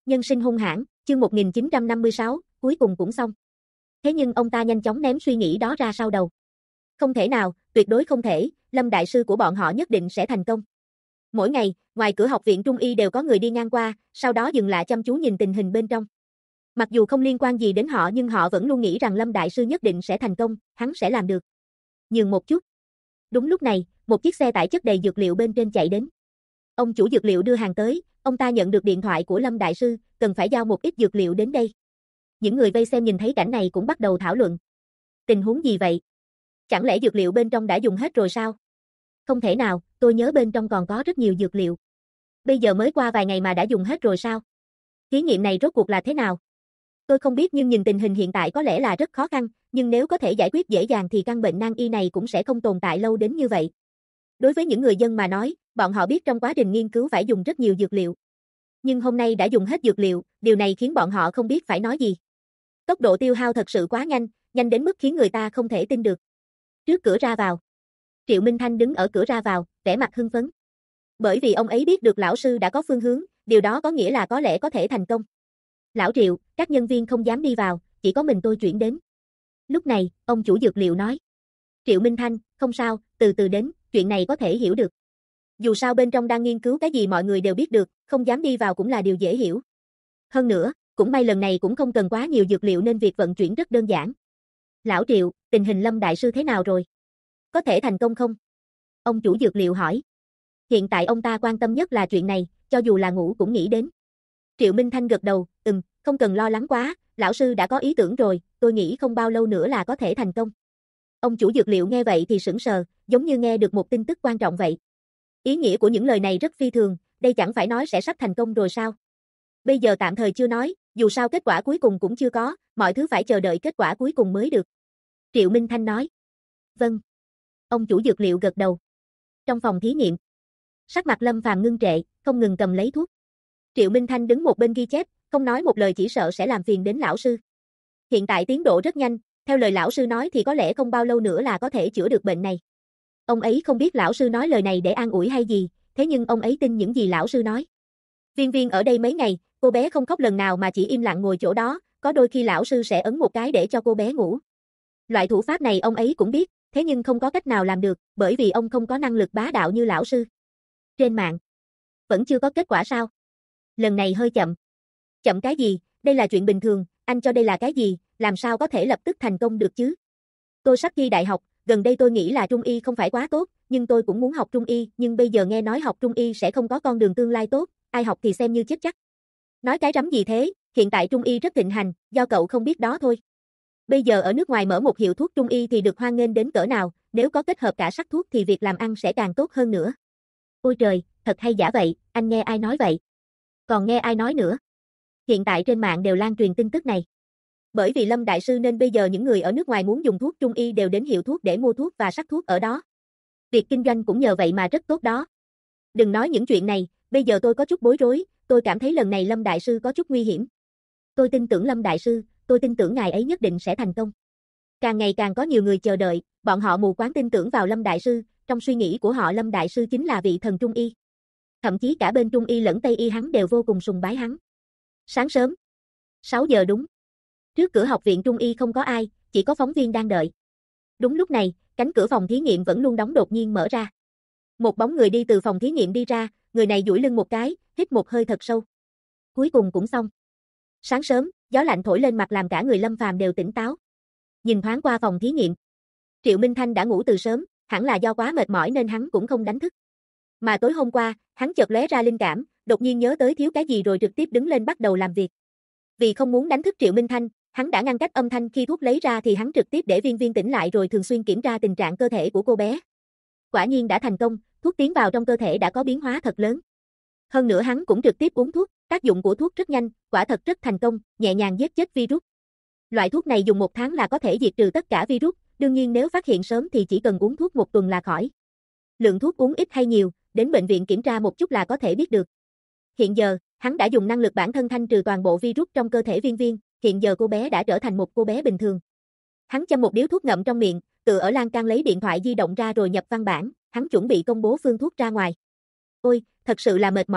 Nhân sinh hung hãn, chương 1956, cuối cùng cũng xong. Thế nhưng ông ta nhanh chóng ném suy nghĩ đó ra sau đầu. Không thể nào, tuyệt đối không thể, Lâm đại sư của bọn họ nhất định sẽ thành công. Mỗi ngày, ngoài cửa học viện Trung y đều có người đi ngang qua, sau đó dừng lại chăm chú nhìn tình hình bên trong. Mặc dù không liên quan gì đến họ nhưng họ vẫn luôn nghĩ rằng Lâm đại sư nhất định sẽ thành công, hắn sẽ làm được. Nhường một chút. Đúng lúc này, một chiếc xe tải chất đầy dược liệu bên trên chạy đến. Ông chủ dược liệu đưa hàng tới, ông ta nhận được điện thoại của Lâm đại sư, cần phải giao một ít dược liệu đến đây. Những người vây xem nhìn thấy cảnh này cũng bắt đầu thảo luận. Tình huống gì vậy? Chẳng lẽ dược liệu bên trong đã dùng hết rồi sao? Không thể nào, tôi nhớ bên trong còn có rất nhiều dược liệu. Bây giờ mới qua vài ngày mà đã dùng hết rồi sao? Thí nghiệm này rốt cuộc là thế nào? Tôi không biết nhưng nhìn tình hình hiện tại có lẽ là rất khó khăn, nhưng nếu có thể giải quyết dễ dàng thì căn bệnh nan y này cũng sẽ không tồn tại lâu đến như vậy. Đối với những người dân mà nói, bọn họ biết trong quá trình nghiên cứu phải dùng rất nhiều dược liệu. Nhưng hôm nay đã dùng hết dược liệu, điều này khiến bọn họ không biết phải nói gì. Tốc độ tiêu hao thật sự quá nhanh, nhanh đến mức khiến người ta không thể tin được. Trước cửa ra vào, Triệu Minh Thanh đứng ở cửa ra vào, vẻ mặt hưng phấn. Bởi vì ông ấy biết được lão sư đã có phương hướng, điều đó có nghĩa là có lẽ có thể thành công. Lão Triệu, các nhân viên không dám đi vào, chỉ có mình tôi chuyển đến. Lúc này, ông chủ dược liệu nói. Triệu Minh Thanh, không sao, từ từ đến, chuyện này có thể hiểu được. Dù sao bên trong đang nghiên cứu cái gì mọi người đều biết được, không dám đi vào cũng là điều dễ hiểu. Hơn nữa, cũng may lần này cũng không cần quá nhiều dược liệu nên việc vận chuyển rất đơn giản. Lão Triệu, tình hình Lâm đại sư thế nào rồi? Có thể thành công không? Ông chủ dược liệu hỏi. Hiện tại ông ta quan tâm nhất là chuyện này, cho dù là ngủ cũng nghĩ đến. Triệu Minh Thanh gật đầu, không cần lo lắng quá, lão sư đã có ý tưởng rồi, tôi nghĩ không bao lâu nữa là có thể thành công. Ông chủ dược liệu nghe vậy thì sững sờ, giống như nghe được một tin tức quan trọng vậy. Ý nghĩa của những lời này rất phi thường, đây chẳng phải nói sẽ sắp thành công rồi sao? Bây giờ tạm thời chưa nói, dù sao kết quả cuối cùng cũng chưa có, mọi thứ phải chờ đợi kết quả cuối cùng mới được. Triệu Minh Thanh nói. Vâng. Ông chủ dược liệu gật đầu. Trong phòng thí nghiệm, sắc mặt Lâm Phàm ngưng trệ, không ngừng cầm lấy thuốc. Triệu Minh Thanh đứng một bên ghi chép, không nói một lời chỉ sợ sẽ làm phiền đến lão sư. Hiện tại tiến độ rất nhanh, theo lời lão sư nói thì có lẽ không bao lâu nữa là có thể chữa được bệnh này. Ông ấy không biết lão sư nói lời này để an ủi hay gì, thế nhưng ông ấy tin những gì lão sư nói. Viên Viên ở đây mấy ngày, cô bé không khóc lần nào mà chỉ im lặng ngồi chỗ đó, có đôi khi lão sư sẽ ấn một cái để cho cô bé ngủ. Loại thủ pháp này ông ấy cũng biết, thế nhưng không có cách nào làm được, bởi vì ông không có năng lực bá đạo như lão sư. Trên mạng, vẫn chưa có kết quả sao? Lần này hơi chậm. Chậm cái gì, đây là chuyện bình thường, anh cho đây là cái gì, làm sao có thể lập tức thành công được chứ? Tôi sắp thi đại học, gần đây tôi nghĩ là Trung y không phải quá tốt, nhưng tôi cũng muốn học Trung y, nhưng bây giờ nghe nói học Trung y sẽ không có con đường tương lai tốt, ai học thì xem như chết chắc. Nói cái rắm gì thế, hiện tại Trung y rất thịnh hành, do cậu không biết đó thôi. Bây giờ ở nước ngoài mở một hiệu thuốc Trung y thì được hoan nghênh đến cỡ nào, nếu có kết hợp cả sắc thuốc thì việc làm ăn sẽ càng tốt hơn nữa. Ôi trời, thật hay giả vậy, anh nghe ai nói vậy? Còn nghe ai nói nữa? Hiện tại trên mạng đều lan truyền tin tức này. Bởi vì Lâm đại sư nên bây giờ những người ở nước ngoài muốn dùng thuốc Trung y đều đến hiệu thuốc để mua thuốc và sắc thuốc ở đó. Việc kinh doanh cũng nhờ vậy mà rất tốt đó. Đừng nói những chuyện này, bây giờ tôi có chút bối rối, tôi cảm thấy lần này Lâm đại sư có chút nguy hiểm. Tôi tin tưởng Lâm đại sư, tôi tin tưởng ngài ấy nhất định sẽ thành công. Càng ngày càng có nhiều người chờ đợi, bọn họ mù quáng tin tưởng vào Lâm đại sư, trong suy nghĩ của họ Lâm đại sư chính là vị thần Trung y. Thậm chí cả bên Trung y lẫn Tây y hắn đều vô cùng sùng bái hắn. Sáng sớm, 6 giờ đúng. Trước cửa học viện Trung y không có ai, chỉ có phóng viên đang đợi. Đúng lúc này, cánh cửa phòng thí nghiệm vẫn luôn đóng đột nhiên mở ra. Một bóng người đi từ phòng thí nghiệm đi ra, người này duỗi lưng một cái, hít một hơi thật sâu. Cuối cùng cũng xong. Sáng sớm, gió lạnh thổi lên mặt làm cả người Lâm Phàm đều tỉnh táo. Nhìn thoáng qua phòng thí nghiệm. Triệu Minh Thanh đã ngủ từ sớm, hẳn là do quá mệt mỏi nên hắn cũng không đánh thức. Mà tối hôm qua, hắn chợt lóe ra linh cảm, đột nhiên nhớ tới thiếu cái gì rồi trực tiếp đứng lên bắt đầu làm việc. Vì không muốn đánh thức Triệu Minh Thanh, hắn đã ngăn cách âm thanh khi thuốc lấy ra thì hắn trực tiếp để Viên Viên tỉnh lại rồi thường xuyên kiểm tra tình trạng cơ thể của cô bé. Quả nhiên đã thành công, thuốc tiến vào trong cơ thể đã có biến hóa thật lớn. Hơn nữa hắn cũng trực tiếp uống thuốc, tác dụng của thuốc rất nhanh, quả thật rất thành công, nhẹ nhàng giết chết virus. Loại thuốc này dùng 1 tháng là có thể diệt trừ tất cả virus, đương nhiên nếu phát hiện sớm thì chỉ cần uống thuốc 1 tuần là khỏi. Lượng thuốc uống ít hay nhiều, đến bệnh viện kiểm tra một chút là có thể biết được. Hiện giờ, hắn đã dùng năng lực bản thân thanh trừ toàn bộ virus trong cơ thể Viên Viên, hiện giờ cô bé đã trở thành một cô bé bình thường. Hắn châm một điếu thuốc ngậm trong miệng, tựa ở lan can lấy điện thoại di động ra rồi nhập văn bản, hắn chuẩn bị công bố phương thuốc ra ngoài. Ôi, thật sự là mệt mỏi,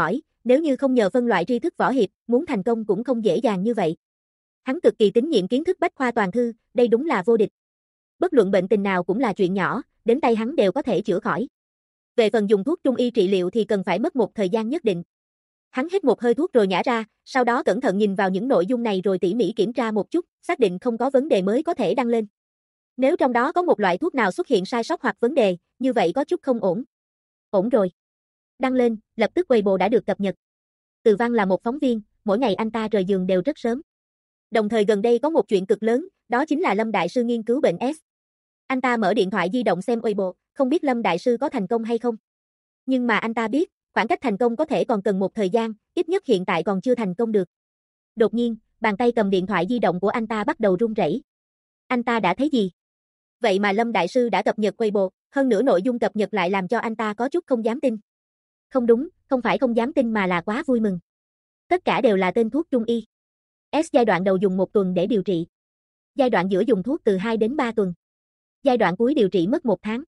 Nếu như không nhờ phân loại tri thức võ hiệp, muốn thành công cũng không dễ dàng như vậy. Hắn cực kỳ tín nhiệm kiến thức bách khoa toàn thư, đây đúng là vô địch. Bất luận bệnh tình nào cũng là chuyện nhỏ, đến tay hắn đều có thể chữa khỏi. Về phần dùng thuốc trung y trị liệu thì cần phải mất một thời gian nhất định. Hắn hít một hơi thuốc rồi nhả ra, sau đó cẩn thận nhìn vào những nội dung này rồi tỉ mỉ kiểm tra một chút, xác định không có vấn đề mới có thể đăng lên. Nếu trong đó có một loại thuốc nào xuất hiện sai sót hoặc vấn đề, như vậy có chút không ổn. Ổn rồi. Đăng lên, lập tức Weibo đã được cập nhật. Từ Văn là một phóng viên, mỗi ngày anh ta rời giường đều rất sớm. Đồng thời gần đây có một chuyện cực lớn, đó chính là Lâm Đại Sư nghiên cứu bệnh S. Anh ta mở điện thoại di động xem Weibo, không biết Lâm Đại Sư có thành công hay không. Nhưng mà anh ta biết, khoảng cách thành công có thể còn cần một thời gian, ít nhất hiện tại còn chưa thành công được. Đột nhiên, bàn tay cầm điện thoại di động của anh ta bắt đầu run rẩy. Anh ta đã thấy gì? Vậy mà Lâm Đại Sư đã cập nhật Weibo, hơn nữa nội dung cập nhật lại làm cho anh ta có chút không dám tin. Không đúng, không phải không dám tin mà là quá vui mừng. Tất cả đều là tên thuốc trung y. S giai đoạn đầu dùng 1 tuần để điều trị. Giai đoạn giữa dùng thuốc từ 2 đến 3 tuần. Giai đoạn cuối điều trị mất 1 tháng.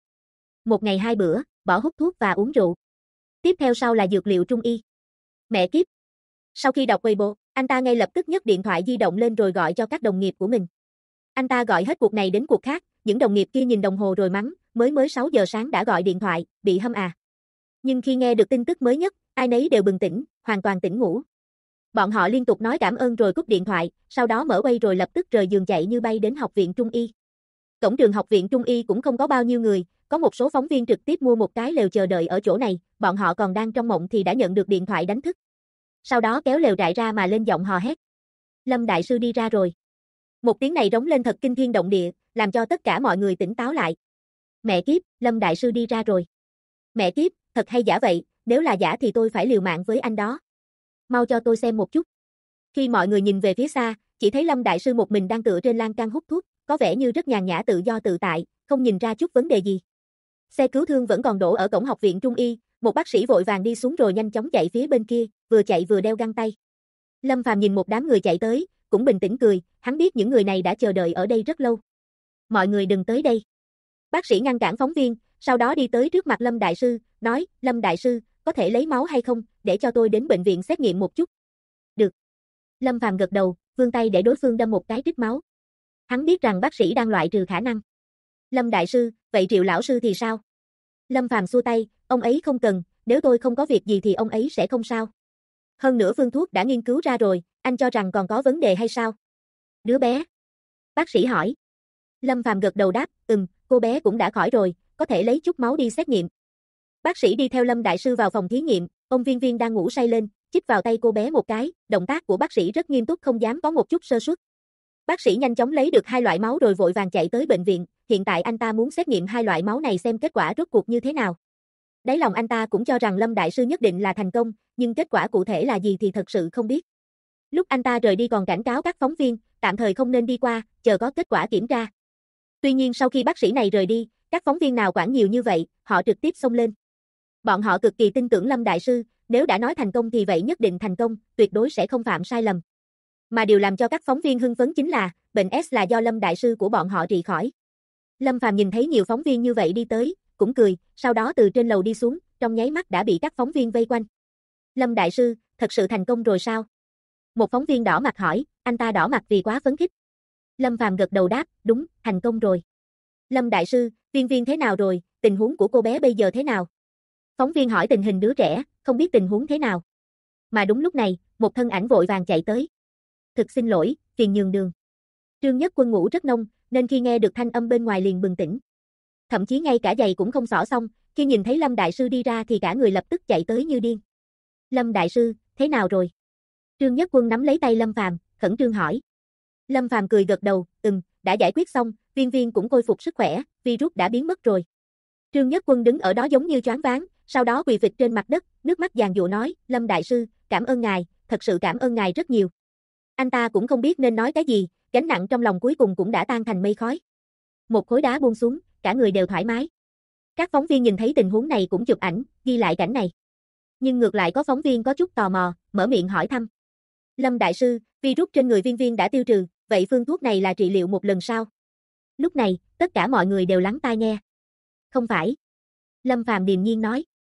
1 ngày 2 bữa, bỏ hút thuốc và uống rượu. Tiếp theo sau là dược liệu trung y. Mẹ kiếp. Sau khi đọc Weibo, anh ta ngay lập tức nhấc điện thoại di động lên rồi gọi cho các đồng nghiệp của mình. Anh ta gọi hết cuộc này đến cuộc khác, những đồng nghiệp kia nhìn đồng hồ rồi mắng, mới 6 giờ sáng đã gọi điện thoại, bị hâm à. Nhưng khi nghe được tin tức mới nhất, ai nấy đều bừng tỉnh, hoàn toàn tỉnh ngủ. Bọn họ liên tục nói cảm ơn rồi cúp điện thoại, sau đó mở quay rồi lập tức rời giường chạy như bay đến học viện Trung y. Cổng trường học viện Trung y cũng không có bao nhiêu người, có một số phóng viên trực tiếp mua một cái lều chờ đợi ở chỗ này, bọn họ còn đang trong mộng thì đã nhận được điện thoại đánh thức. Sau đó kéo lều trại ra mà lên giọng hò hét. Lâm Đại Sư đi ra rồi. Một tiếng này rống lên thật kinh thiên động địa, làm cho tất cả mọi người tỉnh táo lại. Mẹ kiếp, Lâm Đại Sư đi ra rồi. Mẹ kiếp, thật hay giả vậy, nếu là giả thì tôi phải liều mạng với anh đó. Mau cho tôi xem một chút. Khi mọi người nhìn về phía xa, chỉ thấy Lâm Đại Sư một mình đang tựa trên lan can hút thuốc, có vẻ như rất nhàn nhã tự do tự tại, không nhìn ra chút vấn đề gì. Xe cứu thương vẫn còn đổ ở cổng học viện Trung y, một bác sĩ vội vàng đi xuống rồi nhanh chóng chạy phía bên kia, vừa chạy vừa đeo găng tay. Lâm Phàm nhìn một đám người chạy tới, cũng bình tĩnh cười, hắn biết những người này đã chờ đợi ở đây rất lâu. Mọi người đừng tới đây. Bác sĩ ngăn cản phóng viên, sau đó đi tới trước mặt Lâm Đại Sư, nói, Lâm Đại Sư, có thể lấy máu hay không, để cho tôi đến bệnh viện xét nghiệm một chút. Được. Lâm Phàm gật đầu, vươn tay để đối phương đâm một cái trích máu. Hắn biết rằng bác sĩ đang loại trừ khả năng. Lâm Đại Sư, vậy Triệu Lão Sư thì sao? Lâm Phàm xua tay, ông ấy không cần, nếu tôi không có việc gì thì ông ấy sẽ không sao. Hơn nữa phương thuốc đã nghiên cứu ra rồi, anh cho rằng còn có vấn đề hay sao? Đứa bé. Bác sĩ hỏi. Lâm Phàm gật đầu đáp, cô bé cũng đã khỏi rồi, có thể lấy chút máu đi xét nghiệm. Bác sĩ đi theo Lâm Đại Sư vào phòng thí nghiệm, ông Viên Viên đang ngủ say lên, chích vào tay cô bé một cái, động tác của bác sĩ rất nghiêm túc không dám có một chút sơ suất. Bác sĩ nhanh chóng lấy được 2 loại máu rồi vội vàng chạy tới bệnh viện, hiện tại anh ta muốn xét nghiệm 2 loại máu này xem kết quả rốt cuộc như thế nào. Đáy lòng anh ta cũng cho rằng Lâm Đại Sư nhất định là thành công, nhưng kết quả cụ thể là gì thì thật sự không biết. Lúc anh ta rời đi còn cảnh cáo các phóng viên, tạm thời không nên đi qua, chờ có kết quả kiểm tra. Tuy nhiên sau khi bác sĩ này rời đi, các phóng viên nào quản nhiều như vậy, họ trực tiếp xông lên. Bọn họ cực kỳ tin tưởng Lâm Đại Sư, nếu đã nói thành công thì vậy nhất định thành công, tuyệt đối sẽ không phạm sai lầm. Mà điều làm cho các phóng viên hưng phấn chính là, bệnh S là do Lâm Đại Sư của bọn họ trị khỏi. Lâm Phàm nhìn thấy nhiều phóng viên như vậy đi tới, cũng cười, sau đó từ trên lầu đi xuống, trong nháy mắt đã bị các phóng viên vây quanh. Lâm Đại Sư, thật sự thành công rồi sao? Một phóng viên đỏ mặt hỏi, anh ta đỏ mặt vì quá phấn khích. Lâm Phàm gật đầu đáp, đúng, thành công rồi. Lâm Đại Sư, Viên Viên thế nào rồi, tình huống của cô bé bây giờ thế nào? Phóng viên hỏi tình hình đứa trẻ, không biết tình huống thế nào. Mà đúng lúc này, một thân ảnh vội vàng chạy tới. Thực xin lỗi, phiền nhường đường. Trương Nhất Quân ngủ rất nông, nên khi nghe được thanh âm bên ngoài liền bừng tỉnh. Thậm chí ngay cả giày cũng không xỏ xong, khi nhìn thấy Lâm Đại Sư đi ra thì cả người lập tức chạy tới như điên. Lâm Đại Sư, thế nào rồi? Trương Nhất Quân nắm lấy tay Lâm Phàm, khẩn trương hỏi. Lâm Phàm cười gật đầu, đã giải quyết xong, Viên Viên cũng khôi phục sức khỏe, virus đã biến mất rồi. Trương Nhất Quân đứng ở đó giống như choáng váng, sau đó quỳ phịch trên mặt đất, nước mắt giàn giụa nói, Lâm Đại Sư, cảm ơn ngài, thật sự cảm ơn ngài rất nhiều. Anh ta cũng không biết nên nói cái gì, gánh nặng trong lòng cuối cùng cũng đã tan thành mây khói. Một khối đá buông xuống, cả người đều thoải mái. Các phóng viên nhìn thấy tình huống này cũng chụp ảnh, ghi lại cảnh này. Nhưng ngược lại có phóng viên có chút tò mò, mở miệng hỏi thăm. Lâm Đại Sư, virus trên người Viên Viên đã tiêu trừ, vậy phương thuốc này là trị liệu một lần sao? Lúc này, tất cả mọi người đều lắng tai nghe. Không phải. Lâm Phàm điềm nhiên nói.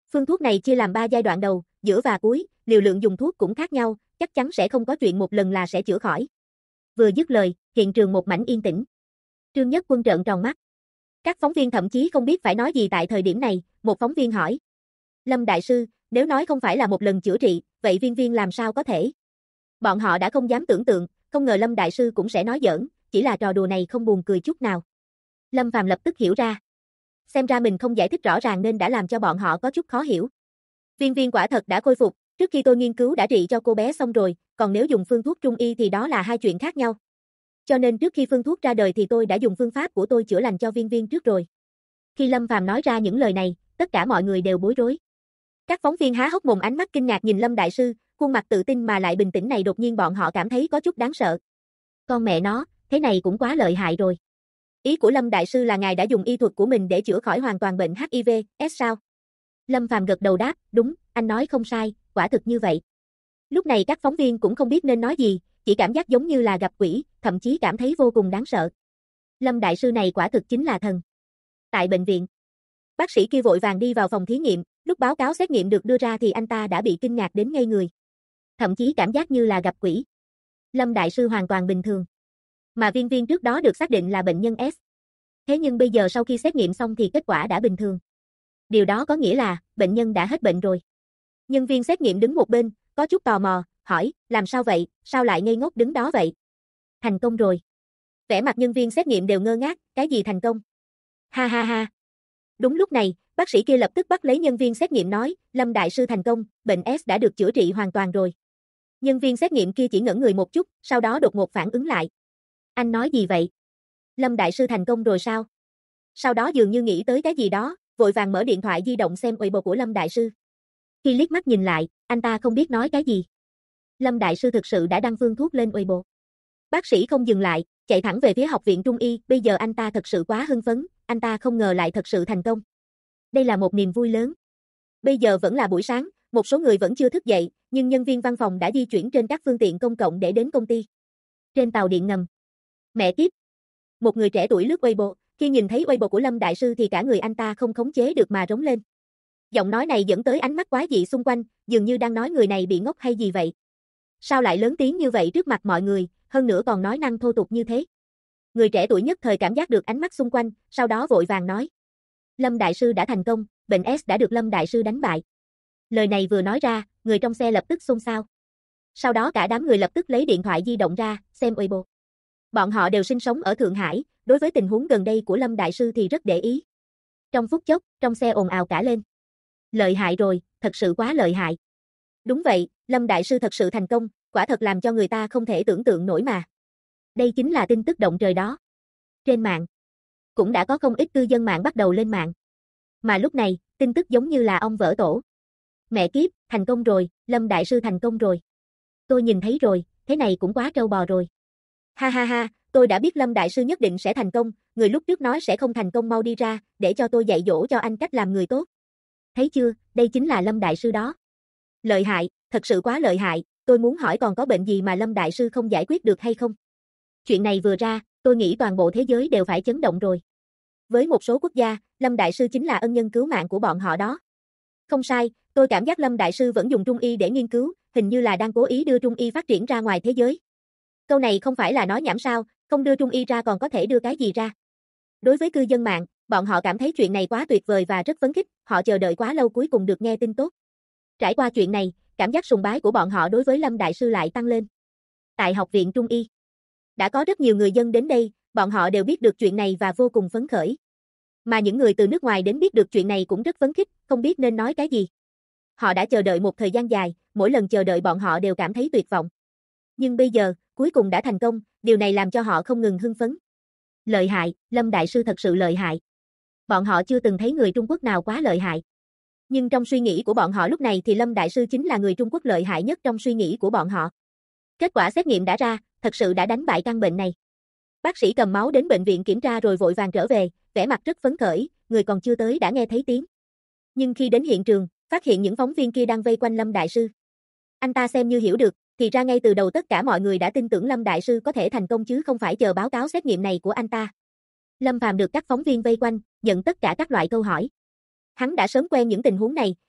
Phương thuốc này chia làm 3 giai đoạn đầu, giữa và cuối, liều lượng dùng thuốc cũng khác nhau, chắc chắn sẽ không có chuyện một lần là sẽ chữa khỏi. Vừa dứt lời, hiện trường một mảnh yên tĩnh. Trương Nhất Quân trợn tròn mắt. Các phóng viên thậm chí không biết phải nói gì tại thời điểm này, một phóng viên hỏi. Lâm Đại Sư, nếu nói không phải là một lần chữa trị, vậy Viên Viên làm sao có thể? Bọn họ đã không dám tưởng tượng, không ngờ Lâm Đại Sư cũng sẽ nói giỡn, chỉ là trò đùa này không buồn cười chút nào. Lâm Phàm lập tức hiểu ra. Xem ra mình không giải thích rõ ràng nên đã làm cho bọn họ có chút khó hiểu. Viên Viên quả thật đã khôi phục, trước khi tôi nghiên cứu đã trị cho cô bé xong rồi, còn nếu dùng phương thuốc trung y thì đó là hai chuyện khác nhau. Cho nên trước khi phương thuốc ra đời thì tôi đã dùng phương pháp của tôi chữa lành cho Viên Viên trước rồi. Khi Lâm Phàm nói ra những lời này, tất cả mọi người đều bối rối. Các phóng viên há hốc mồm ánh mắt kinh ngạc nhìn Lâm Đại Sư, khuôn mặt tự tin mà lại bình tĩnh này đột nhiên bọn họ cảm thấy có chút đáng sợ. Con mẹ nó, thế này cũng quá lợi hại rồi. Ý của Lâm Đại Sư là ngài đã dùng y thuật của mình để chữa khỏi hoàn toàn bệnh HIV/AIDS sao? Lâm Phàm gật đầu đáp, đúng, anh nói không sai, quả thực như vậy. Lúc này các phóng viên cũng không biết nên nói gì, chỉ cảm giác giống như là gặp quỷ, thậm chí cảm thấy vô cùng đáng sợ. Lâm Đại Sư này quả thực chính là thần. Tại bệnh viện, bác sĩ kia vội vàng đi vào phòng thí nghiệm, lúc báo cáo xét nghiệm được đưa ra thì anh ta đã bị kinh ngạc đến ngây người. Thậm chí cảm giác như là gặp quỷ. Lâm Đại Sư hoàn toàn bình thường. Mà Viên Viên trước đó được xác định là bệnh nhân S. Thế nhưng bây giờ sau khi xét nghiệm xong thì kết quả đã bình thường. Điều đó có nghĩa là, bệnh nhân đã hết bệnh rồi. Nhân viên xét nghiệm đứng một bên, có chút tò mò, hỏi, làm sao vậy, sao lại ngây ngốc đứng đó vậy? Thành công rồi. Vẻ mặt nhân viên xét nghiệm đều ngơ ngác, cái gì thành công? Ha ha ha. Đúng lúc này, bác sĩ kia lập tức bắt lấy nhân viên xét nghiệm nói, Lâm Đại Sư thành công, bệnh S đã được chữa trị hoàn toàn rồi. Nhân viên xét nghiệm kia chỉ ngẩn người một chút, sau đó đột ngột phản ứng lại. Anh nói gì vậy? Lâm Đại Sư thành công rồi sao? Sau đó dường như nghĩ tới cái gì đó, vội vàng mở điện thoại di động xem Weibo của Lâm Đại Sư. Khi liếc mắt nhìn lại, anh ta không biết nói cái gì. Lâm Đại Sư thực sự đã đăng phương thuốc lên Weibo. Bác sĩ không dừng lại, chạy thẳng về phía học viện Trung y, bây giờ anh ta thật sự quá hưng phấn, anh ta không ngờ lại thật sự thành công. Đây là một niềm vui lớn. Bây giờ vẫn là buổi sáng, một số người vẫn chưa thức dậy, nhưng nhân viên văn phòng đã di chuyển trên các phương tiện công cộng để đến công ty. Trên tàu điện ngầm. Mẹ kiếp. Một người trẻ tuổi lướt Weibo, khi nhìn thấy Weibo của Lâm Đại Sư thì cả người anh ta không khống chế được mà rống lên. Giọng nói này dẫn tới ánh mắt quái dị xung quanh, dường như đang nói người này bị ngốc hay gì vậy. Sao lại lớn tiếng như vậy trước mặt mọi người, hơn nữa còn nói năng thô tục như thế. Người trẻ tuổi nhất thời cảm giác được ánh mắt xung quanh, sau đó vội vàng nói. Lâm Đại Sư đã thành công, bệnh S đã được Lâm Đại Sư đánh bại. Lời này vừa nói ra, người trong xe lập tức xôn xao. Sau đó cả đám người lập tức lấy điện thoại di động ra, xem Weibo. Bọn họ đều sinh sống ở Thượng Hải, đối với tình huống gần đây của Lâm Đại Sư thì rất để ý. Trong phút chốc, trong xe ồn ào cả lên. Lợi hại rồi, thật sự quá lợi hại. Đúng vậy, Lâm Đại Sư thật sự thành công, quả thật làm cho người ta không thể tưởng tượng nổi mà. Đây chính là tin tức động trời đó. Trên mạng, cũng đã có không ít cư dân mạng bắt đầu lên mạng. Mà lúc này, tin tức giống như là ong vỡ tổ. Mẹ kiếp, thành công rồi, Lâm Đại Sư thành công rồi. Tôi nhìn thấy rồi, thế này cũng quá trâu bò rồi. Ha ha ha, tôi đã biết Lâm Đại Sư nhất định sẽ thành công, người lúc trước nói sẽ không thành công mau đi ra, để cho tôi dạy dỗ cho anh cách làm người tốt. Thấy chưa, đây chính là Lâm Đại Sư đó. Lợi hại, thật sự quá lợi hại, tôi muốn hỏi còn có bệnh gì mà Lâm Đại Sư không giải quyết được hay không? Chuyện này vừa ra, tôi nghĩ toàn bộ thế giới đều phải chấn động rồi. Với một số quốc gia, Lâm Đại Sư chính là ân nhân cứu mạng của bọn họ đó. Không sai, tôi cảm giác Lâm Đại Sư vẫn dùng Trung y để nghiên cứu, hình như là đang cố ý đưa Trung y phát triển ra ngoài thế giới. Câu này không phải là nói nhảm sao, không đưa Trung y ra còn có thể đưa cái gì ra. Đối với cư dân mạng, bọn họ cảm thấy chuyện này quá tuyệt vời và rất phấn khích, họ chờ đợi quá lâu cuối cùng được nghe tin tốt. Trải qua chuyện này, cảm giác sùng bái của bọn họ đối với Lâm Đại Sư lại tăng lên. Tại học viện Trung y, đã có rất nhiều người dân đến đây, bọn họ đều biết được chuyện này và vô cùng phấn khởi. Mà những người từ nước ngoài đến biết được chuyện này cũng rất phấn khích, không biết nên nói cái gì. Họ đã chờ đợi một thời gian dài, mỗi lần chờ đợi bọn họ đều cảm thấy tuyệt vọng. Nhưng bây giờ, cuối cùng đã thành công, điều này làm cho họ không ngừng hưng phấn. Lợi hại, Lâm Đại Sư thật sự lợi hại. Bọn họ chưa từng thấy người Trung Quốc nào quá lợi hại. Nhưng trong suy nghĩ của bọn họ lúc này thì Lâm Đại Sư chính là người Trung Quốc lợi hại nhất trong suy nghĩ của bọn họ. Kết quả xét nghiệm đã ra, thật sự đã đánh bại căn bệnh này. Bác sĩ cầm máu đến bệnh viện kiểm tra rồi vội vàng trở về, vẻ mặt rất phấn khởi, người còn chưa tới đã nghe thấy tiếng. Nhưng khi đến hiện trường, phát hiện những phóng viên kia đang vây quanh Lâm Đại Sư. Anh ta xem như hiểu được, thì ra ngay từ đầu tất cả mọi người đã tin tưởng Lâm Đại Sư có thể thành công chứ không phải chờ báo cáo xét nghiệm này của anh ta. Lâm Phàm được các phóng viên vây quanh, nhận tất cả các loại câu hỏi. Hắn đã sớm quen những tình huống này,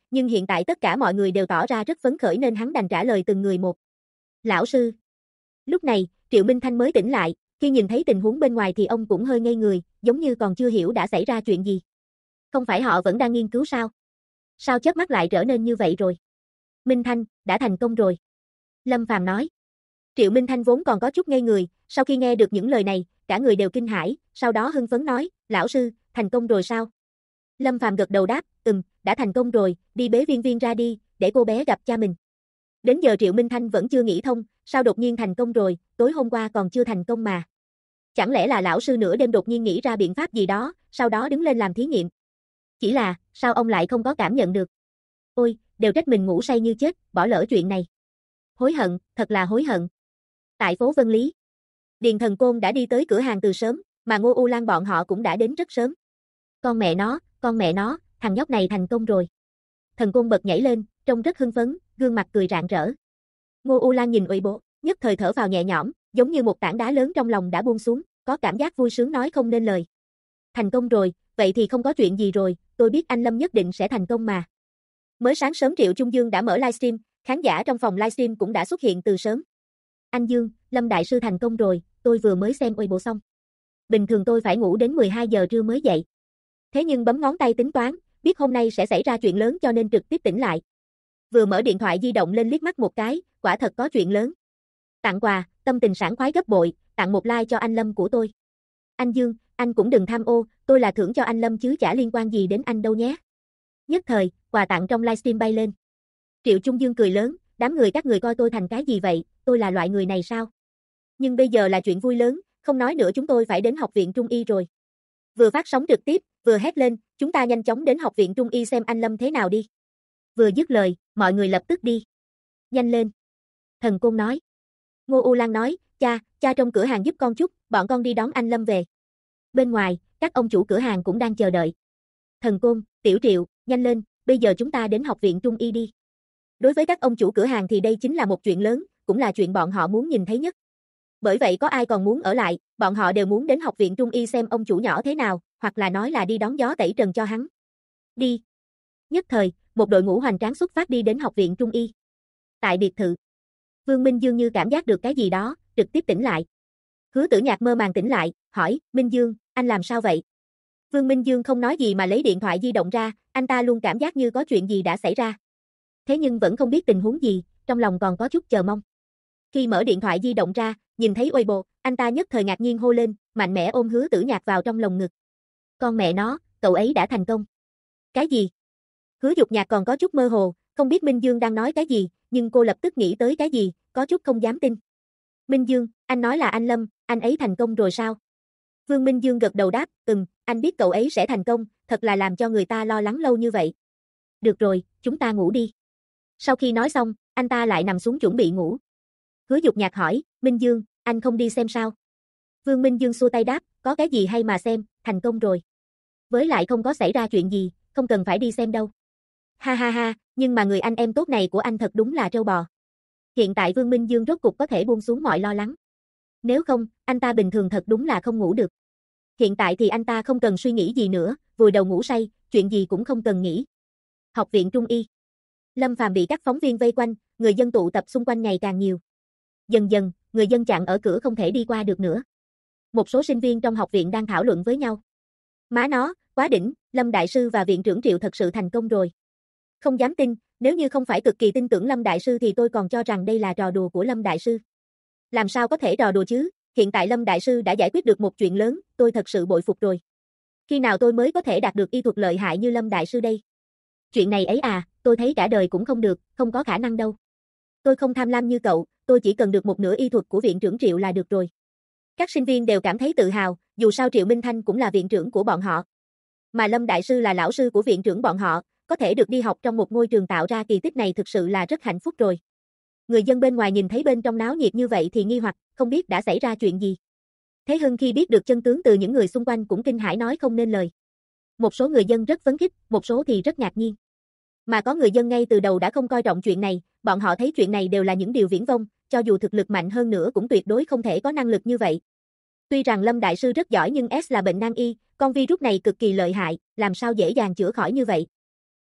nhưng hiện tại tất cả mọi người đều tỏ ra rất phấn khởi nên hắn đành trả lời từng người một. Lão sư. Lúc này, Triệu Minh Thanh mới tỉnh lại, khi nhìn thấy tình huống bên ngoài thì ông cũng hơi ngây người, giống như còn chưa hiểu đã xảy ra chuyện gì. Không phải họ vẫn đang nghiên cứu sao? Sao chớp mắt lại trở nên như vậy rồi? Minh Thanh, đã thành công rồi. Lâm Phàm nói. Triệu Minh Thanh vốn còn có chút ngây người, sau khi nghe được những lời này, cả người đều kinh hãi, sau đó hưng phấn nói, lão sư, thành công rồi sao? Lâm Phàm gật đầu đáp, đã thành công rồi, đi bế Viên Viên ra đi, để cô bé gặp cha mình. Đến giờ Triệu Minh Thanh vẫn chưa nghĩ thông, sao đột nhiên thành công rồi, tối hôm qua còn chưa thành công mà. Chẳng lẽ là lão sư nửa đêm đột nhiên nghĩ ra biện pháp gì đó, sau đó đứng lên làm thí nghiệm. Chỉ là, sao ông lại không có cảm nhận được? Ôi, đều trách mình ngủ say như chết, bỏ lỡ chuyện này. Hối hận, thật là hối hận. Tại phố Vân Lý, Điền Thần Côn đã đi tới cửa hàng từ sớm, mà Ngô U Lan bọn họ cũng đã đến rất sớm. Con mẹ nó, thằng nhóc này thành công rồi. Thần Côn bật nhảy lên, trông rất hưng phấn, gương mặt cười rạng rỡ. Ngô U Lan nhìn Uy Bố, nhất thời thở phào nhẹ nhõm, giống như một tảng đá lớn trong lòng đã buông xuống, có cảm giác vui sướng nói không nên lời. Thành công rồi, vậy thì không có chuyện gì rồi, tôi biết anh Lâm nhất định sẽ thành công mà. Mới sáng sớm Triệu Trung Dương đã mở livestream, khán giả trong phòng livestream cũng đã xuất hiện từ sớm. Anh Dương, Lâm Đại Sư thành công rồi, tôi vừa mới xem Uy Bộ xong. Bình thường tôi phải ngủ đến 12 giờ trưa mới dậy. Thế nhưng bấm ngón tay tính toán, biết hôm nay sẽ xảy ra chuyện lớn cho nên trực tiếp tỉnh lại. Vừa mở điện thoại di động lên liếc mắt một cái, quả thật có chuyện lớn. Tặng quà, tâm tình sảng khoái gấp bội, tặng một like cho anh Lâm của tôi. Anh Dương, anh cũng đừng tham ô, tôi là thưởng cho anh Lâm chứ chả liên quan gì đến anh đâu nhé. Nhất thời, quà tặng trong livestream bay lên. Triệu Trung Dương cười lớn, đám người các người coi tôi thành cái gì vậy, tôi là loại người này sao? Nhưng bây giờ là chuyện vui lớn, không nói nữa chúng tôi phải đến học viện Trung Y rồi. Vừa phát sóng trực tiếp, vừa hét lên, chúng ta nhanh chóng đến học viện Trung Y xem anh Lâm thế nào đi. Vừa dứt lời, mọi người lập tức đi. Nhanh lên. Thần Côn nói. Ngô U Lan nói, cha trong cửa hàng giúp con chút, bọn con đi đón anh Lâm về. Bên ngoài, các ông chủ cửa hàng cũng đang chờ đợi. Thần Côn, Tiểu Triệu, nhanh lên, bây giờ chúng ta đến học viện Trung Y đi. Đối với các ông chủ cửa hàng thì đây chính là một chuyện lớn, cũng là chuyện bọn họ muốn nhìn thấy nhất. Bởi vậy có ai còn muốn ở lại, bọn họ đều muốn đến học viện Trung Y xem ông chủ nhỏ thế nào, hoặc là nói là đi đón gió tẩy trần cho hắn. Đi. Nhất thời, một đội ngũ hoành tráng xuất phát đi đến học viện Trung Y. Tại biệt thự, Vương Minh Dương như cảm giác được cái gì đó, trực tiếp tỉnh lại. Hứa Tử Nhạc mơ màng tỉnh lại, hỏi, Minh Dương, anh làm sao vậy? Vương Minh Dương không nói gì mà lấy điện thoại di động ra, anh ta luôn cảm giác như có chuyện gì đã xảy ra. Thế nhưng vẫn không biết tình huống gì, trong lòng còn có chút chờ mong. Khi mở điện thoại di động ra, nhìn thấy Weibo, anh ta nhất thời ngạc nhiên hô lên, mạnh mẽ ôm Hứa Tử Nhạc vào trong lồng ngực. Con mẹ nó, cậu ấy đã thành công. Cái gì? Hứa Dục Nhạc còn có chút mơ hồ, không biết Minh Dương đang nói cái gì, nhưng cô lập tức nghĩ tới cái gì, có chút không dám tin. Minh Dương, anh nói là anh Lâm, anh ấy thành công rồi sao? Vương Minh Dương gật đầu đáp, anh biết cậu ấy sẽ thành công, thật là làm cho người ta lo lắng lâu như vậy. Được rồi, chúng ta ngủ đi. Sau khi nói xong, anh ta lại nằm xuống chuẩn bị ngủ. Hứa Dục Nhạc hỏi, Minh Dương, anh không đi xem sao? Vương Minh Dương xua tay đáp, có cái gì hay mà xem, thành công rồi. Với lại không có xảy ra chuyện gì, không cần phải đi xem đâu. Ha ha ha, nhưng mà người anh em tốt này của anh thật đúng là trâu bò. Hiện tại Vương Minh Dương rốt cục có thể buông xuống mọi lo lắng. Nếu không, anh ta bình thường thật đúng là không ngủ được. Hiện tại thì anh ta không cần suy nghĩ gì nữa, vùi đầu ngủ say, chuyện gì cũng không cần nghĩ. Học viện Trung Y. Lâm Phàm bị các phóng viên vây quanh, người dân tụ tập xung quanh ngày càng nhiều. Dần dần, người dân chặn ở cửa không thể đi qua được nữa. Một số sinh viên trong học viện đang thảo luận với nhau. Má nó, quá đỉnh, Lâm Đại Sư và Viện trưởng Triệu thật sự thành công rồi. Không dám tin, nếu như không phải cực kỳ tin tưởng Lâm Đại Sư thì tôi còn cho rằng đây là trò đùa của Lâm Đại Sư. Làm sao có thể trò đùa chứ, hiện tại Lâm Đại Sư đã giải quyết được một chuyện lớn, tôi thật sự bội phục rồi. Khi nào tôi mới có thể đạt được y thuật lợi hại như Lâm Đại Sư đây? Chuyện này ấy à, tôi thấy cả đời cũng không được, không có khả năng đâu. Tôi không tham lam như cậu, tôi chỉ cần được một nửa y thuật của Viện trưởng Triệu là được rồi. Các sinh viên đều cảm thấy tự hào, dù sao Triệu Minh Thanh cũng là viện trưởng của bọn họ. Mà Lâm Đại Sư là lão sư của viện trưởng bọn họ, có thể được đi học trong một ngôi trường tạo ra kỳ tích này thực sự là rất hạnh phúc rồi. Người dân bên ngoài nhìn thấy bên trong náo nhiệt như vậy thì nghi hoặc, không biết đã xảy ra chuyện gì. Thế Hưng khi biết được chân tướng từ những người xung quanh cũng kinh hãi nói không nên lời. Một số người dân rất phấn khích, một số thì rất ngạc nhiên. Mà có người dân ngay từ đầu đã không coi trọng chuyện này, bọn họ thấy chuyện này đều là những điều viển vông, cho dù thực lực mạnh hơn nữa cũng tuyệt đối không thể có năng lực như vậy. Tuy rằng Lâm Đại Sư rất giỏi nhưng S là bệnh nan y, con virus này cực kỳ lợi hại, làm sao dễ dàng chữa khỏi như vậy.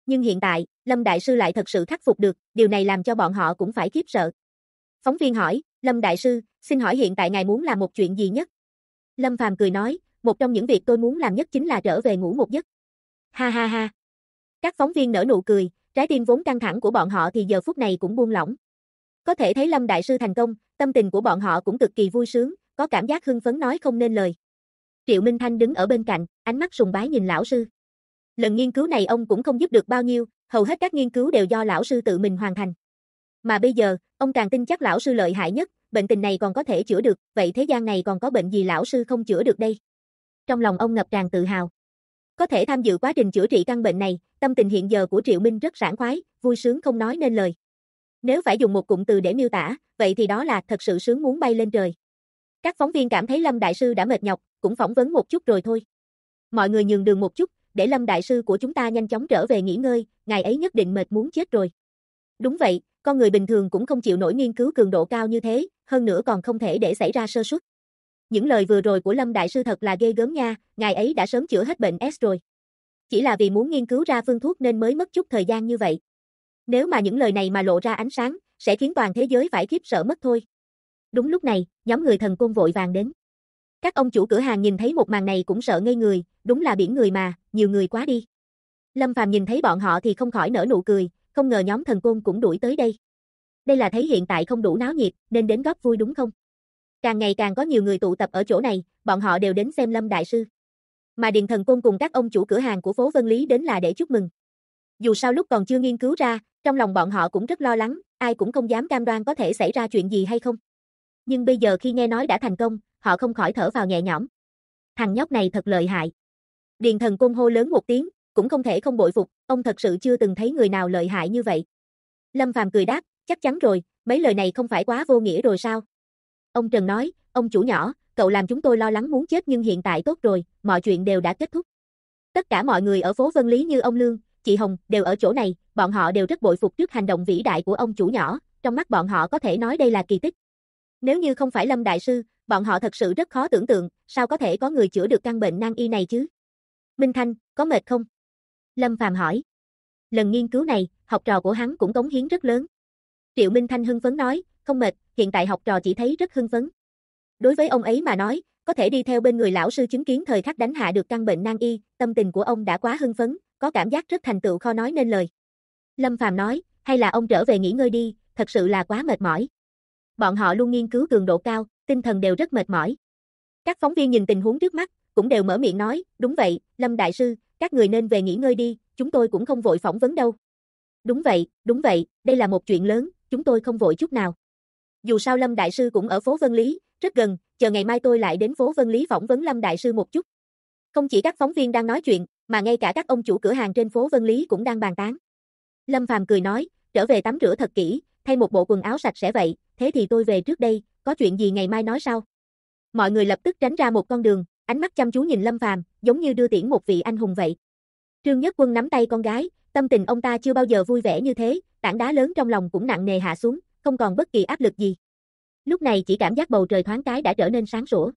Nhưng hiện tại, Lâm Đại Sư lại thật sự khắc phục được, điều này làm cho bọn họ cũng phải khiếp sợ. Phóng viên hỏi, Lâm Đại Sư, xin hỏi hiện tại ngài muốn làm một chuyện gì nhất? Lâm Phàm cười nói, một trong những việc tôi muốn làm nhất chính là trở về ngủ một giấc. Ha ha ha. Các phóng viên nở nụ cười, trái tim vốn căng thẳng của bọn họ thì giờ phút này cũng buông lỏng. Có thể thấy Lâm Đại Sư thành công, tâm tình của bọn họ cũng cực kỳ vui sướng, có cảm giác hưng phấn nói không nên lời. Triệu Minh Thanh đứng ở bên cạnh, ánh mắt sùng bái nhìn lão sư. Lần nghiên cứu này ông cũng không giúp được bao nhiêu, hầu hết các nghiên cứu đều do lão sư tự mình hoàn thành. Mà bây giờ, ông càng tin chắc lão sư lợi hại nhất, bệnh tình này còn có thể chữa được, vậy thế gian này còn có bệnh gì lão sư không chữa được đây? Trong lòng ông ngập tràn tự hào. Có thể tham dự quá trình chữa trị căn bệnh này, tâm tình hiện giờ của Triệu Minh rất sảng khoái, vui sướng không nói nên lời. Nếu phải dùng một cụm từ để miêu tả, vậy thì đó là thật sự sướng muốn bay lên trời. Các phóng viên cảm thấy Lâm Đại Sư đã mệt nhọc, cũng phỏng vấn một chút rồi thôi. Mọi người nhường đường một chút, để Lâm Đại Sư của chúng ta nhanh chóng trở về nghỉ ngơi, ngài ấy nhất định mệt muốn chết rồi. Đúng vậy, con người bình thường cũng không chịu nổi nghiên cứu cường độ cao như thế, hơn nữa còn không thể để xảy ra sơ suất. Những lời vừa rồi của Lâm Đại Sư thật là ghê gớm nha, ngài ấy đã sớm chữa hết bệnh S rồi. Chỉ là vì muốn nghiên cứu ra phương thuốc nên mới mất chút thời gian như vậy. Nếu mà những lời này mà lộ ra ánh sáng, sẽ khiến toàn thế giới phải khiếp sợ mất thôi. Đúng lúc này, nhóm người thần côn vội vàng đến. Các ông chủ cửa hàng nhìn thấy một màn này cũng sợ ngây người, đúng là biển người mà, nhiều người quá đi. Lâm Phàm nhìn thấy bọn họ thì không khỏi nở nụ cười, không ngờ nhóm thần côn cũng đuổi tới đây. Đây là thấy hiện tại không đủ náo nhiệt, nên đến góp vui đúng không? Càng ngày càng có nhiều người tụ tập ở chỗ này, bọn họ đều đến xem Lâm Đại Sư. Mà Điền Thần Côn cùng các ông chủ cửa hàng của phố Vân Lý đến là để chúc mừng. Dù sao lúc còn chưa nghiên cứu ra, trong lòng bọn họ cũng rất lo lắng, ai cũng không dám cam đoan có thể xảy ra chuyện gì hay không. Nhưng bây giờ khi nghe nói đã thành công, họ không khỏi thở vào nhẹ nhõm. Thằng nhóc này thật lợi hại. Điền Thần Côn hô lớn một tiếng, cũng không thể không bội phục, ông thật sự chưa từng thấy người nào lợi hại như vậy. Lâm Phàm cười đáp, chắc chắn rồi, mấy lời này không phải quá vô nghĩa rồi sao? Ông Trần nói, ông chủ nhỏ, cậu làm chúng tôi lo lắng muốn chết nhưng hiện tại tốt rồi, mọi chuyện đều đã kết thúc. Tất cả mọi người ở phố Vân Lý như ông Lương, chị Hồng đều ở chỗ này, bọn họ đều rất bội phục trước hành động vĩ đại của ông chủ nhỏ, trong mắt bọn họ có thể nói đây là kỳ tích. Nếu như không phải Lâm Đại Sư, bọn họ thật sự rất khó tưởng tượng, sao có thể có người chữa được căn bệnh nan y này chứ? Minh Thanh, có mệt không? Lâm Phàm hỏi. Lần nghiên cứu này, học trò của hắn cũng cống hiến rất lớn. Triệu Minh Thanh hưng phấn nói, không mệt, hiện tại học trò chỉ thấy rất hưng phấn. Đối với ông ấy mà nói, có thể đi theo bên người lão sư chứng kiến thời khắc đánh hạ được căn bệnh nan y, tâm tình của ông đã quá hưng phấn, có cảm giác rất thành tựu khó nói nên lời. Lâm Phàm nói, hay là ông trở về nghỉ ngơi đi, thật sự là quá mệt mỏi. Bọn họ luôn nghiên cứu cường độ cao, tinh thần đều rất mệt mỏi. Các phóng viên nhìn tình huống trước mắt, cũng đều mở miệng nói, đúng vậy, Lâm Đại Sư, các người nên về nghỉ ngơi đi, chúng tôi cũng không vội phỏng vấn đâu. Đúng vậy, đây là một chuyện lớn, chúng tôi không vội chút nào. Dù sao Lâm Đại Sư cũng ở phố Vân Lý, rất gần, chờ ngày mai tôi lại đến phố Vân Lý phỏng vấn Lâm Đại Sư một chút. Không chỉ các phóng viên đang nói chuyện, mà ngay cả các ông chủ cửa hàng trên phố Vân Lý cũng đang bàn tán. Lâm Phàm cười nói, trở về tắm rửa thật kỹ, thay một bộ quần áo sạch sẽ vậy, thế thì tôi về trước đây, có chuyện gì ngày mai nói sau. Mọi người lập tức tránh ra một con đường, ánh mắt chăm chú nhìn Lâm Phàm, giống như đưa tiễn một vị anh hùng vậy. Trương Nhất Quân nắm tay con gái, tâm tình ông ta chưa bao giờ vui vẻ như thế, tảng đá lớn trong lòng cũng nặng nề hạ xuống, không còn bất kỳ áp lực gì. Lúc này chỉ cảm giác bầu trời thoáng cái đã trở nên sáng sủa.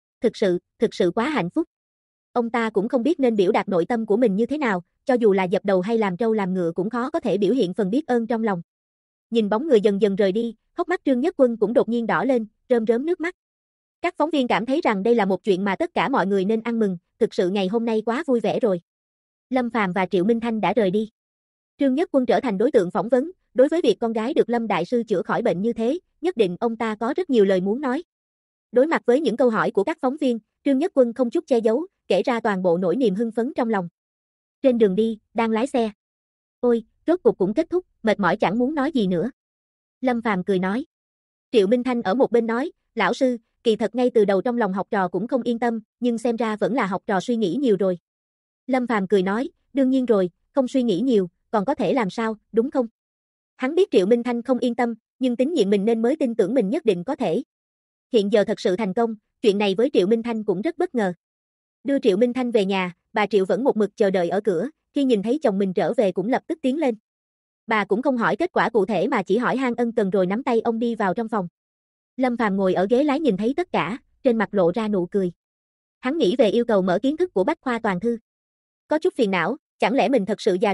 Thực sự quá hạnh phúc. Ông ta cũng không biết nên biểu đạt nội tâm của mình như thế nào, cho dù là dập đầu hay làm trâu làm ngựa cũng khó có thể biểu hiện phần biết ơn trong lòng. Nhìn bóng người dần dần rời đi, hốc mắt Trương Nhất Quân cũng đột nhiên đỏ lên, rơm rớm nước mắt. Các phóng viên cảm thấy rằng đây là một chuyện mà tất cả mọi người nên ăn mừng, thực sự ngày hôm nay quá vui vẻ rồi. Lâm Phàm và Triệu Minh Thanh đã rời đi. Trương Nhất Quân trở thành đối tượng phỏng vấn, đối với việc con gái được Lâm Đại Sư chữa khỏi bệnh như thế, nhất định ông ta có rất nhiều lời muốn nói. Đối mặt với những câu hỏi của các phóng viên, Trương Nhất Quân không chút che giấu, kể ra toàn bộ nỗi niềm hưng phấn trong lòng. Trên đường đi, đang lái xe. Ôi, rốt cuộc cũng kết thúc, mệt mỏi chẳng muốn nói gì nữa. Lâm Phàm cười nói. Triệu Minh Thanh ở một bên nói, lão sư, kỳ thật ngay từ đầu trong lòng học trò cũng không yên tâm, nhưng xem ra vẫn là học trò suy nghĩ nhiều rồi. Lâm Phàm cười nói, đương nhiên rồi, không suy nghĩ nhiều, còn có thể làm sao, đúng không? Hắn biết Triệu Minh Thanh không yên tâm, nhưng tín nhiệm mình nên mới tin tưởng mình nhất định có thể. Hiện giờ thật sự thành công, chuyện này với Triệu Minh Thanh cũng rất bất ngờ. Đưa Triệu Minh Thanh về nhà, bà Triệu vẫn một mực chờ đợi ở cửa, khi nhìn thấy chồng mình trở về cũng lập tức tiến lên. Bà cũng không hỏi kết quả cụ thể mà chỉ hỏi han ân cần rồi nắm tay ông đi vào trong phòng. Lâm Phàm ngồi ở ghế lái nhìn thấy tất cả, trên mặt lộ ra nụ cười. Hắn nghĩ về yêu cầu mở kiến thức của Bách Khoa Toàn Thư. Có chút phiền não, chẳng lẽ mình thật sự già rồi,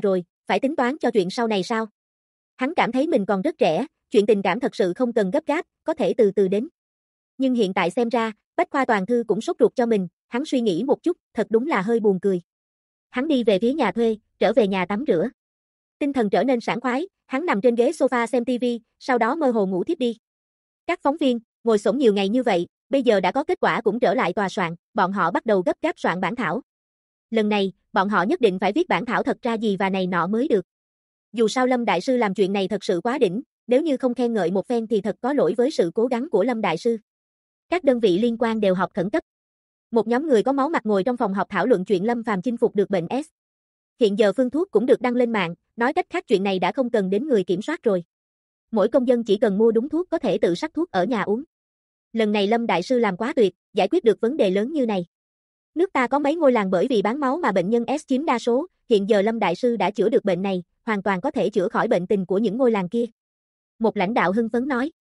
phải tính toán cho chuyện sau này sao? Hắn cảm thấy mình còn rất trẻ, chuyện tình cảm thật sự không cần gấp gáp, có thể từ từ đến. Nhưng hiện tại xem ra, Bách Khoa Toàn Thư cũng sốt ruột cho mình, hắn suy nghĩ một chút, thật đúng là hơi buồn cười. Hắn đi về phía nhà thuê, trở về nhà tắm rửa. Tinh thần trở nên sảng khoái, hắn nằm trên ghế sofa xem TV, sau đó mơ hồ ngủ thiếp đi. Các phóng viên, ngồi xổm nhiều ngày như vậy, bây giờ đã có kết quả cũng trở lại tòa soạn, bọn họ bắt đầu gấp gáp soạn bản thảo. Lần này, bọn họ nhất định phải viết bản thảo thật ra gì và này nọ mới được. Dù sao Lâm Đại Sư làm chuyện này thật sự quá đỉnh, nếu như không khen ngợi một phen thì thật có lỗi với sự cố gắng của Lâm Đại Sư. Các đơn vị liên quan đều họp khẩn cấp. Một nhóm người có máu mặt ngồi trong phòng họp thảo luận chuyện Lâm Phàm chinh phục được bệnh S. Hiện giờ phương thuốc cũng được đăng lên mạng, nói cách khác chuyện này đã không cần đến người kiểm soát rồi. Mỗi công dân chỉ cần mua đúng thuốc có thể tự sắc thuốc ở nhà uống. Lần này Lâm Đại Sư làm quá tuyệt, giải quyết được vấn đề lớn như này. Nước ta có mấy ngôi làng bởi vì bán máu mà bệnh nhân S chiếm đa số, hiện giờ Lâm Đại Sư đã chữa được bệnh này, hoàn toàn có thể chữa khỏi bệnh tình của những ngôi làng kia. Một lãnh đạo hưng phấn nói.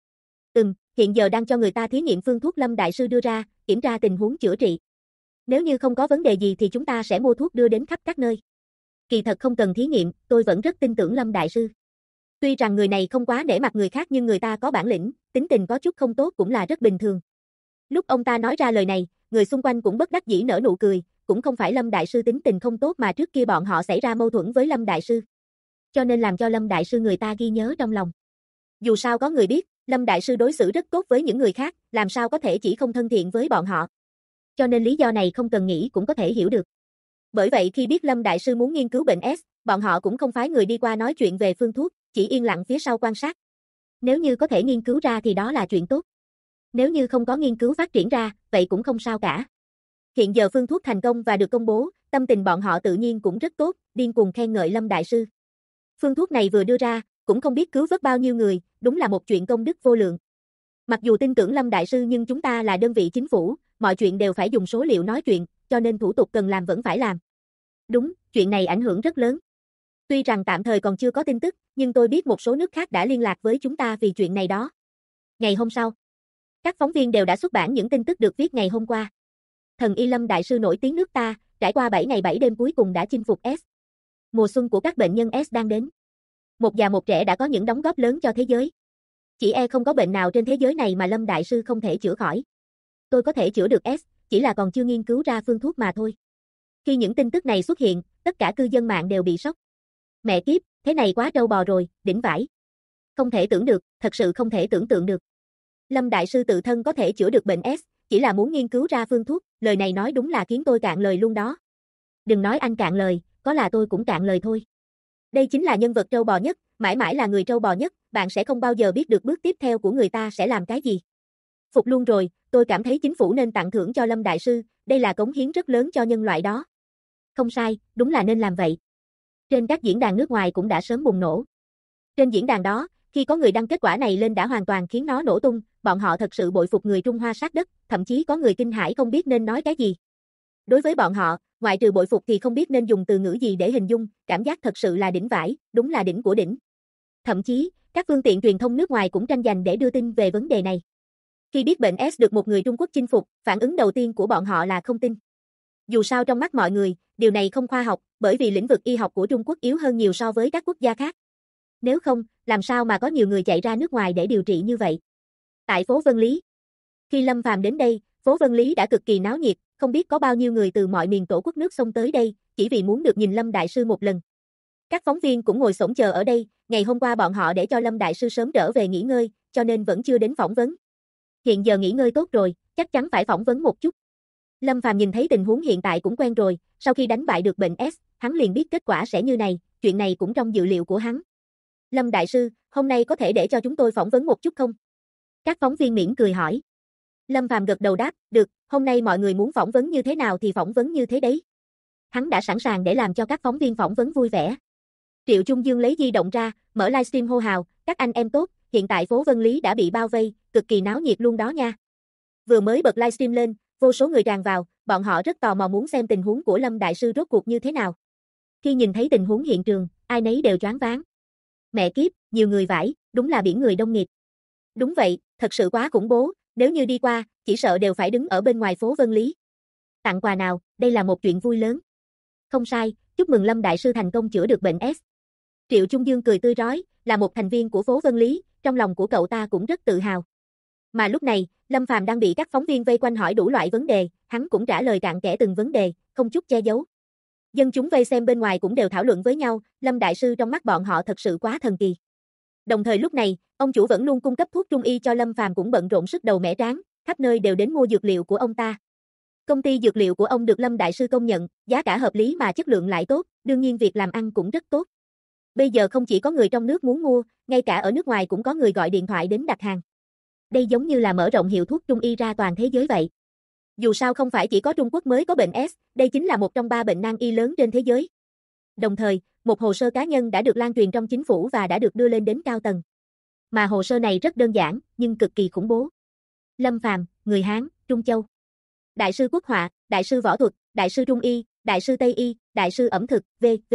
Hiện giờ đang cho người ta thí nghiệm phương thuốc Lâm Đại Sư đưa ra, kiểm tra tình huống chữa trị. Nếu như không có vấn đề gì thì chúng ta sẽ mua thuốc đưa đến khắp các nơi. Kỳ thật không cần thí nghiệm, tôi vẫn rất tin tưởng Lâm Đại Sư. Tuy rằng người này không quá nể mặt người khác nhưng người ta có bản lĩnh, tính tình có chút không tốt cũng là rất bình thường. Lúc ông ta nói ra lời này, người xung quanh cũng bất đắc dĩ nở nụ cười, cũng không phải Lâm Đại Sư tính tình không tốt mà trước kia bọn họ xảy ra mâu thuẫn với Lâm Đại Sư. Cho nên làm cho Lâm Đại Sư người ta ghi nhớ trong lòng. Dù sao có người biết, Lâm Đại Sư đối xử rất tốt với những người khác, làm sao có thể chỉ không thân thiện với bọn họ. Cho nên lý do này không cần nghĩ cũng có thể hiểu được. Bởi vậy khi biết Lâm Đại Sư muốn nghiên cứu bệnh S, bọn họ cũng không phái người đi qua nói chuyện về phương thuốc, chỉ yên lặng phía sau quan sát. Nếu như có thể nghiên cứu ra thì đó là chuyện tốt. Nếu như không có nghiên cứu phát triển ra, vậy cũng không sao cả. Hiện giờ phương thuốc thành công và được công bố, tâm tình bọn họ tự nhiên cũng rất tốt, điên cuồng khen ngợi Lâm Đại Sư. Phương thuốc này vừa đưa ra, cũng không biết cứu vớt bao nhiêu người, đúng là một chuyện công đức vô lượng. Mặc dù tin tưởng Lâm Đại Sư nhưng chúng ta là đơn vị chính phủ, mọi chuyện đều phải dùng số liệu nói chuyện, cho nên thủ tục cần làm vẫn phải làm. Đúng, chuyện này ảnh hưởng rất lớn. Tuy rằng tạm thời còn chưa có tin tức, nhưng tôi biết một số nước khác đã liên lạc với chúng ta vì chuyện này đó. Ngày hôm sau, các phóng viên đều đã xuất bản những tin tức được viết ngày hôm qua. Thần y Lâm Đại Sư nổi tiếng nước ta, trải qua 7 ngày 7 đêm cuối cùng đã chinh phục S. Mùa xuân của các bệnh nhân S đang đến. Một già một trẻ đã có những đóng góp lớn cho thế giới. Chỉ không có bệnh nào trên thế giới này mà Lâm Đại Sư không thể chữa khỏi. Tôi có thể chữa được S, chỉ là còn chưa nghiên cứu ra phương thuốc mà thôi. Khi những tin tức này xuất hiện, tất cả cư dân mạng đều bị sốc. Mẹ kiếp, thế này quá trâu bò rồi, đỉnh vãi. Không thể tưởng được, thật sự không thể tưởng tượng được. Lâm Đại Sư tự thân có thể chữa được bệnh S, chỉ là muốn nghiên cứu ra phương thuốc, lời này nói đúng là khiến tôi cạn lời luôn đó. Đừng nói anh cạn lời, có là tôi cũng cạn lời thôi. Đây chính là nhân vật trâu bò nhất, mãi mãi là người trâu bò nhất, bạn sẽ không bao giờ biết được bước tiếp theo của người ta sẽ làm cái gì. Phục luôn rồi, tôi cảm thấy chính phủ nên tặng thưởng cho Lâm Đại Sư, đây là cống hiến rất lớn cho nhân loại đó. Không sai, đúng là nên làm vậy. Trên các diễn đàn nước ngoài cũng đã sớm bùng nổ. Trên diễn đàn đó, khi có người đăng kết quả này lên đã hoàn toàn khiến nó nổ tung, bọn họ thật sự bội phục người Trung Hoa sát đất, thậm chí có người kinh hãi không biết nên nói cái gì. Đối với bọn họ, ngoại trừ bội phục thì không biết nên dùng từ ngữ gì để hình dung, cảm giác thật sự là đỉnh vãi, đúng là đỉnh của đỉnh. Thậm chí, các phương tiện truyền thông nước ngoài cũng tranh giành để đưa tin về vấn đề này. Khi biết bệnh S được một người Trung Quốc chinh phục, phản ứng đầu tiên của bọn họ là không tin. Dù sao trong mắt mọi người, điều này không khoa học, bởi vì lĩnh vực y học của Trung Quốc yếu hơn nhiều so với các quốc gia khác. Nếu không, làm sao mà có nhiều người chạy ra nước ngoài để điều trị như vậy? Tại phố Vân Lý. Khi Lâm Phàm đến đây, phố Vân Lý đã cực kỳ náo nhiệt, không biết có bao nhiêu người từ mọi miền tổ quốc nước xông tới đây, chỉ vì muốn được nhìn Lâm Đại Sư một lần. Các phóng viên cũng ngồi xổm chờ ở đây, ngày hôm qua bọn họ để cho Lâm Đại Sư sớm trở về nghỉ ngơi, cho nên vẫn chưa đến phỏng vấn. Hiện giờ nghỉ ngơi tốt rồi, chắc chắn phải phỏng vấn một chút. Lâm Phàm nhìn thấy tình huống hiện tại cũng quen rồi, sau khi đánh bại được bệnh S, hắn liền biết kết quả sẽ như này, chuyện này cũng trong dự liệu của hắn. Lâm Đại Sư, hôm nay có thể để cho chúng tôi phỏng vấn một chút không? Các phóng viên mỉm cười hỏi. Lâm Phàm gật đầu đáp, được, hôm nay mọi người muốn phỏng vấn như thế nào thì phỏng vấn như thế đấy. Hắn đã sẵn sàng để làm cho các phóng viên phỏng vấn vui vẻ. Triệu Trung Dương lấy di động ra, mở livestream hô hào, các anh em tốt, hiện tại phố Vân Lý đã bị bao vây, cực kỳ náo nhiệt luôn đó nha. Vừa mới bật livestream lên, vô số người tràn vào, bọn họ rất tò mò muốn xem tình huống của Lâm Đại Sư rốt cuộc như thế nào. Khi nhìn thấy tình huống hiện trường, ai nấy đều choáng váng. Mẹ kiếp, nhiều người vãi, đúng là biển người đông nghịt. Đúng vậy, thật sự quá khủng bố, nếu như đi qua, chỉ sợ đều phải đứng ở bên ngoài phố Vân Lý. Tặng quà nào, đây là một chuyện vui lớn. Không sai, chúc mừng Lâm Đại Sư thành công chữa được bệnh S. Triệu Trung Dương cười tươi rói, là một thành viên của phố Vân Lý, trong lòng của cậu ta cũng rất tự hào. Mà lúc này, Lâm Phàm đang bị các phóng viên vây quanh hỏi đủ loại vấn đề, hắn cũng trả lời cặn kẽ từng vấn đề, không chút che giấu. Dân chúng vây xem bên ngoài cũng đều thảo luận với nhau, Lâm đại sư trong mắt bọn họ thật sự quá thần kỳ. Đồng thời lúc này, ông chủ vẫn luôn cung cấp thuốc trung y cho Lâm Phàm cũng bận rộn sức đầu mẻ trán, khắp nơi đều đến mua dược liệu của ông ta. Công ty dược liệu của ông được Lâm đại sư công nhận, giá cả hợp lý mà chất lượng lại tốt, đương nhiên việc làm ăn cũng rất tốt. Bây giờ không chỉ có người trong nước muốn mua, ngay cả ở nước ngoài cũng có người gọi điện thoại đến đặt hàng. Đây giống như là mở rộng hiệu thuốc trung y ra toàn thế giới vậy. Dù sao không phải chỉ có Trung Quốc mới có bệnh S, đây chính là một trong 3 bệnh nan y lớn trên thế giới. Đồng thời, một hồ sơ cá nhân đã được lan truyền trong chính phủ và đã được đưa lên đến cao tầng. Mà hồ sơ này rất đơn giản, nhưng cực kỳ khủng bố. Lâm Phàm, người Hán, Trung Châu. Đại sư quốc họa, đại sư võ thuật, đại sư trung y, đại sư tây y, đại sư ẩm thực, v.v.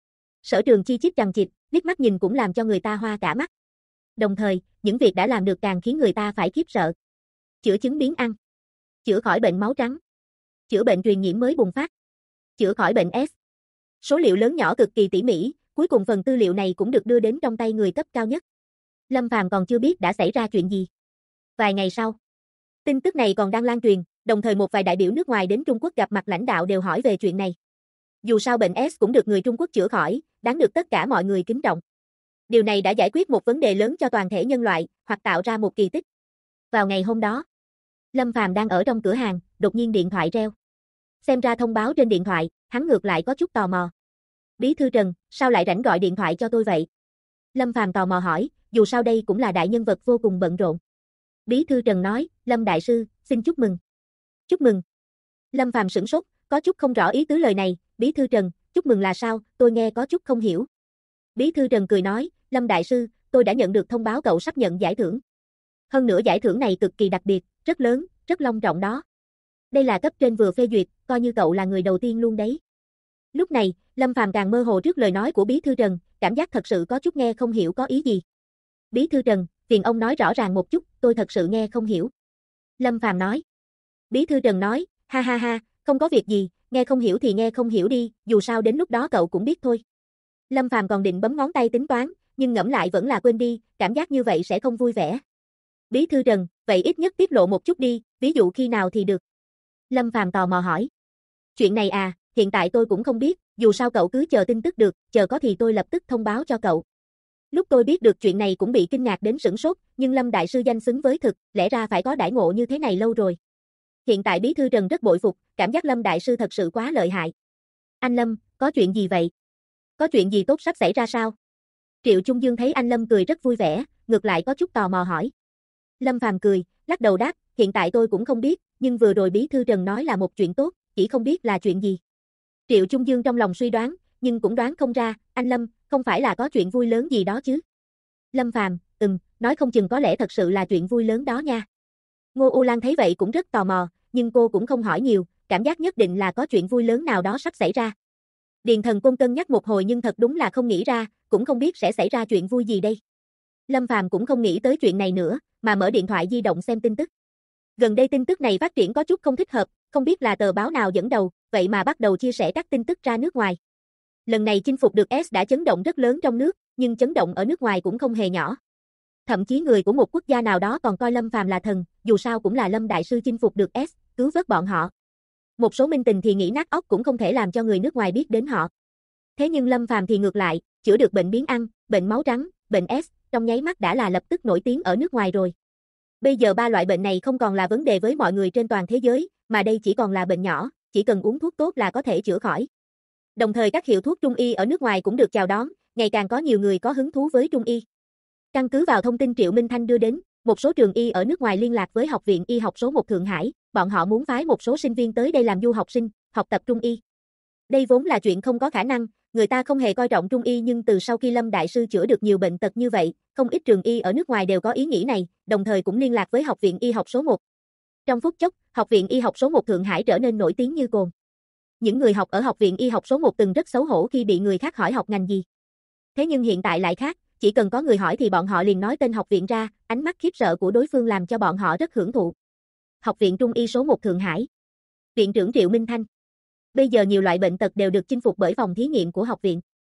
Sở trường chi chít chằng chịt, liếc mắt nhìn cũng làm cho người ta hoa cả mắt. Đồng thời, những việc đã làm được càng khiến người ta phải khiếp sợ. Chữa chứng biến ăn, chữa khỏi bệnh máu trắng, chữa bệnh truyền nhiễm mới bùng phát, chữa khỏi bệnh S. Số liệu lớn nhỏ cực kỳ tỉ mỉ, cuối cùng phần tư liệu này cũng được đưa đến trong tay người cấp cao nhất. Lâm Phàm còn chưa biết đã xảy ra chuyện gì. Vài ngày sau, tin tức này còn đang lan truyền, đồng thời một vài đại biểu nước ngoài đến Trung Quốc gặp mặt lãnh đạo đều hỏi về chuyện này. Dù sao bệnh S cũng được người Trung Quốc chữa khỏi, đáng được tất cả mọi người kính trọng. Điều này đã giải quyết một vấn đề lớn cho toàn thể nhân loại, hoặc tạo ra một kỳ tích. Vào ngày hôm đó, Lâm Phàm đang ở trong cửa hàng, đột nhiên điện thoại reo. Xem ra thông báo trên điện thoại, hắn ngược lại có chút tò mò. Bí thư Trần, sao lại rảnh gọi điện thoại cho tôi vậy? Lâm Phàm tò mò hỏi, dù sao đây cũng là đại nhân vật vô cùng bận rộn. Bí thư Trần nói, Lâm đại sư, xin chúc mừng. Chúc mừng. Lâm Phàm sửng sốt, có chút không rõ ý tứ lời này, Bí thư Trần, chúc mừng là sao, tôi nghe có chút không hiểu. Bí thư Trần cười nói, Lâm đại sư, tôi đã nhận được thông báo cậu sắp nhận giải thưởng. Hơn nữa giải thưởng này cực kỳ đặc biệt, rất lớn, rất long trọng đó. Đây là cấp trên vừa phê duyệt, coi như cậu là người đầu tiên luôn đấy. Lúc này, Lâm Phàm càng mơ hồ trước lời nói của Bí thư Trần, cảm giác thật sự có chút nghe không hiểu có ý gì. Bí thư Trần, phiền ông nói rõ ràng một chút, tôi thật sự nghe không hiểu. Lâm Phàm nói. Bí thư Trần nói, ha ha ha, không có việc gì, nghe không hiểu thì nghe không hiểu đi, dù sao đến lúc đó cậu cũng biết thôi. Lâm Phàm còn định bấm ngón tay tính toán, nhưng ngẫm lại vẫn là quên đi, cảm giác như vậy sẽ không vui vẻ. Bí thư Trần, vậy ít nhất tiết lộ một chút đi, ví dụ khi nào thì được. Lâm Phàm tò mò hỏi. Chuyện này à, hiện tại tôi cũng không biết, dù sao cậu cứ chờ tin tức được, chờ có thì tôi lập tức thông báo cho cậu. Lúc tôi biết được chuyện này cũng bị kinh ngạc đến sửng sốt, nhưng Lâm đại sư danh xứng với thực, lẽ ra phải có đãi ngộ như thế này lâu rồi. Hiện tại Bí thư Trần rất bội phục, cảm giác Lâm đại sư thật sự quá lợi hại. Anh Lâm, có chuyện gì vậy? Có chuyện gì tốt sắp xảy ra sao? Triệu Trung Dương thấy anh Lâm cười rất vui vẻ, ngược lại có chút tò mò hỏi. Lâm Phàm cười, lắc đầu đáp, hiện tại tôi cũng không biết, nhưng vừa rồi Bí thư Trần nói là một chuyện tốt, chỉ không biết là chuyện gì. Triệu Trung Dương trong lòng suy đoán, nhưng cũng đoán không ra, anh Lâm, không phải là có chuyện vui lớn gì đó chứ? Lâm Phàm, nói không chừng có lẽ thật sự là chuyện vui lớn đó nha. Ngô U Lan thấy vậy cũng rất tò mò, nhưng cô cũng không hỏi nhiều, cảm giác nhất định là có chuyện vui lớn nào đó sắp xảy ra. Điền Thần Côn cân nhắc một hồi nhưng thật đúng là không nghĩ ra, cũng không biết sẽ xảy ra chuyện vui gì đây. Lâm Phàm cũng không nghĩ tới chuyện này nữa, mà mở điện thoại di động xem tin tức. Gần đây tin tức này phát triển có chút không thích hợp, không biết là tờ báo nào dẫn đầu, vậy mà bắt đầu chia sẻ các tin tức ra nước ngoài. Lần này chinh phục được S đã chấn động rất lớn trong nước, nhưng chấn động ở nước ngoài cũng không hề nhỏ. Thậm chí người của một quốc gia nào đó còn coi Lâm Phàm là thần, dù sao cũng là Lâm đại sư chinh phục được S, cứu vớt bọn họ. Một số minh tình thì nghĩ nát óc cũng không thể làm cho người nước ngoài biết đến họ. Thế nhưng Lâm Phàm thì ngược lại, chữa được bệnh biến ăn, bệnh máu trắng, bệnh S, trong nháy mắt đã là lập tức nổi tiếng ở nước ngoài rồi. Bây giờ 3 loại bệnh này không còn là vấn đề với mọi người trên toàn thế giới, mà đây chỉ còn là bệnh nhỏ, chỉ cần uống thuốc tốt là có thể chữa khỏi. Đồng thời các hiệu thuốc trung y ở nước ngoài cũng được chào đón, ngày càng có nhiều người có hứng thú với trung y. Căn cứ vào thông tin Triệu Minh Thanh đưa đến, một số trường y ở nước ngoài liên lạc với Học viện Y học số 1 Thượng Hải, bọn họ muốn phái một số sinh viên tới đây làm du học sinh, học tập trung y. Đây vốn là chuyện không có khả năng, người ta không hề coi trọng trung y nhưng từ sau khi Lâm đại sư chữa được nhiều bệnh tật như vậy, không ít trường y ở nước ngoài đều có ý nghĩ này, đồng thời cũng liên lạc với Học viện Y học số 1. Trong phút chốc, Học viện Y học số 1 Thượng Hải trở nên nổi tiếng như cồn. Những người học ở Học viện Y học số 1 từng rất xấu hổ khi bị người khác hỏi học ngành gì. Thế nhưng hiện tại lại khác, chỉ cần có người hỏi thì bọn họ liền nói tên học viện ra, ánh mắt khiếp sợ của đối phương làm cho bọn họ rất hưởng thụ. Học viện Trung y số 1 Thượng Hải. Viện trưởng Triệu Minh Thanh. Bây giờ nhiều loại bệnh tật đều được chinh phục bởi phòng thí nghiệm của học viện.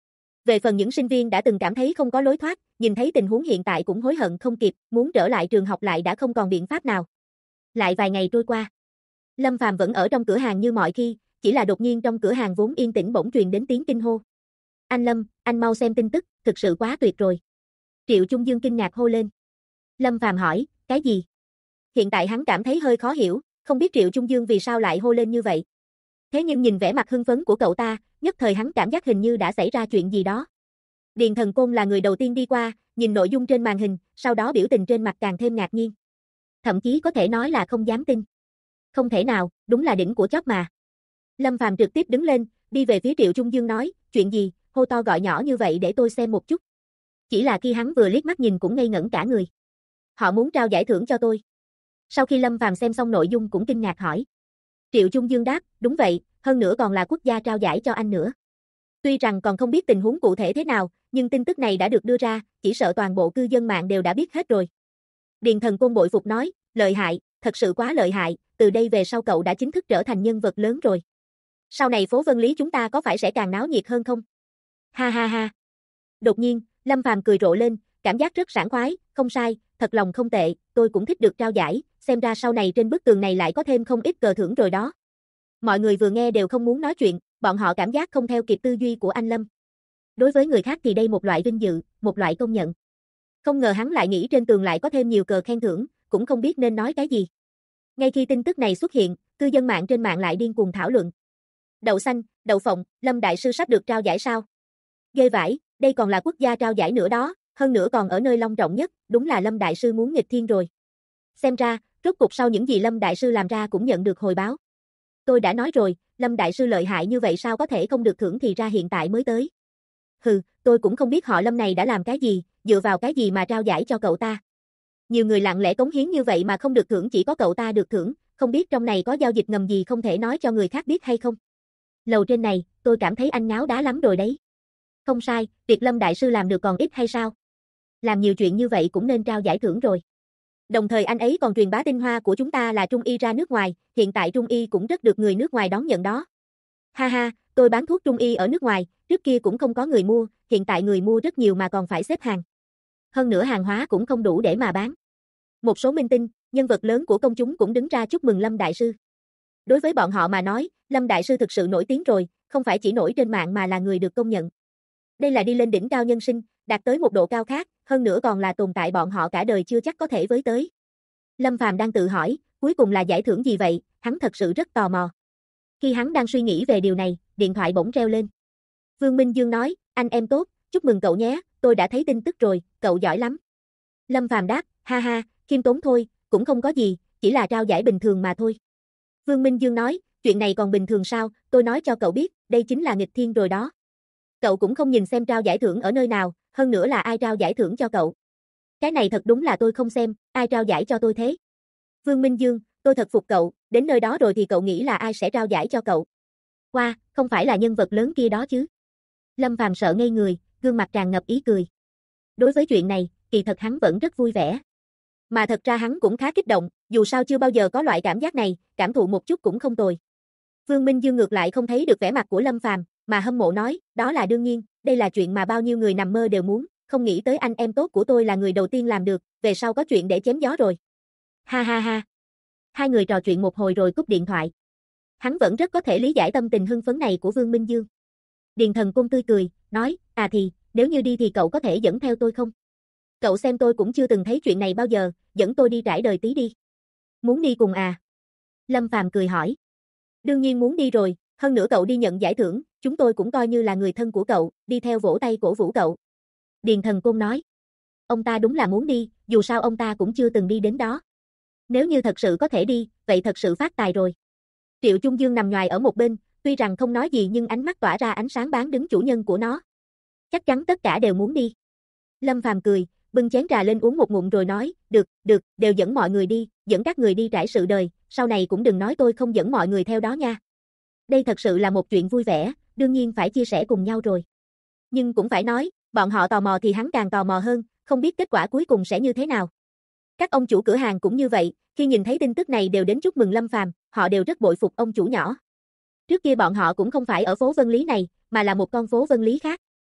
Về phần những sinh viên đã từng cảm thấy không có lối thoát, nhìn thấy tình huống hiện tại cũng hối hận không kịp, muốn trở lại trường học lại đã không còn biện pháp nào. Lại vài ngày trôi qua. Lâm Phàm vẫn ở trong cửa hàng như mọi khi, chỉ là đột nhiên trong cửa hàng vốn yên tĩnh bỗng truyền đến tiếng kinh hô. Anh Lâm, anh mau xem tin tức, thực sự quá tuyệt rồi. Triệu Trung Dương kinh ngạc hô lên. Lâm Phàm hỏi, cái gì? Hiện tại hắn cảm thấy hơi khó hiểu, không biết Triệu Trung Dương vì sao lại hô lên như vậy. Thế nhưng nhìn vẻ mặt hưng phấn của cậu ta, nhất thời hắn cảm giác hình như đã xảy ra chuyện gì đó. Điền Thần Côn là người đầu tiên đi qua, nhìn nội dung trên màn hình, sau đó biểu tình trên mặt càng thêm ngạc nhiên. Thậm chí có thể nói là không dám tin. Không thể nào, đúng là đỉnh của chóp mà. Lâm Phàm trực tiếp đứng lên, đi về phía Triệu Trung Dương nói, chuyện gì, hô to gọi nhỏ như vậy để tôi xem một chút. Chỉ là khi hắn vừa liếc mắt nhìn cũng ngây ngẩn cả người. Họ muốn trao giải thưởng cho tôi. Sau khi Lâm Phàm xem xong nội dung cũng kinh ngạc hỏi. Triệu Trung Dương đáp, đúng vậy, hơn nữa còn là quốc gia trao giải cho anh nữa. Tuy rằng còn không biết tình huống cụ thể thế nào, nhưng tin tức này đã được đưa ra, chỉ sợ toàn bộ cư dân mạng đều đã biết hết rồi. Điền Thần Côn bội phục nói, lợi hại, thật sự quá lợi hại, từ đây về sau cậu đã chính thức trở thành nhân vật lớn rồi. Sau này phố Vân Lý chúng ta có phải sẽ càng náo nhiệt hơn không? Ha ha ha. Đột nhiên, Lâm Phàm cười rộ lên, cảm giác rất sảng khoái, không sai, thật lòng không tệ, tôi cũng thích được trao giải, xem ra sau này trên bức tường này lại có thêm không ít cờ thưởng rồi đó. Mọi người vừa nghe đều không muốn nói chuyện, bọn họ cảm giác không theo kịp tư duy của anh Lâm. Đối với người khác thì đây một loại vinh dự, một loại công nhận. Không ngờ hắn lại nghĩ trên tường lại có thêm nhiều cờ khen thưởng, cũng không biết nên nói cái gì. Ngay khi tin tức này xuất hiện, cư dân mạng trên mạng lại điên cuồng thảo luận. Đậu xanh, đậu phộng, Lâm đại sư sắp được trao giải sao? Ghê vãi, đây còn là quốc gia trao giải nữa đó, hơn nữa còn ở nơi long trọng nhất, đúng là Lâm đại sư muốn nghịch thiên rồi. Xem ra, rốt cục sau những gì Lâm đại sư làm ra cũng nhận được hồi báo. Tôi đã nói rồi, Lâm đại sư lợi hại như vậy sao có thể không được thưởng thì ra hiện tại mới tới. Hừ, tôi cũng không biết họ Lâm này đã làm cái gì, dựa vào cái gì mà trao giải cho cậu ta. Nhiều người lặng lẽ cống hiến như vậy mà không được thưởng, chỉ có cậu ta được thưởng, không biết trong này có giao dịch ngầm gì không thể nói cho người khác biết hay không. Lầu trên này, tôi cảm thấy anh ngáo đá lắm rồi đấy. Không sai, việc Lâm đại sư làm được còn ít hay sao? Làm nhiều chuyện như vậy cũng nên trao giải thưởng rồi. Đồng thời anh ấy còn truyền bá tinh hoa của chúng ta là Trung y ra nước ngoài, hiện tại Trung y cũng rất được người nước ngoài đón nhận đó. Ha ha, tôi bán thuốc Trung y ở nước ngoài, trước kia cũng không có người mua, hiện tại người mua rất nhiều mà còn phải xếp hàng. Hơn nữa hàng hóa cũng không đủ để mà bán. Một số minh tinh, nhân vật lớn của công chúng cũng đứng ra chúc mừng Lâm đại sư. Đối với bọn họ mà nói, Lâm đại sư thực sự nổi tiếng rồi, không phải chỉ nổi trên mạng mà là người được công nhận. Đây là đi lên đỉnh cao nhân sinh, đạt tới một độ cao khác, hơn nữa còn là tồn tại bọn họ cả đời chưa chắc có thể với tới. Lâm Phàm đang tự hỏi, cuối cùng là giải thưởng gì vậy, hắn thật sự rất tò mò. Khi hắn đang suy nghĩ về điều này, điện thoại bỗng reo lên. Vương Minh Dương nói, anh em tốt, chúc mừng cậu nhé, tôi đã thấy tin tức rồi, cậu giỏi lắm. Lâm Phàm đáp, ha ha, khiêm tốn thôi, cũng không có gì, chỉ là trao giải bình thường mà thôi. Vương Minh Dương nói, chuyện này còn bình thường sao, tôi nói cho cậu biết, đây chính là nghịch thiên rồi đó. Cậu cũng không nhìn xem trao giải thưởng ở nơi nào, hơn nữa là ai trao giải thưởng cho cậu. Cái này thật đúng là tôi không xem, ai trao giải cho tôi thế. Vương Minh Dương, tôi thật phục cậu, đến nơi đó rồi thì cậu nghĩ là ai sẽ trao giải cho cậu. Wow, không phải là nhân vật lớn kia đó chứ. Lâm Phàm sợ ngây người, gương mặt tràn ngập ý cười. Đối với chuyện này, kỳ thật hắn vẫn rất vui vẻ. Mà thật ra hắn cũng khá kích động, dù sao chưa bao giờ có loại cảm giác này, cảm thụ một chút cũng không tồi. Vương Minh Dương ngược lại không thấy được vẻ mặt của Lâm Phàm, mà hâm mộ nói, đó là đương nhiên, đây là chuyện mà bao nhiêu người nằm mơ đều muốn, không nghĩ tới anh em tốt của tôi là người đầu tiên làm được, về sau có chuyện để chém gió rồi. Ha ha ha. Hai người trò chuyện một hồi rồi cúp điện thoại. Hắn vẫn rất có thể lý giải tâm tình hưng phấn này của Vương Minh Dương. Điền Thần Côn tươi cười, nói, thì, nếu như đi thì cậu có thể dẫn theo tôi không? Cậu xem tôi cũng chưa từng thấy chuyện này bao giờ, dẫn tôi đi trải đời tí đi. Muốn đi cùng à? Lâm Phàm cười hỏi. Đương nhiên muốn đi rồi, hơn nữa cậu đi nhận giải thưởng, chúng tôi cũng coi như là người thân của cậu, đi theo vỗ tay cổ vũ cậu. Điền Thần Côn nói. Ông ta đúng là muốn đi, dù sao ông ta cũng chưa từng đi đến đó. Nếu như thật sự có thể đi, vậy thật sự phát tài rồi. Triệu Trung Dương nằm nhoài ở một bên, tuy rằng không nói gì nhưng ánh mắt tỏa ra ánh sáng bán đứng chủ nhân của nó. Chắc chắn tất cả đều muốn đi. Lâm Phàm cười, bưng chén trà lên uống một ngụm rồi nói, được, đều dẫn mọi người đi, dẫn các người đi trải sự đời, sau này cũng đừng nói tôi không dẫn mọi người theo đó nha. Đây thật sự là một chuyện vui vẻ, đương nhiên phải chia sẻ cùng nhau rồi. Nhưng cũng phải nói, bọn họ tò mò thì hắn càng tò mò hơn, không biết kết quả cuối cùng sẽ như thế nào. Các ông chủ cửa hàng cũng như vậy, khi nhìn thấy tin tức này đều đến chúc mừng Lâm Phàm, họ đều rất bội phục ông chủ nhỏ. Trước kia bọn họ cũng không phải ở phố Vân Lý này, mà là một con phố Vân Lý khác.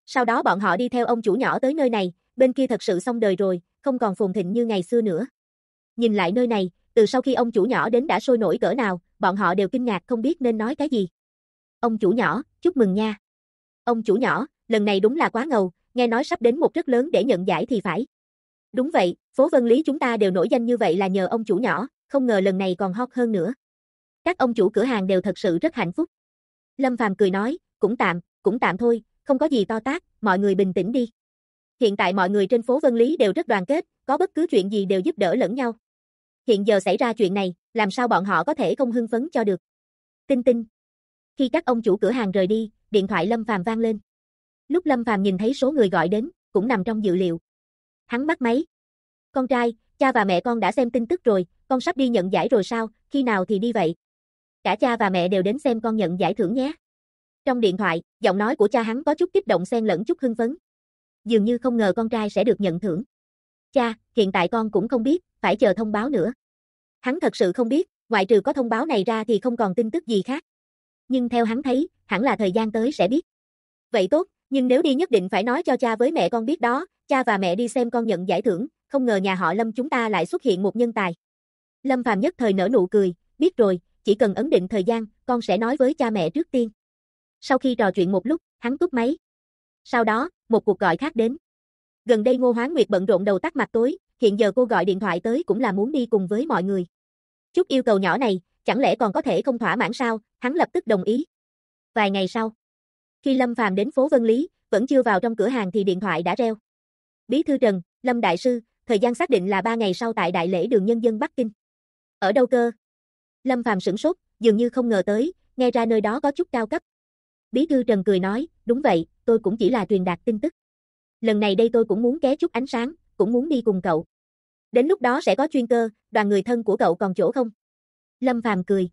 Sau đó bọn họ đi theo ông chủ nhỏ tới nơi này, bên kia thật sự xong đời rồi, không còn phồn thịnh như ngày xưa nữa. Nhìn lại nơi này, từ sau khi ông chủ nhỏ đến đã sôi nổi cỡ nào, bọn họ đều kinh ngạc không biết nên nói cái gì. Ông chủ nhỏ, chúc mừng nha. Ông chủ nhỏ, lần này đúng là quá ngầu, nghe nói sắp đến một rất lớn để nhận giải thì phải. Đúng vậy, phố Vân Lý chúng ta đều nổi danh như vậy là nhờ ông chủ nhỏ, không ngờ lần này còn hot hơn nữa. Các ông chủ cửa hàng đều thật sự rất hạnh phúc. Lâm Phàm cười nói, cũng tạm thôi, không có gì to tát, mọi người bình tĩnh đi. Hiện tại mọi người trên phố Vân Lý đều rất đoàn kết, có bất cứ chuyện gì đều giúp đỡ lẫn nhau. Hiện giờ xảy ra chuyện này, làm sao bọn họ có thể không hưng phấn cho được. Tinh tinh. Khi các ông chủ cửa hàng rời đi, điện thoại Lâm Phàm vang lên. Lúc Lâm Phàm nhìn thấy số người gọi đến, cũng nằm trong dự liệu. Hắn bắt máy. Con trai, cha và mẹ con đã xem tin tức rồi, con sắp đi nhận giải rồi sao, khi nào thì đi vậy? Cả cha và mẹ đều đến xem con nhận giải thưởng nhé. Trong điện thoại, giọng nói của cha hắn có chút kích động xen lẫn chút hưng phấn. Dường như không ngờ con trai sẽ được nhận thưởng. Cha, hiện tại con cũng không biết, phải chờ thông báo nữa. Hắn thật sự không biết, ngoại trừ có thông báo này ra thì không còn tin tức gì khác. Nhưng theo hắn thấy, hẳn là thời gian tới sẽ biết. Vậy tốt, nhưng nếu đi nhất định phải nói cho cha với mẹ con biết đó, cha và mẹ đi xem con nhận giải thưởng, không ngờ nhà họ Lâm chúng ta lại xuất hiện một nhân tài. Lâm Phàm nhất thời nở nụ cười, biết rồi, chỉ cần ấn định thời gian, con sẽ nói với cha mẹ trước tiên. Sau khi trò chuyện một lúc, hắn cúp máy. Sau đó, một cuộc gọi khác đến. Gần đây Ngô Hoán Nguyệt bận rộn đầu tắt mặt tối, hiện giờ cô gọi điện thoại tới cũng là muốn đi cùng với mọi người. Chút yêu cầu nhỏ này, chẳng lẽ còn có thể không thỏa mãn sao, hắn lập tức đồng ý. Vài ngày sau, khi Lâm Phàm đến phố Vân Lý, vẫn chưa vào trong cửa hàng thì điện thoại đã reo. Bí thư Trần, Lâm Đại Sư, thời gian xác định là 3 ngày sau tại Đại lễ đường Nhân dân Bắc Kinh. Ở đâu cơ? Lâm Phàm sửng sốt, dường như không ngờ tới, nghe ra nơi đó có chút cao cấp. Bí thư Trần cười nói, đúng vậy, tôi cũng chỉ là truyền đạt tin tức. Lần này đây tôi cũng muốn ké chút ánh sáng, cũng muốn đi cùng cậu. Đến lúc đó sẽ có chuyên cơ, đoàn người thân của cậu còn chỗ không? Lâm Phàm cười,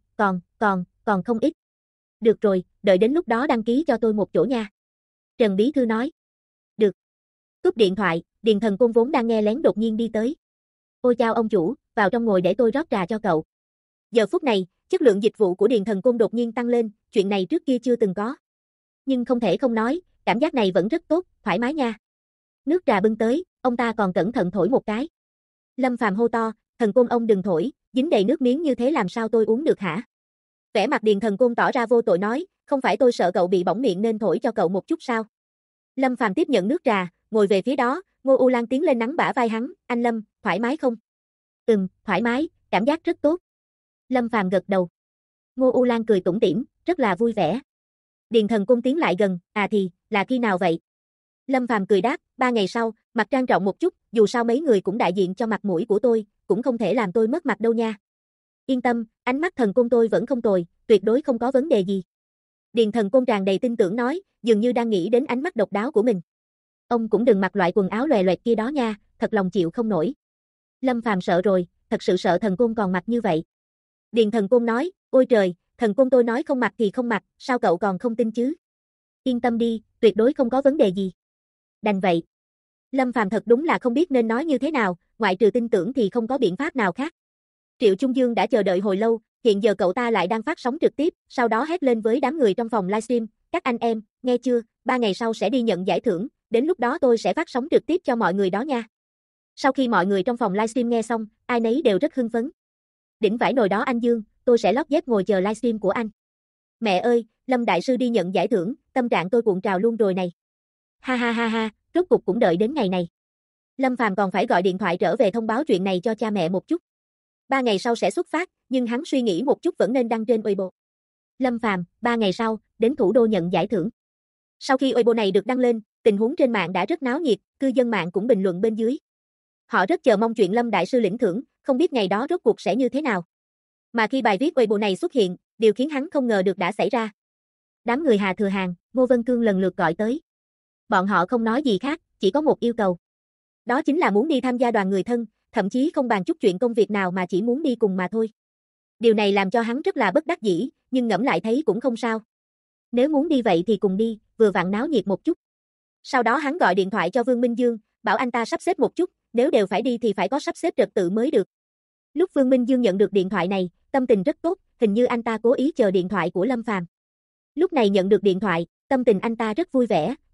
còn không ít. Được rồi, đợi đến lúc đó đăng ký cho tôi một chỗ nha. Trần Bí Thư nói. Được. Cúp điện thoại, Điền Thần Côn vốn đang nghe lén đột nhiên đi tới. Ôi chao ông chủ, vào trong ngồi để tôi rót trà cho cậu. Giờ phút này, chất lượng dịch vụ của Điền Thần Côn đột nhiên tăng lên, chuyện này trước kia chưa từng có. Nhưng không thể không nói, cảm giác này vẫn rất tốt, thoải mái nha. Nước trà bưng tới, ông ta còn cẩn thận thổi một cái. Lâm Phàm hô to, Thần Côn ông đừng thổi, dính đầy nước miếng như thế làm sao tôi uống được hả? Vẻ mặt Điền Thần Côn tỏ ra vô tội nói, không phải tôi sợ cậu bị bỏng miệng nên thổi cho cậu một chút sao? Lâm Phàm tiếp nhận nước trà, ngồi về phía đó, Ngô U Lan tiến lên nắn bả vai hắn, anh Lâm, thoải mái không? Thoải mái, cảm giác rất tốt. Lâm Phàm gật đầu. Ngô U Lan cười tủm tỉm, rất là vui vẻ. Điền Thần Côn tiến lại gần, thì, là khi nào vậy? Lâm Phàm cười đáp, 3 ngày sau, mặt trang trọng một chút, dù sao mấy người cũng đại diện cho mặt mũi của tôi, cũng không thể làm tôi mất mặt đâu nha. Yên tâm, ánh mắt Thần Côn tôi vẫn không tồi, tuyệt đối không có vấn đề gì. Điền Thần Côn tràn đầy tin tưởng nói, dường như đang nghĩ đến ánh mắt độc đáo của mình. Ông cũng đừng mặc loại quần áo lòe loẹt kia đó nha, thật lòng chịu không nổi. Lâm Phàm sợ rồi, thật sự sợ Thần Côn còn mặc như vậy. Điền Thần Côn nói, ôi trời, Thần Côn tôi nói không mặc thì không mặc, sao cậu còn không tin chứ? Yên tâm đi, tuyệt đối không có vấn đề gì. Đành vậy. Lâm Phàm thật đúng là không biết nên nói như thế nào, ngoại trừ tin tưởng thì không có biện pháp nào khác. Triệu Trung Dương đã chờ đợi hồi lâu, hiện giờ cậu ta lại đang phát sóng trực tiếp, sau đó hét lên với đám người trong phòng livestream, các anh em, nghe chưa, 3 ngày sau sẽ đi nhận giải thưởng, đến lúc đó tôi sẽ phát sóng trực tiếp cho mọi người đó nha. Sau khi mọi người trong phòng livestream nghe xong, ai nấy đều rất hưng phấn. Đỉnh vãi nồi đó anh Dương, tôi sẽ lót dép ngồi chờ livestream của anh. Mẹ ơi, Lâm Đại Sư đi nhận giải thưởng, tâm trạng tôi cuộn trào luôn rồi này. Ha ha ha ha, rốt cục cũng đợi đến ngày này. Lâm Phàm còn phải gọi điện thoại trở về thông báo chuyện này cho cha mẹ một chút. 3 ngày sau sẽ xuất phát, nhưng hắn suy nghĩ một chút vẫn nên đăng trên Weibo. Lâm Phàm, 3 ngày sau, đến thủ đô nhận giải thưởng. Sau khi Weibo này được đăng lên, tình huống trên mạng đã rất náo nhiệt, cư dân mạng cũng bình luận bên dưới. Họ rất chờ mong chuyện Lâm Đại Sư lĩnh thưởng, không biết ngày đó rốt cuộc sẽ như thế nào. Mà khi bài viết Weibo này xuất hiện, điều khiến hắn không ngờ được đã xảy ra. Đám người Hà Thừa Hàng, Ngô Vân Cương lần lượt gọi tới. Bọn họ không nói gì khác, chỉ có một yêu cầu. Đó chính là muốn đi tham gia đoàn người thân, thậm chí không bàn chút chuyện công việc nào mà chỉ muốn đi cùng mà thôi. Điều này làm cho hắn rất là bất đắc dĩ, nhưng ngẫm lại thấy cũng không sao. Nếu muốn đi vậy thì cùng đi, vừa vặn náo nhiệt một chút. Sau đó hắn gọi điện thoại cho Vương Minh Dương, bảo anh ta sắp xếp một chút, nếu đều phải đi thì phải có sắp xếp trật tự mới được. Lúc Vương Minh Dương nhận được điện thoại này, tâm tình rất tốt, hình như anh ta cố ý chờ điện thoại của Lâm Phàm. Lúc này nhận được điện thoại, tâm tình anh ta rất vui vẻ,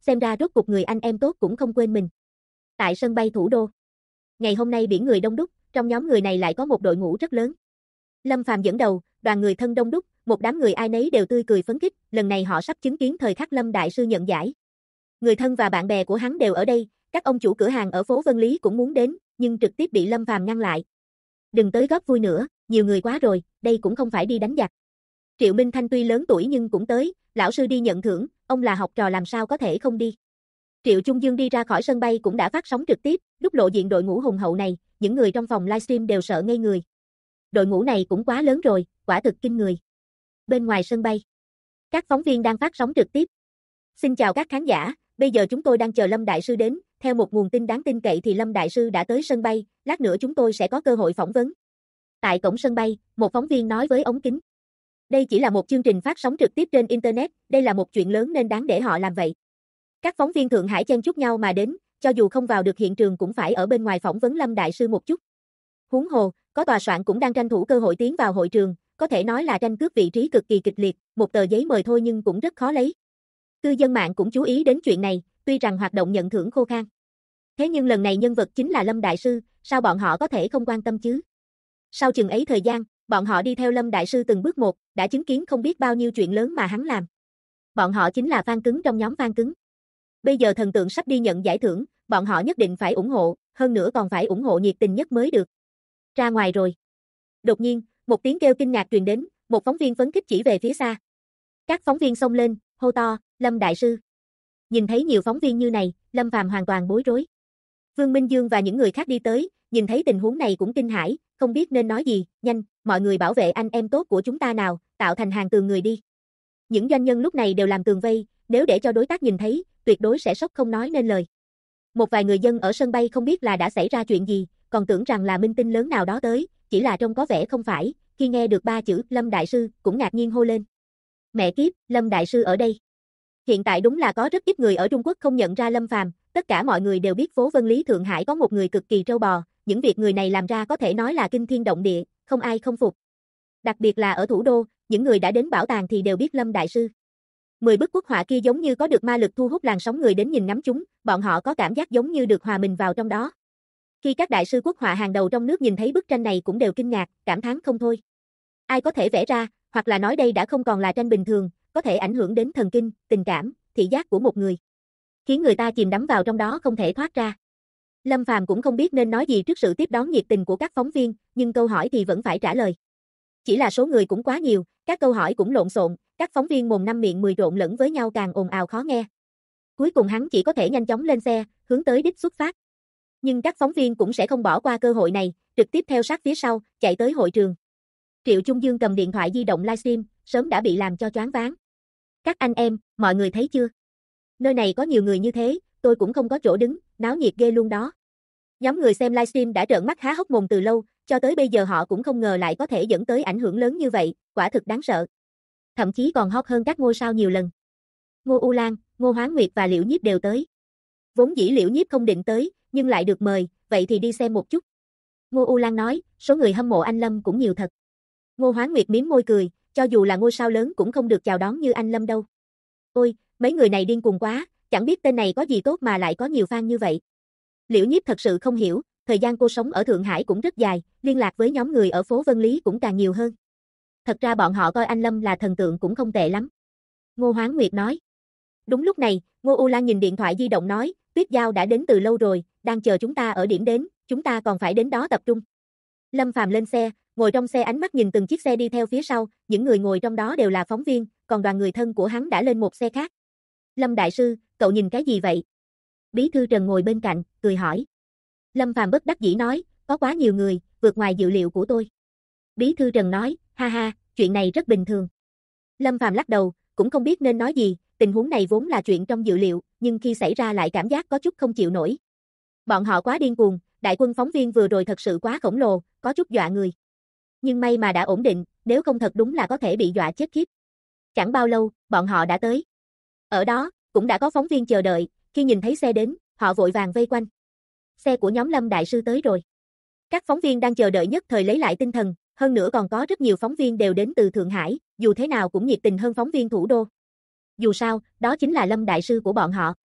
xem ra rốt cục người anh em tốt cũng không quên mình. Tại sân bay thủ đô. Ngày hôm nay biển người đông đúc, trong nhóm người này lại có một đội ngũ rất lớn. Lâm Phàm dẫn đầu, đoàn người thân đông đúc, một đám người ai nấy đều tươi cười phấn khích, lần này họ sắp chứng kiến thời khắc Lâm đại sư nhận giải. Người thân và bạn bè của hắn đều ở đây, các ông chủ cửa hàng ở phố Vân Lý cũng muốn đến, nhưng trực tiếp bị Lâm Phàm ngăn lại. Đừng tới góp vui nữa, nhiều người quá rồi, đây cũng không phải đi đánh giặc. Triệu Minh Thanh tuy lớn tuổi nhưng cũng tới, lão sư đi nhận thưởng, ông là học trò làm sao có thể không đi. Triệu Trung Dương đi ra khỏi sân bay cũng đã phát sóng trực tiếp, lúc lộ diện đội ngũ hùng hậu này, những người trong phòng livestream đều sợ ngây người. Đội ngũ này cũng quá lớn rồi, quả thực kinh người. Bên ngoài sân bay, các phóng viên đang phát sóng trực tiếp. Xin chào các khán giả, bây giờ chúng tôi đang chờ Lâm đại sư đến, theo một nguồn tin đáng tin cậy thì Lâm đại sư đã tới sân bay, lát nữa chúng tôi sẽ có cơ hội phỏng vấn. Tại cổng sân bay, một phóng viên nói với ống kính. Đây chỉ là một chương trình phát sóng trực tiếp trên internet, đây là một chuyện lớn nên đáng để họ làm vậy. Các phóng viên Thượng Hải chen chúc nhau mà đến, cho dù không vào được hiện trường cũng phải ở bên ngoài phỏng vấn Lâm đại sư một chút. Huống hồ, có tòa soạn cũng đang tranh thủ cơ hội tiến vào hội trường, có thể nói là tranh cướp vị trí cực kỳ kịch liệt, một tờ giấy mời thôi nhưng cũng rất khó lấy. Cư dân mạng cũng chú ý đến chuyện này, tuy rằng hoạt động nhận thưởng khô khan. Thế nhưng lần này nhân vật chính là Lâm đại sư, sao bọn họ có thể không quan tâm chứ? Sau chừng ấy thời gian, bọn họ đi theo Lâm đại sư từng bước một, đã chứng kiến không biết bao nhiêu chuyện lớn mà hắn làm. Bọn họ chính là fan cứng trong nhóm fan cứng. Bây giờ thần tượng sắp đi nhận giải thưởng, bọn họ nhất định phải ủng hộ, hơn nữa còn phải ủng hộ nhiệt tình nhất mới được. Ra ngoài rồi. Đột nhiên, một tiếng kêu kinh ngạc truyền đến, một phóng viên phấn khích chỉ về phía xa. Các phóng viên xông lên, hô to, Lâm đại sư. Nhìn thấy nhiều phóng viên như này, Lâm Phàm hoàn toàn bối rối. Vương Minh Dương và những người khác đi tới, nhìn thấy tình huống này cũng kinh hãi, không biết nên nói gì, nhanh, mọi người bảo vệ anh em tốt của chúng ta nào, tạo thành hàng tường người đi. Những doanh nhân lúc này đều làm tường vây, nếu để cho đối tác nhìn thấy, tuyệt đối sẽ sốc không nói nên lời. Một vài người dân ở sân bay không biết là đã xảy ra chuyện gì, còn tưởng rằng là minh tinh lớn nào đó tới, chỉ là trông có vẻ không phải, khi nghe được 3 chữ Lâm đại sư, cũng ngạc nhiên hô lên. Mẹ kiếp, Lâm đại sư ở đây. Hiện tại đúng là có rất ít người ở Trung Quốc không nhận ra Lâm Phàm, tất cả mọi người đều biết phố Vân Lý Thượng Hải có một người cực kỳ trâu bò, những việc người này làm ra có thể nói là kinh thiên động địa, không ai không phục. Đặc biệt là ở thủ đô, những người đã đến bảo tàng thì đều biết Lâm đại sư. 10 bức quốc họa kia giống như có được ma lực thu hút làn sóng người đến nhìn ngắm chúng, bọn họ có cảm giác giống như được hòa mình vào trong đó. Khi các đại sư quốc họa hàng đầu trong nước nhìn thấy bức tranh này cũng đều kinh ngạc, cảm thán không thôi. Ai có thể vẽ ra, hoặc là nói đây đã không còn là tranh bình thường, có thể ảnh hưởng đến thần kinh, tình cảm, thị giác của một người, khiến người ta chìm đắm vào trong đó không thể thoát ra. Lâm Phàm cũng không biết nên nói gì trước sự tiếp đón nhiệt tình của các phóng viên, nhưng câu hỏi thì vẫn phải trả lời. Chỉ là số người cũng quá nhiều, các câu hỏi cũng lộn xộn, các phóng viên mồm năm miệng 10 trộn lẫn với nhau càng ồn ào khó nghe. Cuối cùng hắn chỉ có thể nhanh chóng lên xe, hướng tới đích xuất phát. Nhưng các phóng viên cũng sẽ không bỏ qua cơ hội này, trực tiếp theo sát phía sau, chạy tới hội trường. Triệu Trung Dương cầm điện thoại di động livestream, sớm đã bị làm cho choáng váng. Các anh em, mọi người thấy chưa? Nơi này có nhiều người như thế, tôi cũng không có chỗ đứng, náo nhiệt ghê luôn đó. Nhóm người xem livestream đã trợn mắt há hốc mồm từ lâu, cho tới bây giờ họ cũng không ngờ lại có thể dẫn tới ảnh hưởng lớn như vậy, quả thực đáng sợ. Thậm chí còn hot hơn các ngôi sao nhiều lần. Ngô U Lan, Ngô Hoán Nguyệt và Liễu Nhiếp đều tới. Vốn dĩ Liễu Nhiếp không định tới, nhưng lại được mời, vậy thì đi xem một chút. Ngô U Lan nói, số người hâm mộ anh Lâm cũng nhiều thật. Ngô Hoán Nguyệt mím môi cười, cho dù là ngôi sao lớn cũng không được chào đón như anh Lâm đâu. Ôi, mấy người này điên cuồng quá, chẳng biết tên này có gì tốt mà lại có nhiều fan như vậy. Liễu Nhiếp thật sự không hiểu, thời gian cô sống ở Thượng Hải cũng rất dài, liên lạc với nhóm người ở phố Vân Lý cũng càng nhiều hơn. Thật ra bọn họ coi anh Lâm là thần tượng cũng không tệ lắm. Ngô Hoán Nguyệt nói. Đúng lúc này, Ngô U Lan nhìn điện thoại di động nói, Tuyết Giao đã đến từ lâu rồi, đang chờ chúng ta ở điểm đến, chúng ta còn phải đến đó tập trung. Lâm Phàm lên xe, ngồi trong xe ánh mắt nhìn từng chiếc xe đi theo phía sau, những người ngồi trong đó đều là phóng viên, còn đoàn người thân của hắn đã lên một xe khác. Lâm đại sư, cậu nhìn cái gì vậy? Bí thư Trần ngồi bên cạnh, cười hỏi. Lâm Phàm bất đắc dĩ nói, có quá nhiều người, vượt ngoài dự liệu của tôi. Bí thư Trần nói, ha ha, chuyện này rất bình thường. Lâm Phàm lắc đầu, cũng không biết nên nói gì, tình huống này vốn là chuyện trong dự liệu, nhưng khi xảy ra lại cảm giác có chút không chịu nổi. Bọn họ quá điên cuồng, đại quân phóng viên vừa rồi thật sự quá khổng lồ, có chút dọa người. Nhưng may mà đã ổn định, nếu không thật đúng là có thể bị dọa chết khiếp. Chẳng bao lâu, bọn họ đã tới. Ở đó, cũng đã có phóng viên chờ đợi, khi nhìn thấy xe đến, họ vội vàng vây quanh. Xe của nhóm Lâm đại sư tới rồi. Các phóng viên đang chờ đợi nhất thời lấy lại tinh thần, hơn nữa còn có rất nhiều phóng viên đều đến từ Thượng Hải, dù thế nào cũng nhiệt tình hơn phóng viên thủ đô. Dù sao, đó chính là Lâm đại sư của bọn họ.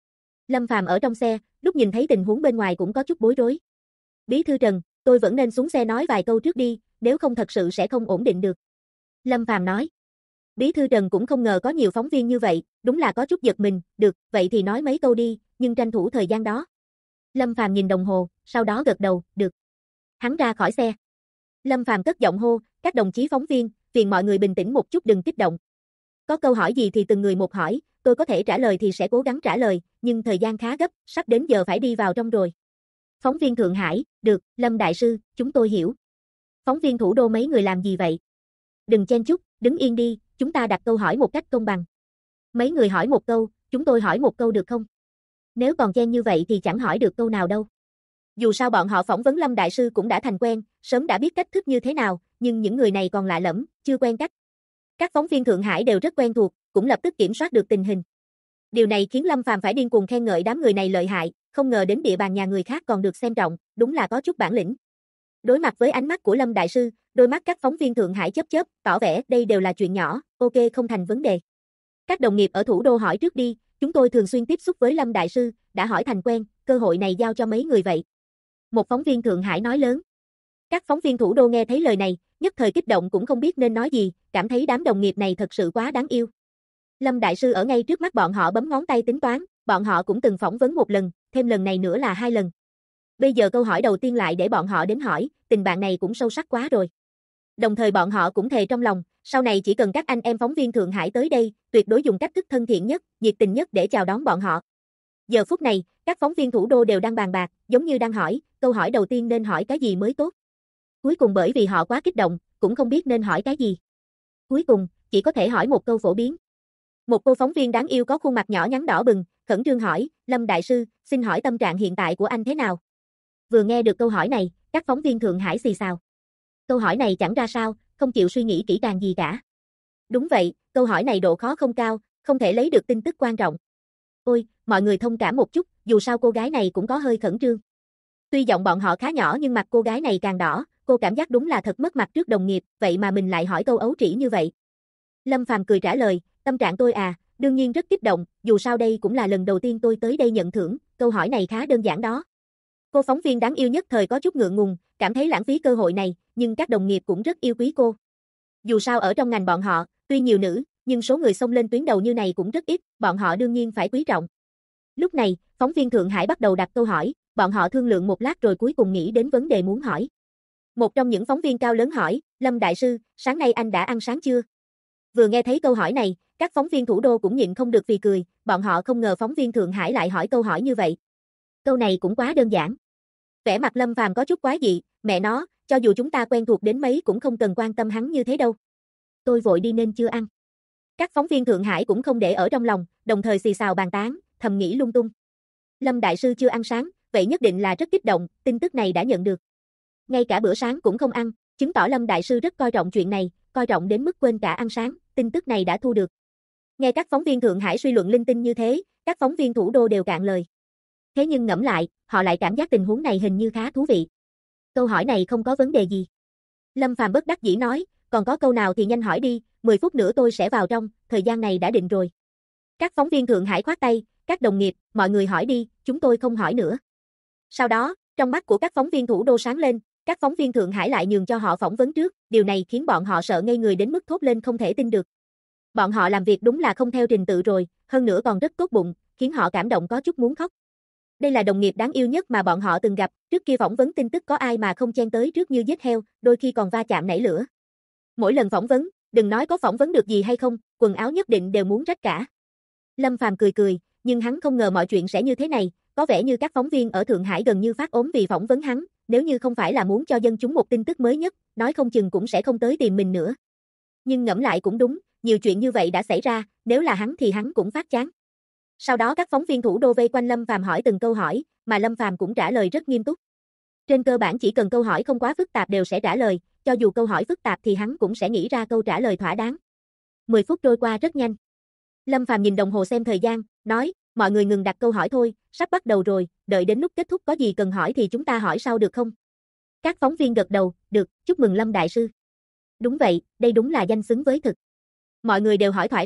Lâm Phàm ở trong xe, lúc nhìn thấy tình huống bên ngoài cũng có chút bối rối. Bí thư Trần, tôi vẫn nên xuống xe nói vài câu trước đi, nếu không thật sự sẽ không ổn định được. Lâm Phàm nói. Bí thư Trần cũng không ngờ có nhiều phóng viên như vậy, đúng là có chút giật mình, được, vậy thì nói mấy câu đi, nhưng tranh thủ thời gian đó. Lâm Phàm nhìn đồng hồ, sau đó gật đầu, được. Hắn ra khỏi xe. Lâm Phàm cất giọng hô, các đồng chí phóng viên, phiền mọi người bình tĩnh một chút đừng kích động. Có câu hỏi gì thì từng người một hỏi, tôi có thể trả lời thì sẽ cố gắng trả lời, nhưng thời gian khá gấp, sắp đến giờ phải đi vào trong rồi. Phóng viên Thượng Hải, được, Lâm Đại Sư, chúng tôi hiểu. Phóng viên Thủ đô mấy người làm gì vậy? Đừng chen chúc, đứng yên đi, chúng ta đặt câu hỏi một cách công bằng. Mấy người hỏi một câu, chúng tôi hỏi một câu được không? Nếu còn chen như vậy thì chẳng hỏi được câu nào đâu. Dù sao bọn họ phỏng vấn Lâm Đại Sư cũng đã thành quen, sớm đã biết cách thức như thế nào, nhưng những người này còn lạ lẫm, chưa quen cách. Các phóng viên Thượng Hải đều rất quen thuộc, cũng lập tức kiểm soát được tình hình. Điều này khiến Lâm Phàm phải điên cuồng khen ngợi đám người này lợi hại, không ngờ đến địa bàn nhà người khác còn được xem trọng, đúng là có chút bản lĩnh. Đối mặt với ánh mắt của Lâm Đại Sư, đôi mắt các phóng viên Thượng Hải chớp chớp, tỏ vẻ đây đều là chuyện nhỏ, ok không thành vấn đề. Các đồng nghiệp ở thủ đô hỏi trước đi, chúng tôi thường xuyên tiếp xúc với Lâm Đại Sư, đã hỏi thành quen, cơ hội này giao cho mấy người vậy. Một phóng viên Thượng Hải nói lớn. Các phóng viên thủ đô nghe thấy lời này, nhất thời kích động cũng không biết nên nói gì, cảm thấy đám đồng nghiệp này thật sự quá đáng yêu. Lâm Đại Sư ở ngay trước mắt bọn họ bấm ngón tay tính toán, bọn họ cũng từng phỏng vấn một lần, thêm lần này nữa là 2 lần. Bây giờ câu hỏi đầu tiên lại để bọn họ đến hỏi, tình bạn này cũng sâu sắc quá rồi. Đồng thời bọn họ cũng thề trong lòng, sau này chỉ cần các anh em phóng viên Thượng Hải tới đây, tuyệt đối dùng cách thức thân thiện nhất, nhiệt tình nhất để chào đón bọn họ. Giờ phút này, các phóng viên thủ đô đều đang bàn bạc, giống như đang hỏi, câu hỏi đầu tiên nên hỏi cái gì mới tốt. Cuối cùng bởi vì họ quá kích động, cũng không biết nên hỏi cái gì. Cuối cùng, chỉ có thể hỏi một câu phổ biến. Một cô phóng viên đáng yêu có khuôn mặt nhỏ nhắn đỏ bừng, khẩn trương hỏi, Lâm Đại Sư, xin hỏi tâm trạng hiện tại của anh thế nào? Vừa nghe được câu hỏi này, các phóng viên Thượng Hải xì xào. Câu hỏi này chẳng ra sao, không chịu suy nghĩ kỹ càng gì cả. Đúng vậy, câu hỏi này độ khó không cao, không thể lấy được tin tức quan trọng. Ôi, mọi người thông cảm một chút, dù sao cô gái này cũng có hơi khẩn trương. Tuy giọng bọn họ khá nhỏ nhưng mặt cô gái này càng đỏ, cô cảm giác đúng là thật mất mặt trước đồng nghiệp, vậy mà mình lại hỏi câu ấu trĩ như vậy. Lâm Phàm cười trả lời, tâm trạng tôi à, đương nhiên rất kích động, dù sao đây cũng là lần đầu tiên tôi tới đây nhận thưởng, câu hỏi này khá đơn giản đó. Cô phóng viên đáng yêu nhất thời có chút ngượng ngùng, cảm thấy lãng phí cơ hội này, nhưng các đồng nghiệp cũng rất yêu quý cô. Dù sao ở trong ngành bọn họ, tuy nhiều nữ, nhưng số người xông lên tuyến đầu như này cũng rất ít, bọn họ đương nhiên phải quý trọng. Lúc này, phóng viên Thượng Hải bắt đầu đặt câu hỏi, bọn họ thương lượng một lát rồi cuối cùng nghĩ đến vấn đề muốn hỏi. Một trong những phóng viên cao lớn hỏi, Lâm Đại Sư, sáng nay anh đã ăn sáng chưa? Vừa nghe thấy câu hỏi này, các phóng viên thủ đô cũng nhịn không được vì cười, bọn họ không ngờ phóng viên Thượng Hải lại hỏi câu hỏi như vậy. Câu này cũng quá đơn giản. Vẻ mặt Lâm Phàm có chút quái dị, mẹ nó, cho dù chúng ta quen thuộc đến mấy cũng không cần quan tâm hắn như thế đâu. Tôi vội đi nên chưa ăn. Các phóng viên Thượng Hải cũng không để ở trong lòng, đồng thời xì xào bàn tán, thầm nghĩ lung tung. Lâm Đại Sư chưa ăn sáng, vậy nhất định là rất kích động, tin tức này đã nhận được. Ngay cả bữa sáng cũng không ăn, chứng tỏ Lâm Đại Sư rất coi trọng chuyện này, coi trọng đến mức quên cả ăn sáng, tin tức này đã thu được. Nghe các phóng viên Thượng Hải suy luận linh tinh như thế, các phóng viên thủ đô đều cạn lời. Thế nhưng ngẫm lại, họ lại cảm giác tình huống này hình như khá thú vị. Câu hỏi này không có vấn đề gì. Lâm Phàm bất đắc dĩ nói, còn có câu nào thì nhanh hỏi đi, 10 phút nữa tôi sẽ vào trong, thời gian này đã định rồi. Các phóng viên Thượng Hải khoát tay, các đồng nghiệp, mọi người hỏi đi, chúng tôi không hỏi nữa. Sau đó, trong mắt của các phóng viên thủ đô sáng lên, các phóng viên Thượng Hải lại nhường cho họ phỏng vấn trước, điều này khiến bọn họ sợ ngây người đến mức thốt lên không thể tin được. Bọn họ làm việc đúng là không theo trình tự rồi, hơn nữa còn rất tốt bụng, khiến họ cảm động có chút muốn khóc. Đây là đồng nghiệp đáng yêu nhất mà bọn họ từng gặp, trước kia phỏng vấn tin tức có ai mà không chen tới trước như giết heo, đôi khi còn va chạm nảy lửa. Mỗi lần phỏng vấn, đừng nói có phỏng vấn được gì hay không, quần áo nhất định đều muốn rách cả. Lâm Phàm cười cười, nhưng hắn không ngờ mọi chuyện sẽ như thế này, có vẻ như các phóng viên ở Thượng Hải gần như phát ốm vì phỏng vấn hắn, nếu như không phải là muốn cho dân chúng một tin tức mới nhất, nói không chừng cũng sẽ không tới tìm mình nữa. Nhưng ngẫm lại cũng đúng, nhiều chuyện như vậy đã xảy ra, nếu là hắn thì hắn cũng phát chán. Sau đó các phóng viên thủ đô vây quanh Lâm Phàm hỏi từng câu hỏi, mà Lâm Phàm cũng trả lời rất nghiêm túc. Trên cơ bản chỉ cần câu hỏi không quá phức tạp đều sẽ trả lời, cho dù câu hỏi phức tạp thì hắn cũng sẽ nghĩ ra câu trả lời thỏa đáng. 10 phút trôi qua rất nhanh. Lâm Phàm nhìn đồng hồ xem thời gian, nói, mọi người ngừng đặt câu hỏi thôi, sắp bắt đầu rồi, đợi đến lúc kết thúc có gì cần hỏi thì chúng ta hỏi sau được không? Các phóng viên gật đầu, được, chúc mừng Lâm Đại Sư. Đúng vậy, đây đúng là danh xứng với thực. Mọi người đều hỏi thoải mái,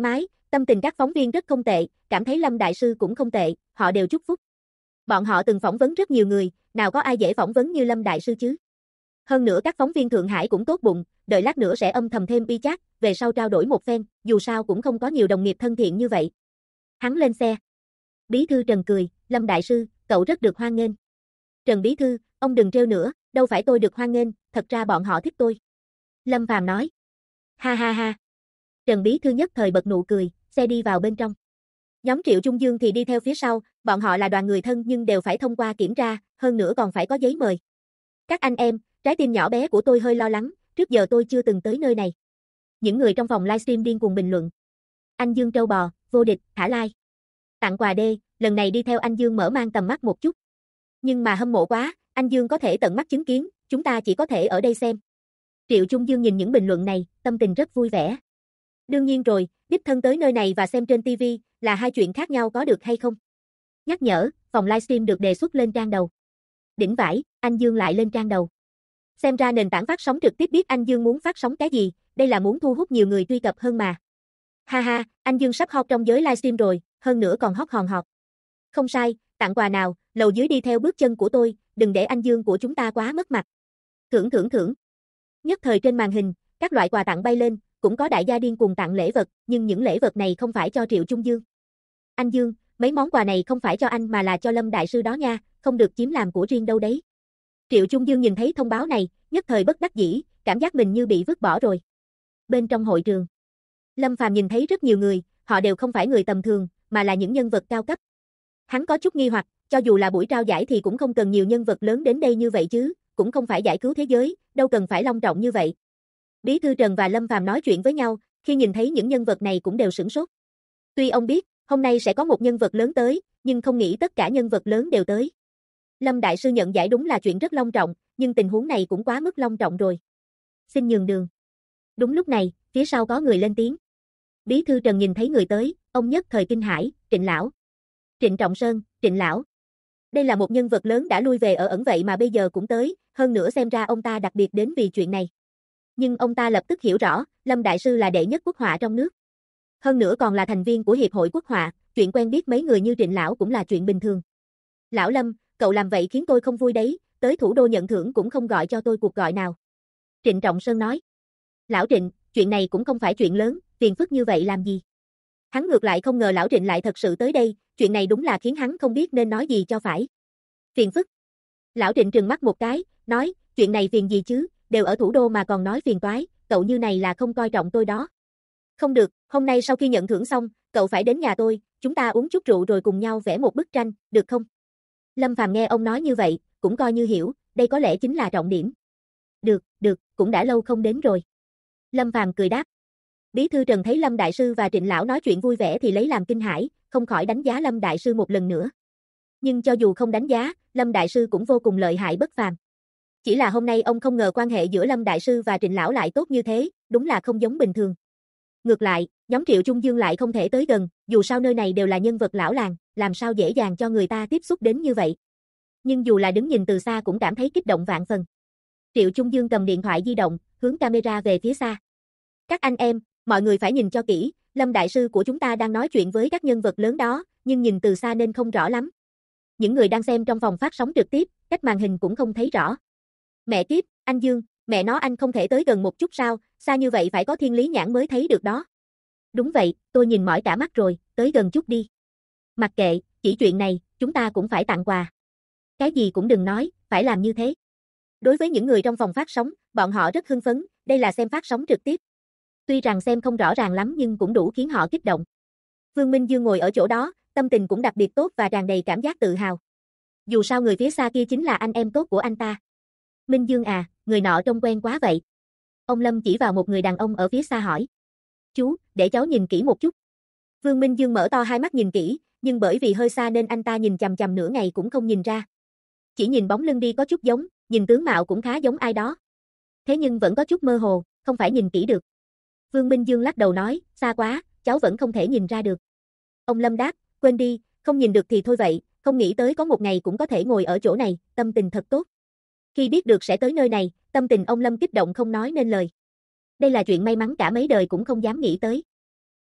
Tâm tình các phóng viên rất không tệ, cảm thấy Lâm Đại Sư cũng không tệ, họ đều chúc phúc. Bọn họ từng phỏng vấn rất nhiều người, nào có ai dễ phỏng vấn như Lâm Đại Sư chứ. Hơn nữa các phóng viên Thượng Hải cũng tốt bụng, đợi lát nữa sẽ âm thầm thêm WeChat, về sau trao đổi một phen, dù sao cũng không có nhiều đồng nghiệp thân thiện như vậy. Hắn lên xe. Bí thư Trần cười, Lâm Đại Sư, cậu rất được hoan nghênh. Trần Bí thư, ông đừng trêu nữa, đâu phải tôi được hoan nghênh, thật ra bọn họ thích tôi. Lâm Phàm nói. Ha ha ha. Trần Bí thư nhất thời bật nụ cười, xe đi vào bên trong. Nhóm Triệu Trung Dương thì đi theo phía sau, bọn họ là đoàn người thân nhưng đều phải thông qua kiểm tra, hơn nữa còn phải có giấy mời. Các anh em, trái tim nhỏ bé của tôi hơi lo lắng, trước giờ tôi chưa từng tới nơi này. Những người trong phòng livestream điên cuồng bình luận. Anh Dương trâu bò, vô địch, thả like. Tặng quà đê, lần này đi theo anh Dương mở mang tầm mắt một chút. Nhưng mà hâm mộ quá, anh Dương có thể tận mắt chứng kiến, chúng ta chỉ có thể ở đây xem. Triệu Trung Dương nhìn những bình luận này, tâm tình rất vui vẻ. Đương nhiên rồi, đích thân tới nơi này và xem trên TV là hai chuyện khác nhau có được hay không? Nhắc nhở, phòng livestream được đề xuất lên trang đầu. Đỉnh vãi, anh Dương lại lên trang đầu. Xem ra nền tảng phát sóng trực tiếp biết anh Dương muốn phát sóng cái gì, đây là muốn thu hút nhiều người truy cập hơn mà. Ha ha, anh Dương sắp hot trong giới livestream rồi, hơn nữa còn hot hòn hot. Không sai, tặng quà nào, lầu dưới đi theo bước chân của tôi, đừng để anh Dương của chúng ta quá mất mặt. Thưởng thưởng thưởng. Nhất thời trên màn hình, các loại quà tặng bay lên, cũng có đại gia điên cuồng tặng lễ vật, nhưng những lễ vật này không phải cho Triệu Trung Dương. Anh Dương, mấy món quà này không phải cho anh mà là cho Lâm Đại Sư đó nha, không được chiếm làm của riêng đâu đấy. Triệu Trung Dương nhìn thấy thông báo này, nhất thời bất đắc dĩ, cảm giác mình như bị vứt bỏ rồi. Bên trong hội trường, Lâm Phàm nhìn thấy rất nhiều người, họ đều không phải người tầm thường, mà là những nhân vật cao cấp. Hắn có chút nghi hoặc, cho dù là buổi trao giải thì cũng không cần nhiều nhân vật lớn đến đây như vậy chứ, cũng không phải giải cứu thế giới, đâu cần phải long trọng như vậy. Bí thư Trần và Lâm Phàm nói chuyện với nhau, khi nhìn thấy những nhân vật này cũng đều sửng sốt. Tuy ông biết, hôm nay sẽ có một nhân vật lớn tới, nhưng không nghĩ tất cả nhân vật lớn đều tới. Lâm Đại Sư nhận giải đúng là chuyện rất long trọng, nhưng tình huống này cũng quá mức long trọng rồi. Xin nhường đường. Đúng lúc này, phía sau có người lên tiếng. Bí thư Trần nhìn thấy người tới, ông nhất thời kinh hãi, Trịnh Lão. Trịnh Trọng Sơn, Trịnh Lão. Đây là một nhân vật lớn đã lui về ở ẩn vậy mà bây giờ cũng tới, hơn nữa xem ra ông ta đặc biệt đến vì chuyện này. Nhưng ông ta lập tức hiểu rõ, Lâm Đại Sư là đệ nhất quốc họa trong nước. Hơn nữa còn là thành viên của Hiệp hội Quốc họa, chuyện quen biết mấy người như Trịnh Lão cũng là chuyện bình thường. Lão Lâm, cậu làm vậy khiến tôi không vui đấy, tới thủ đô nhận thưởng cũng không gọi cho tôi cuộc gọi nào. Trịnh Trọng Sơn nói. Lão Trịnh, chuyện này cũng không phải chuyện lớn, phiền phức như vậy làm gì? Hắn ngược lại không ngờ Lão Trịnh lại thật sự tới đây, chuyện này đúng là khiến hắn không biết nên nói gì cho phải. Phiền phức. Lão Trịnh trừng mắt một cái, nói, chuyện này phiền gì chứ, đều ở thủ đô mà còn nói phiền toái, cậu như này là không coi trọng tôi đó. Không được, hôm nay sau khi nhận thưởng xong, cậu phải đến nhà tôi, chúng ta uống chút rượu rồi cùng nhau vẽ một bức tranh, được không? Lâm Phàm nghe ông nói như vậy, cũng coi như hiểu, đây có lẽ chính là trọng điểm. Được, cũng đã lâu không đến rồi. Lâm Phàm cười đáp. Bí thư Trần thấy Lâm Đại Sư và Trịnh Lão nói chuyện vui vẻ thì lấy làm kinh hãi, không khỏi đánh giá Lâm Đại Sư một lần nữa. Nhưng cho dù không đánh giá, Lâm Đại Sư cũng vô cùng lợi hại bất phàm. Chỉ là hôm nay ông không ngờ quan hệ giữa Lâm Đại Sư và Trịnh Lão lại tốt như thế, đúng là không giống bình thường. Ngược lại, nhóm Triệu Trung Dương lại không thể tới gần, dù sao nơi này đều là nhân vật lão làng, làm sao dễ dàng cho người ta tiếp xúc đến như vậy. Nhưng dù là đứng nhìn từ xa cũng cảm thấy kích động vạn phần. Triệu Trung Dương cầm điện thoại di động, hướng camera về phía xa. Các anh em, mọi người phải nhìn cho kỹ, Lâm Đại Sư của chúng ta đang nói chuyện với các nhân vật lớn đó, nhưng nhìn từ xa nên không rõ lắm. Những người đang xem trong phòng phát sóng trực tiếp, cách màn hình cũng không thấy rõ. Mẹ kiếp, anh Dương, mẹ nó anh không thể tới gần một chút sao, xa như vậy phải có thiên lý nhãn mới thấy được đó. Đúng vậy, tôi nhìn mỏi cả mắt rồi, tới gần chút đi. Mặc kệ, chỉ chuyện này, chúng ta cũng phải tặng quà. Cái gì cũng đừng nói, phải làm như thế. Đối với những người trong phòng phát sóng, bọn họ rất hưng phấn, đây là xem phát sóng trực tiếp. Tuy rằng xem không rõ ràng lắm nhưng cũng đủ khiến họ kích động. Vương Minh Dương ngồi ở chỗ đó, tâm tình cũng đặc biệt tốt và tràn đầy cảm giác tự hào. Dù sao người phía xa kia chính là anh em tốt của anh ta. Minh Dương à, người nọ trông quen quá vậy. Ông Lâm chỉ vào một người đàn ông ở phía xa hỏi. Chú, để cháu nhìn kỹ một chút. Vương Minh Dương mở to hai mắt nhìn kỹ, nhưng bởi vì hơi xa nên anh ta nhìn chằm chằm nửa ngày cũng không nhìn ra. Chỉ nhìn bóng lưng đi có chút giống, nhìn tướng mạo cũng khá giống ai đó. Thế nhưng vẫn có chút mơ hồ, không phải nhìn kỹ được. Vương Minh Dương lắc đầu nói, xa quá, cháu vẫn không thể nhìn ra được. Ông Lâm đáp, quên đi, không nhìn được thì thôi vậy, không nghĩ tới có một ngày cũng có thể ngồi ở chỗ này, tâm tình thật tốt. Khi biết được sẽ tới nơi này, tâm tình ông Lâm kích động không nói nên lời. Đây là chuyện may mắn cả mấy đời cũng không dám nghĩ tới.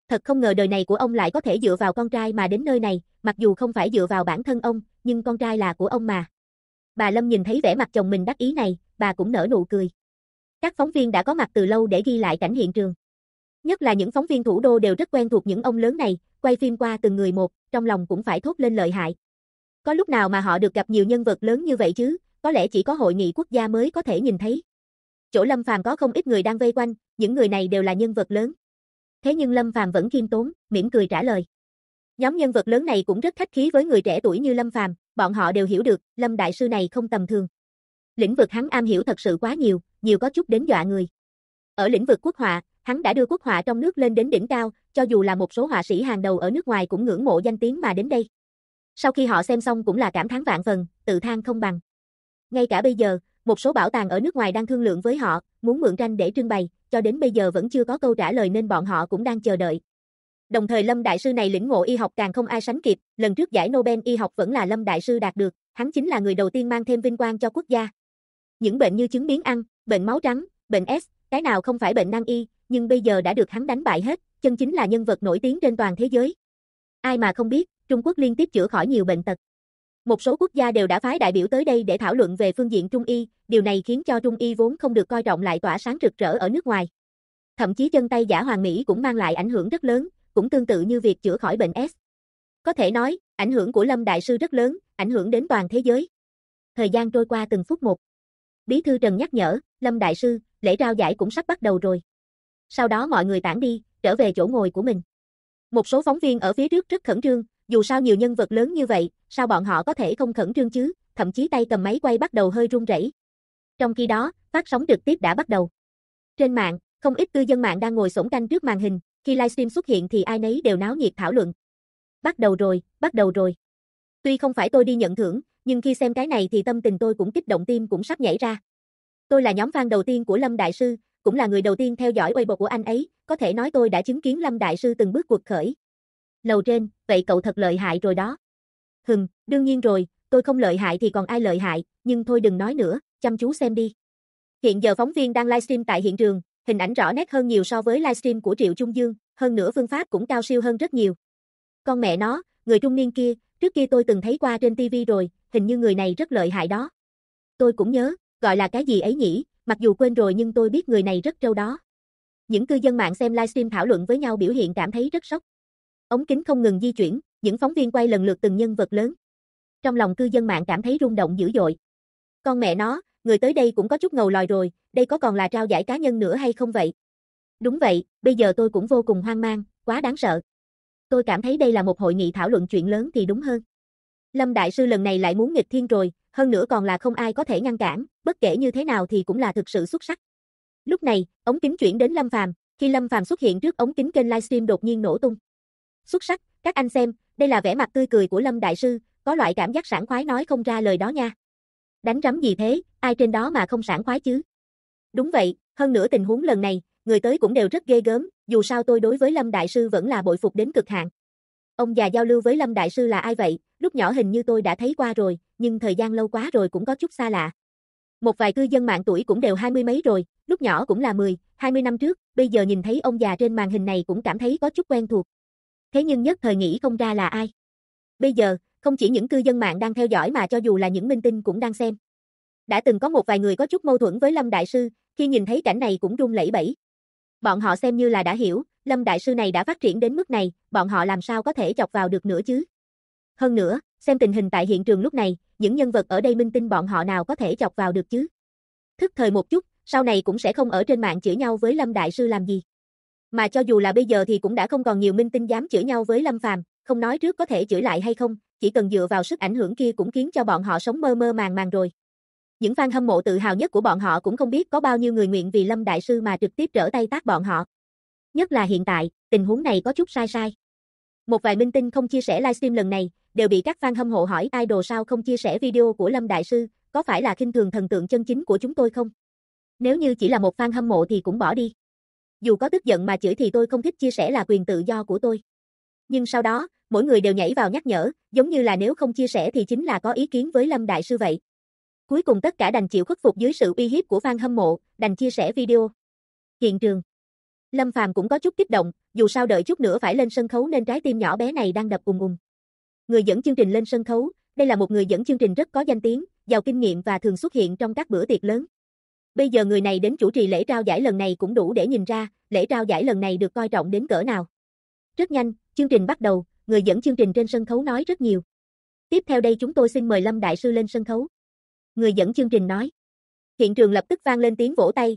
Thật không ngờ đời này của ông lại có thể dựa vào con trai mà đến nơi này, mặc dù không phải dựa vào bản thân ông, nhưng con trai là của ông mà. Bà Lâm nhìn thấy vẻ mặt chồng mình đắc ý này, bà cũng nở nụ cười. Các phóng viên đã có mặt từ lâu để ghi lại cảnh hiện trường. Nhất là những phóng viên thủ đô đều rất quen thuộc những ông lớn này, quay phim qua từng người một, trong lòng cũng phải thốt lên lợi hại. Có lúc nào mà họ được gặp nhiều nhân vật lớn như vậy chứ, có lẽ chỉ có hội nghị quốc gia mới có thể nhìn thấy. Chỗ Lâm Phàm có không ít người đang vây quanh, những người này đều là nhân vật lớn. Thế nhưng Lâm Phàm vẫn khiêm tốn, mỉm cười trả lời. Nhóm nhân vật lớn này cũng rất khách khí với người trẻ tuổi như Lâm Phàm, bọn họ đều hiểu được, Lâm đại sư này không tầm thường. Lĩnh vực hắn am hiểu thật sự quá nhiều, nhiều có chút đến dọa người. Ở lĩnh vực quốc họa, hắn đã đưa quốc họa trong nước lên đến đỉnh cao, cho dù là một số họa sĩ hàng đầu ở nước ngoài cũng ngưỡng mộ danh tiếng mà đến đây. Sau khi họ xem xong cũng là cảm thán vạn phần, tự than không bằng. Ngay cả bây giờ, một số bảo tàng ở nước ngoài đang thương lượng với họ, muốn mượn tranh để trưng bày, cho đến bây giờ vẫn chưa có câu trả lời nên bọn họ cũng đang chờ đợi. Đồng thời Lâm đại sư này lĩnh ngộ y học càng không ai sánh kịp, lần trước giải Nobel y học vẫn là Lâm đại sư đạt được, hắn chính là người đầu tiên mang thêm vinh quang cho quốc gia. Những bệnh như chứng biến ăn, bệnh máu trắng, bệnh S, cái nào không phải bệnh nan y, nhưng bây giờ đã được hắn đánh bại hết, chân chính là nhân vật nổi tiếng trên toàn thế giới. Ai mà không biết, Trung Quốc liên tiếp chữa khỏi nhiều bệnh tật. Một số quốc gia đều đã phái đại biểu tới đây để thảo luận về phương diện Trung y, điều này khiến cho Trung y vốn không được coi trọng lại tỏa sáng rực rỡ ở nước ngoài. Thậm chí chân tay giả hoàng Mỹ cũng mang lại ảnh hưởng rất lớn, cũng tương tự như việc chữa khỏi bệnh S. Có thể nói, ảnh hưởng của Lâm đại sư rất lớn, ảnh hưởng đến toàn thế giới. Thời gian trôi qua từng phút một. Bí thư Trần nhắc nhở, Lâm đại sư, lễ trao giải cũng sắp bắt đầu rồi. Sau đó mọi người tản đi, trở về chỗ ngồi của mình. Một số phóng viên ở phía trước rất khẩn trương, dù sao nhiều nhân vật lớn như vậy, sao bọn họ có thể không khẩn trương chứ, thậm chí tay cầm máy quay bắt đầu hơi run rẩy. Trong khi đó, phát sóng trực tiếp đã bắt đầu. Trên mạng, không ít cư dân mạng đang ngồi xổm canh trước màn hình, khi livestream xuất hiện thì ai nấy đều náo nhiệt thảo luận. Bắt đầu rồi, bắt đầu rồi. Tuy không phải tôi đi nhận thưởng, nhưng khi xem cái này thì tâm tình tôi cũng kích động, tim cũng sắp nhảy ra. Tôi là nhóm fan đầu tiên của Lâm đại sư, cũng là người đầu tiên theo dõi Weibo của anh ấy, có thể nói tôi đã chứng kiến Lâm đại sư từng bước quật khởi. Lầu trên, vậy cậu thật lợi hại rồi đó. Đương nhiên rồi, tôi không lợi hại thì còn ai lợi hại, nhưng thôi đừng nói nữa, chăm chú xem đi. Hiện giờ phóng viên đang livestream tại hiện trường, hình ảnh rõ nét hơn nhiều so với livestream của Triệu Trung Dương, hơn nữa phương pháp cũng cao siêu hơn rất nhiều. Con mẹ nó, người trung niên kia, trước kia tôi từng thấy qua trên TV rồi, hình như người này rất lợi hại đó. Tôi cũng nhớ, gọi là cái gì ấy nhỉ, mặc dù quên rồi nhưng tôi biết người này rất trâu đó. Những cư dân mạng xem livestream thảo luận với nhau biểu hiện cảm thấy rất sốc. Ống kính không ngừng di chuyển, những phóng viên quay lần lượt từng nhân vật lớn. Trong lòng cư dân mạng cảm thấy rung động dữ dội. Con mẹ nó, người tới đây cũng có chút ngầu lòi rồi, đây có còn là trao giải cá nhân nữa hay không vậy? Đúng vậy, bây giờ tôi cũng vô cùng hoang mang, quá đáng sợ. Tôi cảm thấy đây là một hội nghị thảo luận chuyện lớn thì đúng hơn. Lâm đại sư lần này lại muốn nghịch thiên rồi, hơn nữa còn là không ai có thể ngăn cản, bất kể như thế nào thì cũng là thực sự xuất sắc. Lúc này, ống kính chuyển đến Lâm Phàm, khi Lâm Phàm xuất hiện trước ống kính kênh livestream đột nhiên nổ tung. Xuất sắc, các anh xem, đây là vẻ mặt tươi cười của Lâm đại sư, có loại cảm giác sảng khoái nói không ra lời đó nha. Đánh rắm gì thế, ai trên đó mà không sảng khoái chứ? Đúng vậy, hơn nữa tình huống lần này, người tới cũng đều rất ghê gớm, dù sao tôi đối với Lâm đại sư vẫn là bội phục đến cực hạn. Ông già giao lưu với Lâm đại sư là ai vậy? Lúc nhỏ hình như tôi đã thấy qua rồi, nhưng thời gian lâu quá rồi cũng có chút xa lạ. Một vài cư dân mạng tuổi cũng đều 20 mấy rồi, lúc nhỏ cũng là 10, 20 năm trước, bây giờ nhìn thấy ông già trên màn hình này cũng cảm thấy có chút quen thuộc. Thế nhưng nhất thời nghĩ không ra là ai. Bây giờ, không chỉ những cư dân mạng đang theo dõi mà cho dù là những minh tinh cũng đang xem. Đã từng có một vài người có chút mâu thuẫn với Lâm đại sư, khi nhìn thấy cảnh này cũng run lẩy bẩy. Bọn họ xem như là đã hiểu, Lâm đại sư này đã phát triển đến mức này, bọn họ làm sao có thể chọc vào được nữa chứ. Hơn nữa, xem tình hình tại hiện trường lúc này, những nhân vật ở đây minh tinh bọn họ nào có thể chọc vào được chứ. Thức thời một chút, sau này cũng sẽ không ở trên mạng chửi nhau với Lâm đại sư làm gì. Mà cho dù là bây giờ thì cũng đã không còn nhiều minh tinh dám chửi nhau với Lâm Phàm, không nói trước có thể chửi lại hay không, chỉ cần dựa vào sức ảnh hưởng kia cũng khiến cho bọn họ sống mơ mơ màng màng rồi. Những fan hâm mộ tự hào nhất của bọn họ cũng không biết có bao nhiêu người nguyện vì Lâm đại sư mà trực tiếp trở tay tát bọn họ. Nhất là hiện tại, tình huống này có chút sai sai. Một vài minh tinh không chia sẻ livestream lần này, đều bị các fan hâm mộ hỏi idol sao không chia sẻ video của Lâm đại sư, có phải là khinh thường thần tượng chân chính của chúng tôi không? Nếu như chỉ là một fan hâm mộ thì cũng bỏ đi. Dù có tức giận mà chửi thì tôi không thích chia sẻ là quyền tự do của tôi. Nhưng sau đó, mỗi người đều nhảy vào nhắc nhở, giống như là nếu không chia sẻ thì chính là có ý kiến với Lâm đại sư vậy. Cuối cùng tất cả đành chịu khuất phục dưới sự uy hiếp của fan hâm mộ, đành chia sẻ video. Hiện trường. Lâm Phàm cũng có chút kích động, dù sao đợi chút nữa phải lên sân khấu nên trái tim nhỏ bé này đang đập ùng ùng. Người dẫn chương trình lên sân khấu, đây là một người dẫn chương trình rất có danh tiếng, giàu kinh nghiệm và thường xuất hiện trong các bữa tiệc lớn. Bây giờ người này đến chủ trì lễ trao giải lần này cũng đủ để nhìn ra, lễ trao giải lần này được coi trọng đến cỡ nào. Rất nhanh, chương trình bắt đầu, người dẫn chương trình trên sân khấu nói rất nhiều. Tiếp theo đây chúng tôi xin mời Lâm Đại Sư lên sân khấu. Người dẫn chương trình nói. Hiện trường lập tức vang lên tiếng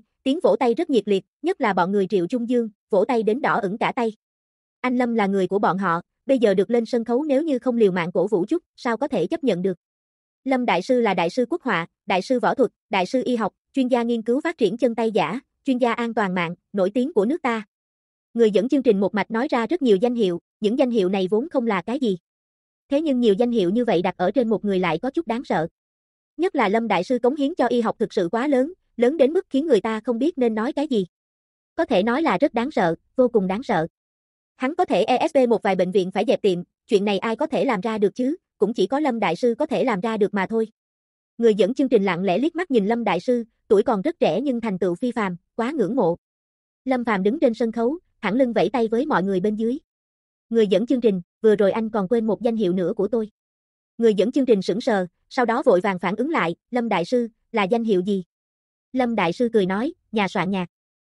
vỗ tay rất nhiệt liệt, nhất là bọn người Triệu Trung Dương, vỗ tay đến đỏ ửng cả tay. Anh Lâm là người của bọn họ, bây giờ được lên sân khấu nếu như không liều mạng cổ vũ chút, sao có thể chấp nhận được. Lâm Đại Sư là đại sư quốc họa, đại sư võ thuật, đại sư y học, chuyên gia nghiên cứu phát triển chân tay giả, chuyên gia an toàn mạng, nổi tiếng của nước ta. Người dẫn chương trình một mạch nói ra rất nhiều danh hiệu, những danh hiệu này vốn không là cái gì. Thế nhưng nhiều danh hiệu như vậy đặt ở trên một người lại có chút đáng sợ. Nhất là Lâm Đại Sư cống hiến cho y học thực sự quá lớn, lớn đến mức khiến người ta không biết nên nói cái gì. Có thể nói là rất đáng sợ, vô cùng đáng sợ. Hắn có thể ESP một vài bệnh viện phải dẹp tiệm, chuyện này ai có thể làm ra được chứ, cũng chỉ có Lâm Đại Sư có thể làm ra được mà thôi. Người dẫn chương trình lặng lẽ liếc mắt nhìn Lâm Đại Sư, tuổi còn rất trẻ nhưng thành tựu phi phàm, quá ngưỡng mộ. Lâm Phàm đứng trên sân khấu, thẳng lưng vẫy tay với mọi người bên dưới. Người dẫn chương trình, vừa rồi anh còn quên một danh hiệu nữa của tôi. Người dẫn chương trình sững sờ, sau đó vội vàng phản ứng lại, Lâm Đại Sư, là danh hiệu gì? Lâm Đại Sư cười nói, nhà soạn nhạc.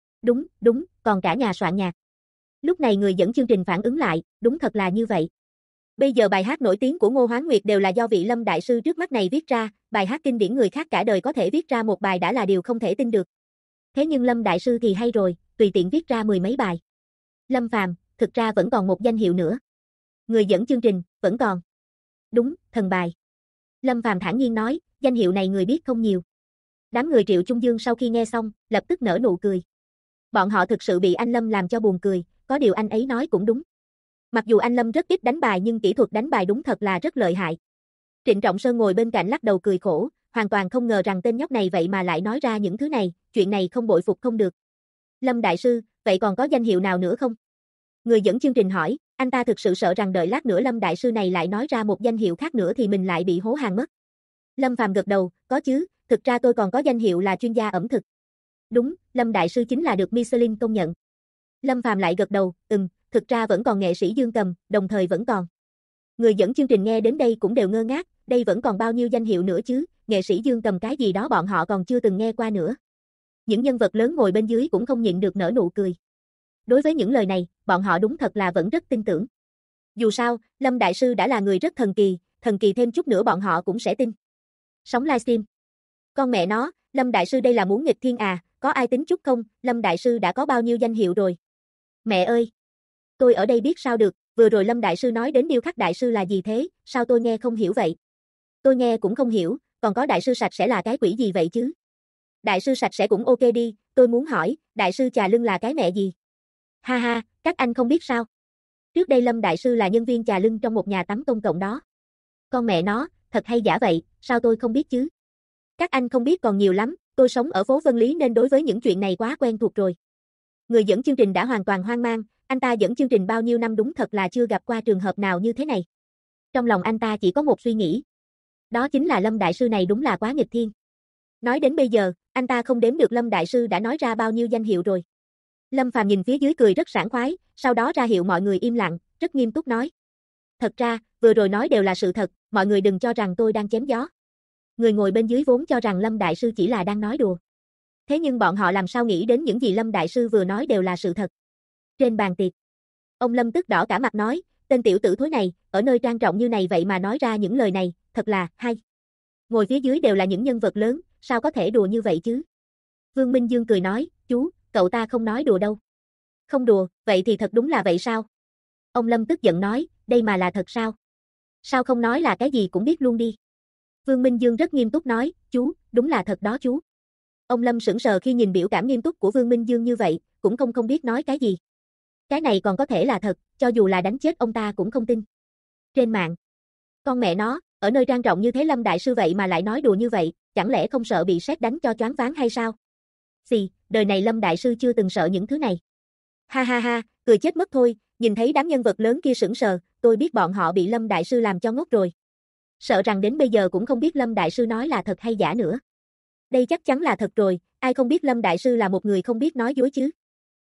Đúng, còn cả nhà soạn nhạc. Lúc này người dẫn chương trình phản ứng lại, đúng thật là như vậy. Bây giờ bài hát nổi tiếng của Ngô Hoán Nguyệt đều là do vị Lâm Đại Sư trước mắt này viết ra, bài hát kinh điển người khác cả đời có thể viết ra một bài đã là điều không thể tin được. Thế nhưng Lâm Đại Sư thì hay rồi, tùy tiện viết ra mười mấy bài. Lâm Phàm, thực ra vẫn còn một danh hiệu nữa. Người dẫn chương trình, vẫn còn. Đúng, thần bài. Lâm Phàm thản nhiên nói, danh hiệu này người biết không nhiều. Đám người Triệu Trung Dương sau khi nghe xong, lập tức nở nụ cười. Bọn họ thực sự bị anh Lâm làm cho buồn cười, có điều anh ấy nói cũng đúng. Mặc dù anh Lâm rất ít đánh bài nhưng kỹ thuật đánh bài đúng thật là rất lợi hại. Trịnh Trọng Sơn ngồi bên cạnh lắc đầu cười khổ, hoàn toàn không ngờ rằng tên nhóc này vậy mà lại nói ra những thứ này, chuyện này không bội phục không được. Lâm Đại Sư, vậy còn có danh hiệu nào nữa không? Người dẫn chương trình hỏi, anh ta thực sự sợ rằng đợi lát nữa Lâm Đại Sư này lại nói ra một danh hiệu khác nữa thì mình lại bị hố hàng mất. Lâm Phàm gật đầu, có chứ, thực ra tôi còn có danh hiệu là chuyên gia ẩm thực. Đúng, Lâm Đại Sư chính là được Michelin công nhận. Lâm Phàm lại gật đầu, thực ra vẫn còn nghệ sĩ Dương Cầm, đồng thời vẫn còn. Người dẫn chương trình nghe đến đây cũng đều ngơ ngác, đây vẫn còn bao nhiêu danh hiệu nữa chứ, nghệ sĩ Dương Cầm cái gì đó bọn họ còn chưa từng nghe qua nữa. Những nhân vật lớn ngồi bên dưới cũng không nhịn được nở nụ cười. Đối với những lời này, bọn họ đúng thật là vẫn rất tin tưởng. Dù sao, Lâm Đại Sư đã là người rất thần kỳ thêm chút nữa bọn họ cũng sẽ tin. Sóng livestream. Con mẹ nó, Lâm Đại Sư đây là muốn nghịch thiên à, có ai tính chút không, Lâm Đại Sư đã có bao nhiêu danh hiệu rồi. Mẹ ơi! Tôi ở đây biết sao được, vừa rồi Lâm Đại Sư nói đến điêu khắc Đại Sư là gì thế, sao tôi nghe không hiểu vậy? Tôi nghe cũng không hiểu, còn có Đại Sư sạch sẽ là cái quỷ gì vậy chứ? Đại Sư sạch sẽ cũng ok đi, tôi muốn hỏi, Đại Sư chà lưng là cái mẹ gì? Ha ha, các anh không biết sao? Trước đây Lâm Đại Sư là nhân viên chà lưng trong một nhà tắm công cộng đó. Con mẹ nó, thật hay giả vậy, sao tôi không biết chứ? Các anh không biết còn nhiều lắm, tôi sống ở phố Vân Lý nên đối với những chuyện này quá quen thuộc rồi. Người dẫn chương trình đã hoàn toàn hoang mang, anh ta dẫn chương trình bao nhiêu năm đúng thật là chưa gặp qua trường hợp nào như thế này. Trong lòng anh ta chỉ có một suy nghĩ. Đó chính là Lâm Đại Sư này đúng là quá nghịch thiên. Nói đến bây giờ, anh ta không đếm được Lâm Đại Sư đã nói ra bao nhiêu danh hiệu rồi. Lâm Phàm nhìn phía dưới cười rất sảng khoái, sau đó ra hiệu mọi người im lặng, rất nghiêm túc nói. Thật ra, vừa rồi nói đều là sự thật, mọi người đừng cho rằng tôi đang chém gió. Người ngồi bên dưới vốn cho rằng Lâm Đại Sư chỉ là đang nói đùa. Thế nhưng bọn họ làm sao nghĩ đến những gì Lâm Đại Sư vừa nói đều là sự thật. Trên bàn tiệc, ông Lâm tức đỏ cả mặt nói, tên tiểu tử thối này, ở nơi trang trọng như này vậy mà nói ra những lời này, thật là hay. Ngồi phía dưới đều là những nhân vật lớn, sao có thể đùa như vậy chứ? Vương Minh Dương cười nói, chú, cậu ta không nói đùa đâu. Không đùa, vậy thì thật đúng là vậy sao? Ông Lâm tức giận nói, đây mà là thật sao? Sao không nói là cái gì cũng biết luôn đi? Vương Minh Dương rất nghiêm túc nói, chú, đúng là thật đó chú. Ông Lâm sững sờ khi nhìn biểu cảm nghiêm túc của Vương Minh Dương như vậy, cũng không biết nói cái gì. Cái này còn có thể là thật, cho dù là đánh chết ông ta cũng không tin. Trên mạng, con mẹ nó, ở nơi trang trọng như thế Lâm Đại Sư vậy mà lại nói đùa như vậy, chẳng lẽ không sợ bị sét đánh cho choáng váng hay sao? Xì, đời này Lâm Đại Sư chưa từng sợ những thứ này. Ha ha ha, cười chết mất thôi, nhìn thấy đám nhân vật lớn kia sững sờ, tôi biết bọn họ bị Lâm Đại Sư làm cho ngốc rồi. Sợ rằng đến bây giờ cũng không biết Lâm Đại Sư nói là thật hay giả nữa. Đây chắc chắn là thật rồi, ai không biết Lâm Đại Sư là một người không biết nói dối chứ.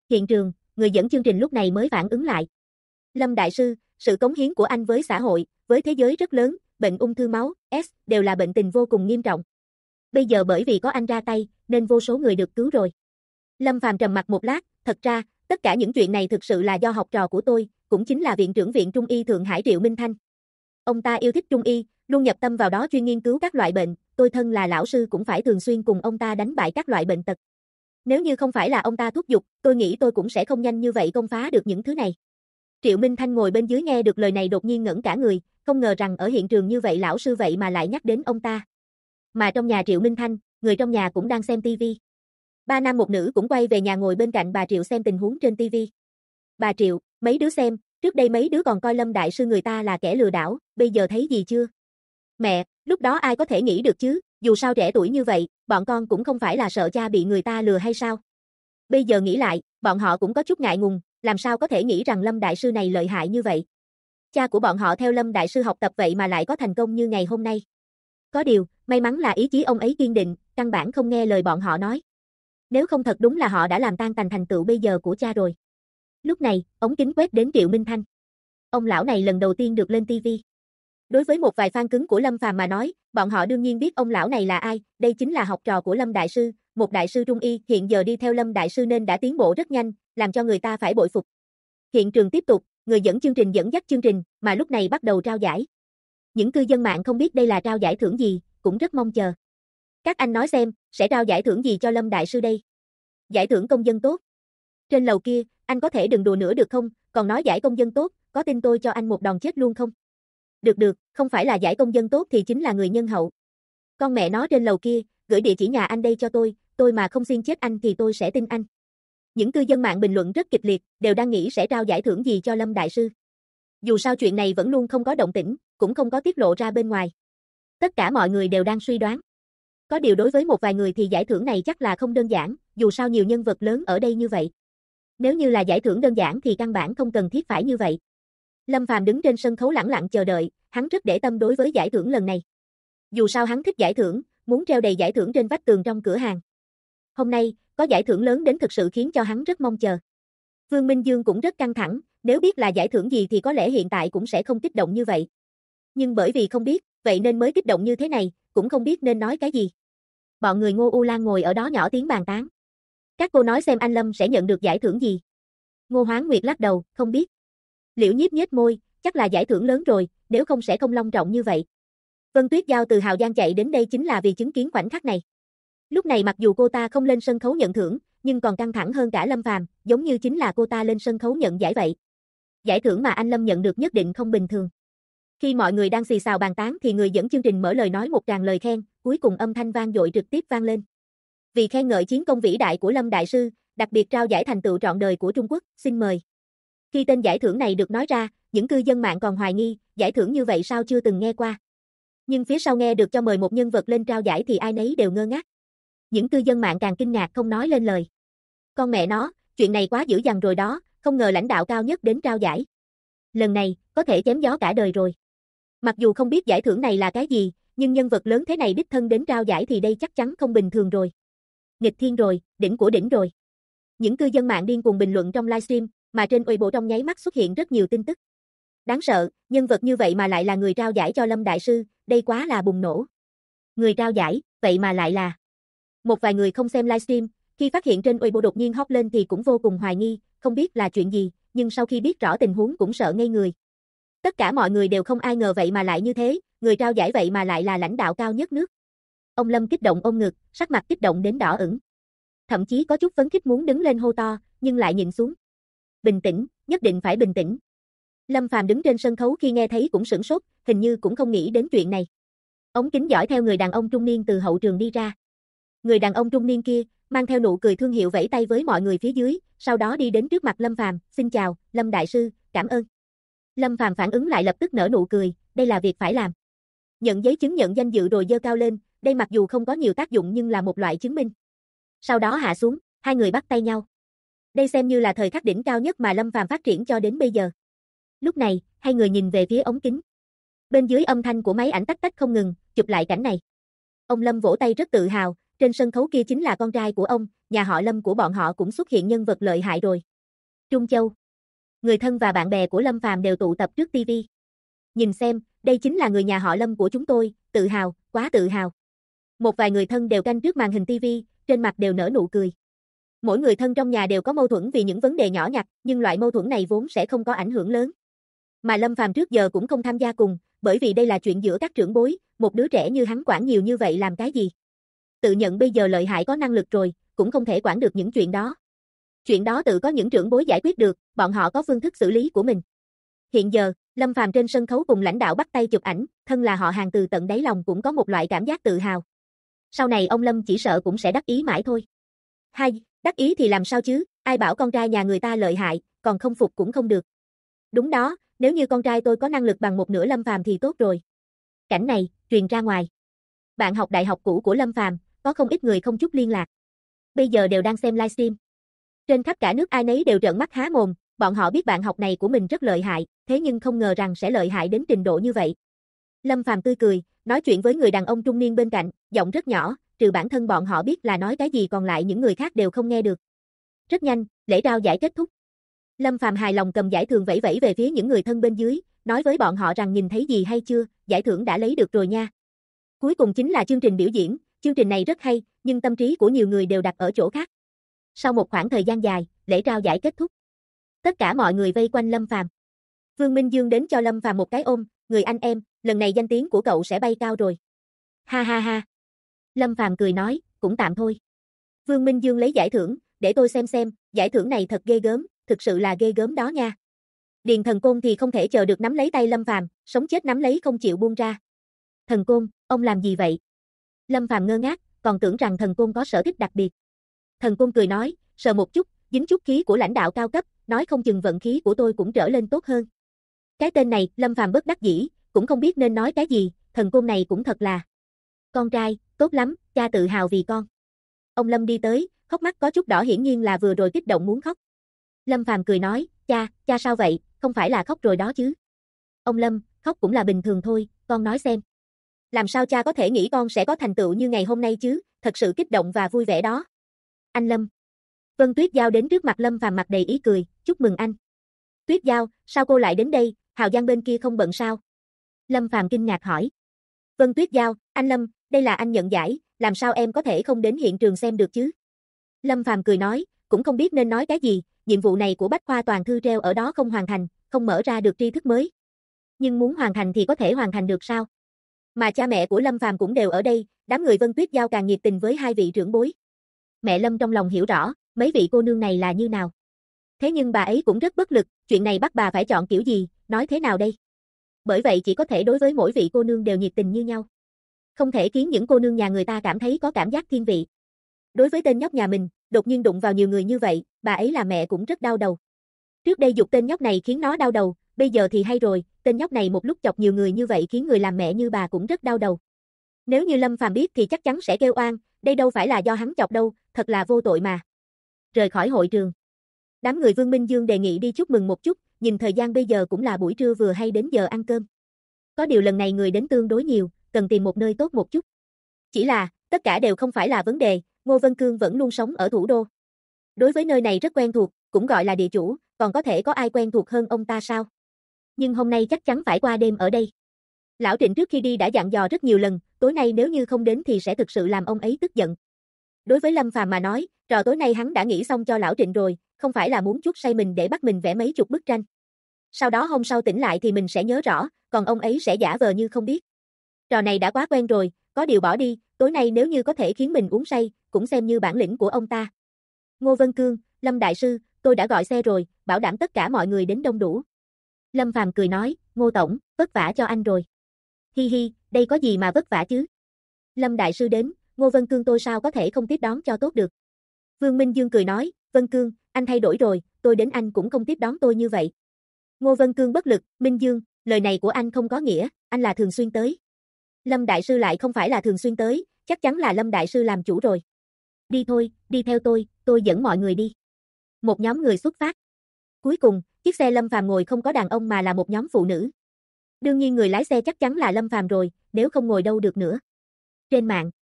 Hiện trường, người dẫn chương trình lúc này mới phản ứng lại. Lâm Đại Sư, sự cống hiến của anh với xã hội, với thế giới rất lớn, bệnh ung thư máu, S, đều là bệnh tình vô cùng nghiêm trọng. Bây giờ bởi vì có anh ra tay, nên vô số người được cứu rồi. Lâm Phàm trầm mặc một lát, thật ra, tất cả những chuyện này thực sự là do học trò của tôi, cũng chính là Viện trưởng Viện Trung y Thượng Hải Triệu Minh Thanh. Ông ta yêu thích Trung y, luôn nhập tâm vào đó chuyên nghiên cứu các loại bệnh, tôi thân là lão sư cũng phải thường xuyên cùng ông ta đánh bại các loại bệnh tật. Nếu như không phải là ông ta thúc giục, tôi nghĩ tôi cũng sẽ không nhanh như vậy công phá được những thứ này. Triệu Minh Thanh ngồi bên dưới nghe được lời này đột nhiên ngẩn cả người, không ngờ rằng ở hiện trường như vậy lão sư vậy mà lại nhắc đến ông ta. Mà trong nhà Triệu Minh Thanh, người trong nhà cũng đang xem tivi. Ba nam một nữ cũng quay về nhà ngồi bên cạnh bà Triệu xem tình huống trên tivi. Bà Triệu, mấy đứa xem, trước đây mấy đứa còn coi Lâm Đại Sư người ta là kẻ lừa đảo, bây giờ thấy gì chưa? Mẹ, lúc đó ai có thể nghĩ được chứ, dù sao trẻ tuổi như vậy, bọn con cũng không phải là sợ cha bị người ta lừa hay sao? Bây giờ nghĩ lại, bọn họ cũng có chút ngại ngùng, làm sao có thể nghĩ rằng Lâm Đại Sư này lợi hại như vậy? Cha của bọn họ theo Lâm Đại Sư học tập vậy mà lại có thành công như ngày hôm nay. Có điều, may mắn là ý chí ông ấy kiên định, căn bản không nghe lời bọn họ nói. Nếu không thật đúng là họ đã làm tan tành thành tựu bây giờ của cha rồi. Lúc này, ống kính quét đến Triệu Minh Thanh. Ông lão này lần đầu tiên được lên TV. Đối với một vài fan cứng của Lâm Phàm mà nói, bọn họ đương nhiên biết ông lão này là ai, đây chính là học trò của Lâm Đại Sư, một đại sư Trung y, hiện giờ đi theo Lâm Đại Sư nên đã tiến bộ rất nhanh, làm cho người ta phải bội phục. Hiện trường tiếp tục, người dẫn chương trình dẫn dắt chương trình, mà lúc này bắt đầu trao giải. Những cư dân mạng không biết đây là trao giải thưởng gì, cũng rất mong chờ. Các anh nói xem, sẽ trao giải thưởng gì cho Lâm Đại Sư đây? Giải thưởng công dân tốt. Trên lầu kia, anh có thể đừng đùa nữa được không, còn nói giải công dân tốt, có tin tôi cho anh một đòn chết luôn không? Được, không phải là giải công dân tốt thì chính là người nhân hậu. Con mẹ nó trên lầu kia, gửi địa chỉ nhà anh đây cho tôi mà không xiên chết anh thì tôi sẽ tin anh. Những cư dân mạng bình luận rất kịch liệt, đều đang nghĩ sẽ trao giải thưởng gì cho Lâm Đại Sư. Dù sao chuyện này vẫn luôn không có động tĩnh, cũng không có tiết lộ ra bên ngoài. Tất cả mọi người đều đang suy đoán. Có điều đối với một vài người thì giải thưởng này chắc là không đơn giản, dù sao nhiều nhân vật lớn ở đây như vậy. Nếu như là giải thưởng đơn giản thì căn bản không cần thiết phải như vậy. Lâm Phàm đứng trên sân khấu lẳng lặng chờ đợi, hắn rất để tâm đối với giải thưởng lần này. Dù sao hắn thích giải thưởng, muốn treo đầy giải thưởng trên vách tường trong cửa hàng. Hôm nay, có giải thưởng lớn đến thực sự khiến cho hắn rất mong chờ. Vương Minh Dương cũng rất căng thẳng, nếu biết là giải thưởng gì thì có lẽ hiện tại cũng sẽ không kích động như vậy. Nhưng bởi vì không biết, vậy nên mới kích động như thế này, cũng không biết nên nói cái gì. Bọn người Ngô U Lan ngồi ở đó nhỏ tiếng bàn tán. Các cô nói xem anh Lâm sẽ nhận được giải thưởng gì. Ngô Hoáng Nguyệt lắc đầu, không biết. Liễu Nhiếp nhếch môi, chắc là giải thưởng lớn rồi, nếu không sẽ không long trọng như vậy. Vân Tuyết Giao từ Hào Giang chạy đến đây chính là vì chứng kiến khoảnh khắc này. Lúc này mặc dù cô ta không lên sân khấu nhận thưởng, nhưng còn căng thẳng hơn cả Lâm Phàm, giống như chính là cô ta lên sân khấu nhận giải vậy. Giải thưởng mà anh Lâm nhận được nhất định không bình thường. Khi mọi người đang xì xào bàn tán thì người dẫn chương trình mở lời nói một tràng lời khen, cuối cùng âm thanh vang dội trực tiếp vang lên. Vì khen ngợi chiến công vĩ đại của Lâm Đại Sư, đặc biệt trao giải thành tựu trọn đời của Trung Quốc, xin mời. Khi tên giải thưởng này được nói ra, những cư dân mạng còn hoài nghi, giải thưởng như vậy sao chưa từng nghe qua. Nhưng phía sau nghe được cho mời một nhân vật lên trao giải thì ai nấy đều ngơ ngác. Những cư dân mạng càng kinh ngạc không nói lên lời. Con mẹ nó, chuyện này quá dữ dằn rồi đó, không ngờ lãnh đạo cao nhất đến trao giải. Lần này, có thể chém gió cả đời rồi. Mặc dù không biết giải thưởng này là cái gì, nhưng nhân vật lớn thế này đích thân đến trao giải thì đây chắc chắn không bình thường rồi. Nghịch thiên rồi, đỉnh của đỉnh rồi. Những cư dân mạng điên cuồng bình luận trong livestream, mà trên Weibo trong nháy mắt xuất hiện rất nhiều tin tức. Đáng sợ, nhân vật như vậy mà lại là người trao giải cho Lâm Đại Sư, đây quá là bùng nổ. Người trao giải, vậy mà lại là. Một vài người không xem livestream, khi phát hiện trên Weibo đột nhiên hot lên thì cũng vô cùng hoài nghi, không biết là chuyện gì, nhưng sau khi biết rõ tình huống cũng sợ ngây người. Tất cả mọi người đều không ai ngờ vậy mà lại như thế, người trao giải vậy mà lại là lãnh đạo cao nhất nước. Ông Lâm kích động ôm ngực, sắc mặt kích động đến đỏ ửng. Thậm chí có chút phấn khích muốn đứng lên hô to, nhưng lại nhìn xuống. Bình tĩnh, nhất định phải bình tĩnh. Lâm Phàm đứng trên sân khấu khi nghe thấy cũng sửng sốt, hình như cũng không nghĩ đến chuyện này. Ống kính dõi theo người đàn ông trung niên từ hậu trường đi ra. Người đàn ông trung niên kia, mang theo nụ cười thương hiệu vẫy tay với mọi người phía dưới, sau đó đi đến trước mặt Lâm Phàm, xin chào, Lâm Đại Sư, cảm ơn. Lâm Phàm phản ứng lại lập tức nở nụ cười, đây là việc phải làm. Nhận giấy chứng nhận danh dự rồi giơ cao lên, đây mặc dù không có nhiều tác dụng nhưng là một loại chứng minh. Sau đó hạ xuống, hai người bắt tay nhau. Đây xem như là thời khắc đỉnh cao nhất mà Lâm Phàm phát triển cho đến bây giờ. Lúc này, hai người nhìn về phía ống kính. Bên dưới âm thanh của máy ảnh tách tách không ngừng, chụp lại cảnh này. Ông Lâm vỗ tay rất tự hào, trên sân khấu kia chính là con trai của ông, nhà họ Lâm của bọn họ cũng xuất hiện nhân vật lợi hại rồi. Trung Châu. Người thân và bạn bè của Lâm Phàm đều tụ tập trước TV. Nhìn xem, đây chính là người nhà họ Lâm của chúng tôi, tự hào, quá tự hào. Một vài người thân đều canh trước màn hình TV, trên mặt đều nở nụ cười. Mỗi người thân trong nhà đều có mâu thuẫn vì những vấn đề nhỏ nhặt, nhưng loại mâu thuẫn này vốn sẽ không có ảnh hưởng lớn. Mà Lâm Phàm trước giờ cũng không tham gia cùng, bởi vì đây là chuyện giữa các trưởng bối, một đứa trẻ như hắn quản nhiều như vậy làm cái gì? Tự nhận bây giờ lợi hại có năng lực rồi, cũng không thể quản được những chuyện đó. Chuyện đó tự có những trưởng bối giải quyết được, bọn họ có phương thức xử lý của mình. Hiện giờ, Lâm Phàm trên sân khấu cùng lãnh đạo bắt tay chụp ảnh, thân là họ hàng từ tận đáy lòng cũng có một loại cảm giác tự hào. Sau này ông Lâm chỉ sợ cũng sẽ đắc ý mãi thôi. Hay, đắc ý thì làm sao chứ, ai bảo con trai nhà người ta lợi hại, còn không phục cũng không được. Đúng đó, nếu như con trai tôi có năng lực bằng một nửa Lâm Phàm thì tốt rồi. Cảnh này, truyền ra ngoài. Bạn học đại học cũ của Lâm Phàm, có không ít người không chút liên lạc. Bây giờ đều đang xem livestream. Trên khắp cả nước ai nấy đều trợn mắt há mồm, bọn họ biết bạn học này của mình rất lợi hại, thế nhưng không ngờ rằng sẽ lợi hại đến trình độ như vậy. Lâm Phàm tươi cười, nói chuyện với người đàn ông trung niên bên cạnh, giọng rất nhỏ, trừ bản thân bọn họ biết là nói cái gì còn lại những người khác đều không nghe được. Rất nhanh, lễ trao giải kết thúc. Lâm Phàm hài lòng cầm giải thưởng vẫy vẫy về phía những người thân bên dưới, nói với bọn họ rằng nhìn thấy gì hay chưa, giải thưởng đã lấy được rồi nha. Cuối cùng chính là chương trình biểu diễn, chương trình này rất hay, nhưng tâm trí của nhiều người đều đặt ở chỗ khác. Sau một khoảng thời gian dài, lễ trao giải kết thúc. Tất cả mọi người vây quanh Lâm Phàm. Vương Minh Dương đến cho Lâm Phàm một cái ôm, người anh em, lần này danh tiếng của cậu sẽ bay cao rồi. Ha ha ha. Lâm Phàm cười nói, cũng tạm thôi. Vương Minh Dương lấy giải thưởng, để tôi xem, giải thưởng này thật ghê gớm, thực sự là ghê gớm đó nha. Điền Thần Côn thì không thể chờ được nắm lấy tay Lâm Phàm, sống chết nắm lấy không chịu buông ra. Thần Côn, ông làm gì vậy? Lâm Phàm ngơ ngác, còn tưởng rằng Thần Côn có sở thích đặc biệt. Thần Côn cười nói, sờ một chút, dính chút khí của lãnh đạo cao cấp, nói không chừng vận khí của tôi cũng trở lên tốt hơn. Cái tên này, Lâm Phàm bất đắc dĩ, cũng không biết nên nói cái gì, Thần Côn này cũng thật là. Con trai, tốt lắm, cha tự hào vì con. Ông Lâm đi tới, hốc mắt có chút đỏ hiển nhiên là vừa rồi kích động muốn khóc. Lâm Phàm cười nói, cha sao vậy, không phải là khóc rồi đó chứ. Ông Lâm, khóc cũng là bình thường thôi, con nói xem. Làm sao cha có thể nghĩ con sẽ có thành tựu như ngày hôm nay chứ, thật sự kích động và vui vẻ đó. Anh Lâm. Vân Tuyết Giao đến trước mặt Lâm Phàm mặt đầy ý cười, chúc mừng anh. Tuyết Giao, sao cô lại đến đây, Hào Giang bên kia không bận sao? Lâm Phàm kinh ngạc hỏi. Vân Tuyết Giao, anh Lâm, đây là anh nhận giải, làm sao em có thể không đến hiện trường xem được chứ? Lâm Phàm cười nói, cũng không biết nên nói cái gì, nhiệm vụ này của Bách Khoa Toàn Thư treo ở đó không hoàn thành, không mở ra được tri thức mới. Nhưng muốn hoàn thành thì có thể hoàn thành được sao? Mà cha mẹ của Lâm Phàm cũng đều ở đây, đám người Vân Tuyết Giao càng nhiệt tình với hai vị trưởng bối. Mẹ Lâm trong lòng hiểu rõ, mấy vị cô nương này là như nào. Thế nhưng bà ấy cũng rất bất lực, chuyện này bắt bà phải chọn kiểu gì, nói thế nào đây? Bởi vậy chỉ có thể đối với mỗi vị cô nương đều nhiệt tình như nhau. Không thể khiến những cô nương nhà người ta cảm thấy có cảm giác thiên vị. Đối với tên nhóc nhà mình, đột nhiên đụng vào nhiều người như vậy, bà ấy là mẹ cũng rất đau đầu. Trước đây giục tên nhóc này khiến nó đau đầu, bây giờ thì hay rồi, tên nhóc này một lúc chọc nhiều người như vậy khiến người làm mẹ như bà cũng rất đau đầu. Nếu như Lâm Phàm biết thì chắc chắn sẽ kêu oan, đây đâu phải là do hắn chọc đâu, thật là vô tội mà. Rời khỏi hội trường. Đám người Vương Minh Dương đề nghị đi chúc mừng một chút, nhìn thời gian bây giờ cũng là buổi trưa vừa hay đến giờ ăn cơm. Có điều lần này người đến tương đối nhiều, cần tìm một nơi tốt một chút. Chỉ là, tất cả đều không phải là vấn đề, Ngô Vân Cương vẫn luôn sống ở thủ đô. Đối với nơi này rất quen thuộc, cũng gọi là địa chủ, còn có thể có ai quen thuộc hơn ông ta sao? Nhưng hôm nay chắc chắn phải qua đêm ở đây. Lão Trịnh trước khi đi đã dặn dò rất nhiều lần, tối nay nếu như không đến thì sẽ thực sự làm ông ấy tức giận. Đối với Lâm Phàm mà nói, trò tối nay hắn đã nghĩ xong cho Lão Trịnh rồi, không phải là muốn chuốc say mình để bắt mình vẽ mấy chục bức tranh. Sau đó hôm sau tỉnh lại thì mình sẽ nhớ rõ, còn ông ấy sẽ giả vờ như không biết. Trò này đã quá quen rồi, có điều bỏ đi, tối nay nếu như có thể khiến mình uống say, cũng xem như bản lĩnh của ông ta. Ngô Vân Cương, Lâm Đại Sư, tôi đã gọi xe rồi, bảo đảm tất cả mọi người đến đông đủ. Lâm Phàm cười nói, Ngô Tổng, vất vả cho anh rồi. Hi hi, đây có gì mà vất vả chứ? Lâm Đại Sư đến, Ngô Vân Cương tôi sao có thể không tiếp đón cho tốt được. Vương Minh Dương cười nói, Vân Cương, anh thay đổi rồi, tôi đến anh cũng không tiếp đón tôi như vậy. Ngô Vân Cương bất lực, Minh Dương, lời này của anh không có nghĩa, anh là thường xuyên tới. Lâm Đại Sư lại không phải là thường xuyên tới, chắc chắn là Lâm Đại Sư làm chủ rồi. Đi thôi, đi theo tôi dẫn mọi người đi. Một nhóm người xuất phát. Cuối cùng, chiếc xe Lâm Phàm ngồi không có đàn ông mà là một nhóm phụ nữ. Đương nhiên người lái xe chắc chắn là Lâm Phàm rồi, nếu không ngồi đâu được nữa. Trên mạng,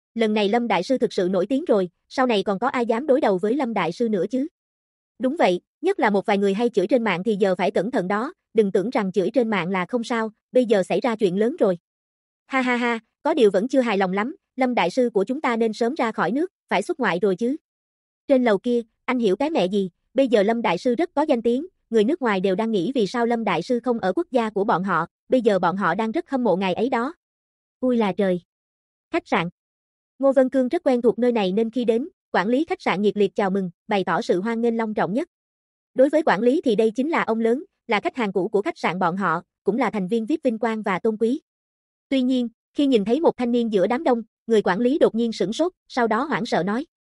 Lần này Lâm Đại Sư thực sự nổi tiếng rồi, sau này còn có ai dám đối đầu với Lâm Đại Sư nữa chứ? Đúng vậy, nhất là một vài người hay chửi trên mạng thì giờ phải cẩn thận đó, đừng tưởng rằng chửi trên mạng là không sao, bây giờ xảy ra chuyện lớn rồi. Ha ha ha, có điều vẫn chưa hài lòng lắm, Lâm Đại Sư của chúng ta nên sớm ra khỏi nước, phải xuất ngoại rồi chứ. Trên lầu kia, anh hiểu cái mẹ gì, bây giờ Lâm Đại Sư rất có danh tiếng, người nước ngoài đều đang nghĩ vì sao Lâm Đại Sư không ở quốc gia của bọn họ, bây giờ bọn họ đang rất hâm mộ ngài ấy đó. Ui là trời. Khách sạn. Ngô Vân Cương rất quen thuộc nơi này nên khi đến, quản lý khách sạn nhiệt liệt chào mừng, bày tỏ sự hoan nghênh long trọng nhất. Đối với quản lý thì đây chính là ông lớn, là khách hàng cũ của khách sạn bọn họ, cũng là thành viên VIP vinh quang và tôn quý. Tuy nhiên, khi nhìn thấy một thanh niên giữa đám đông, người quản lý đột nhiên sửng sốt, sau đó hoảng sợ nói.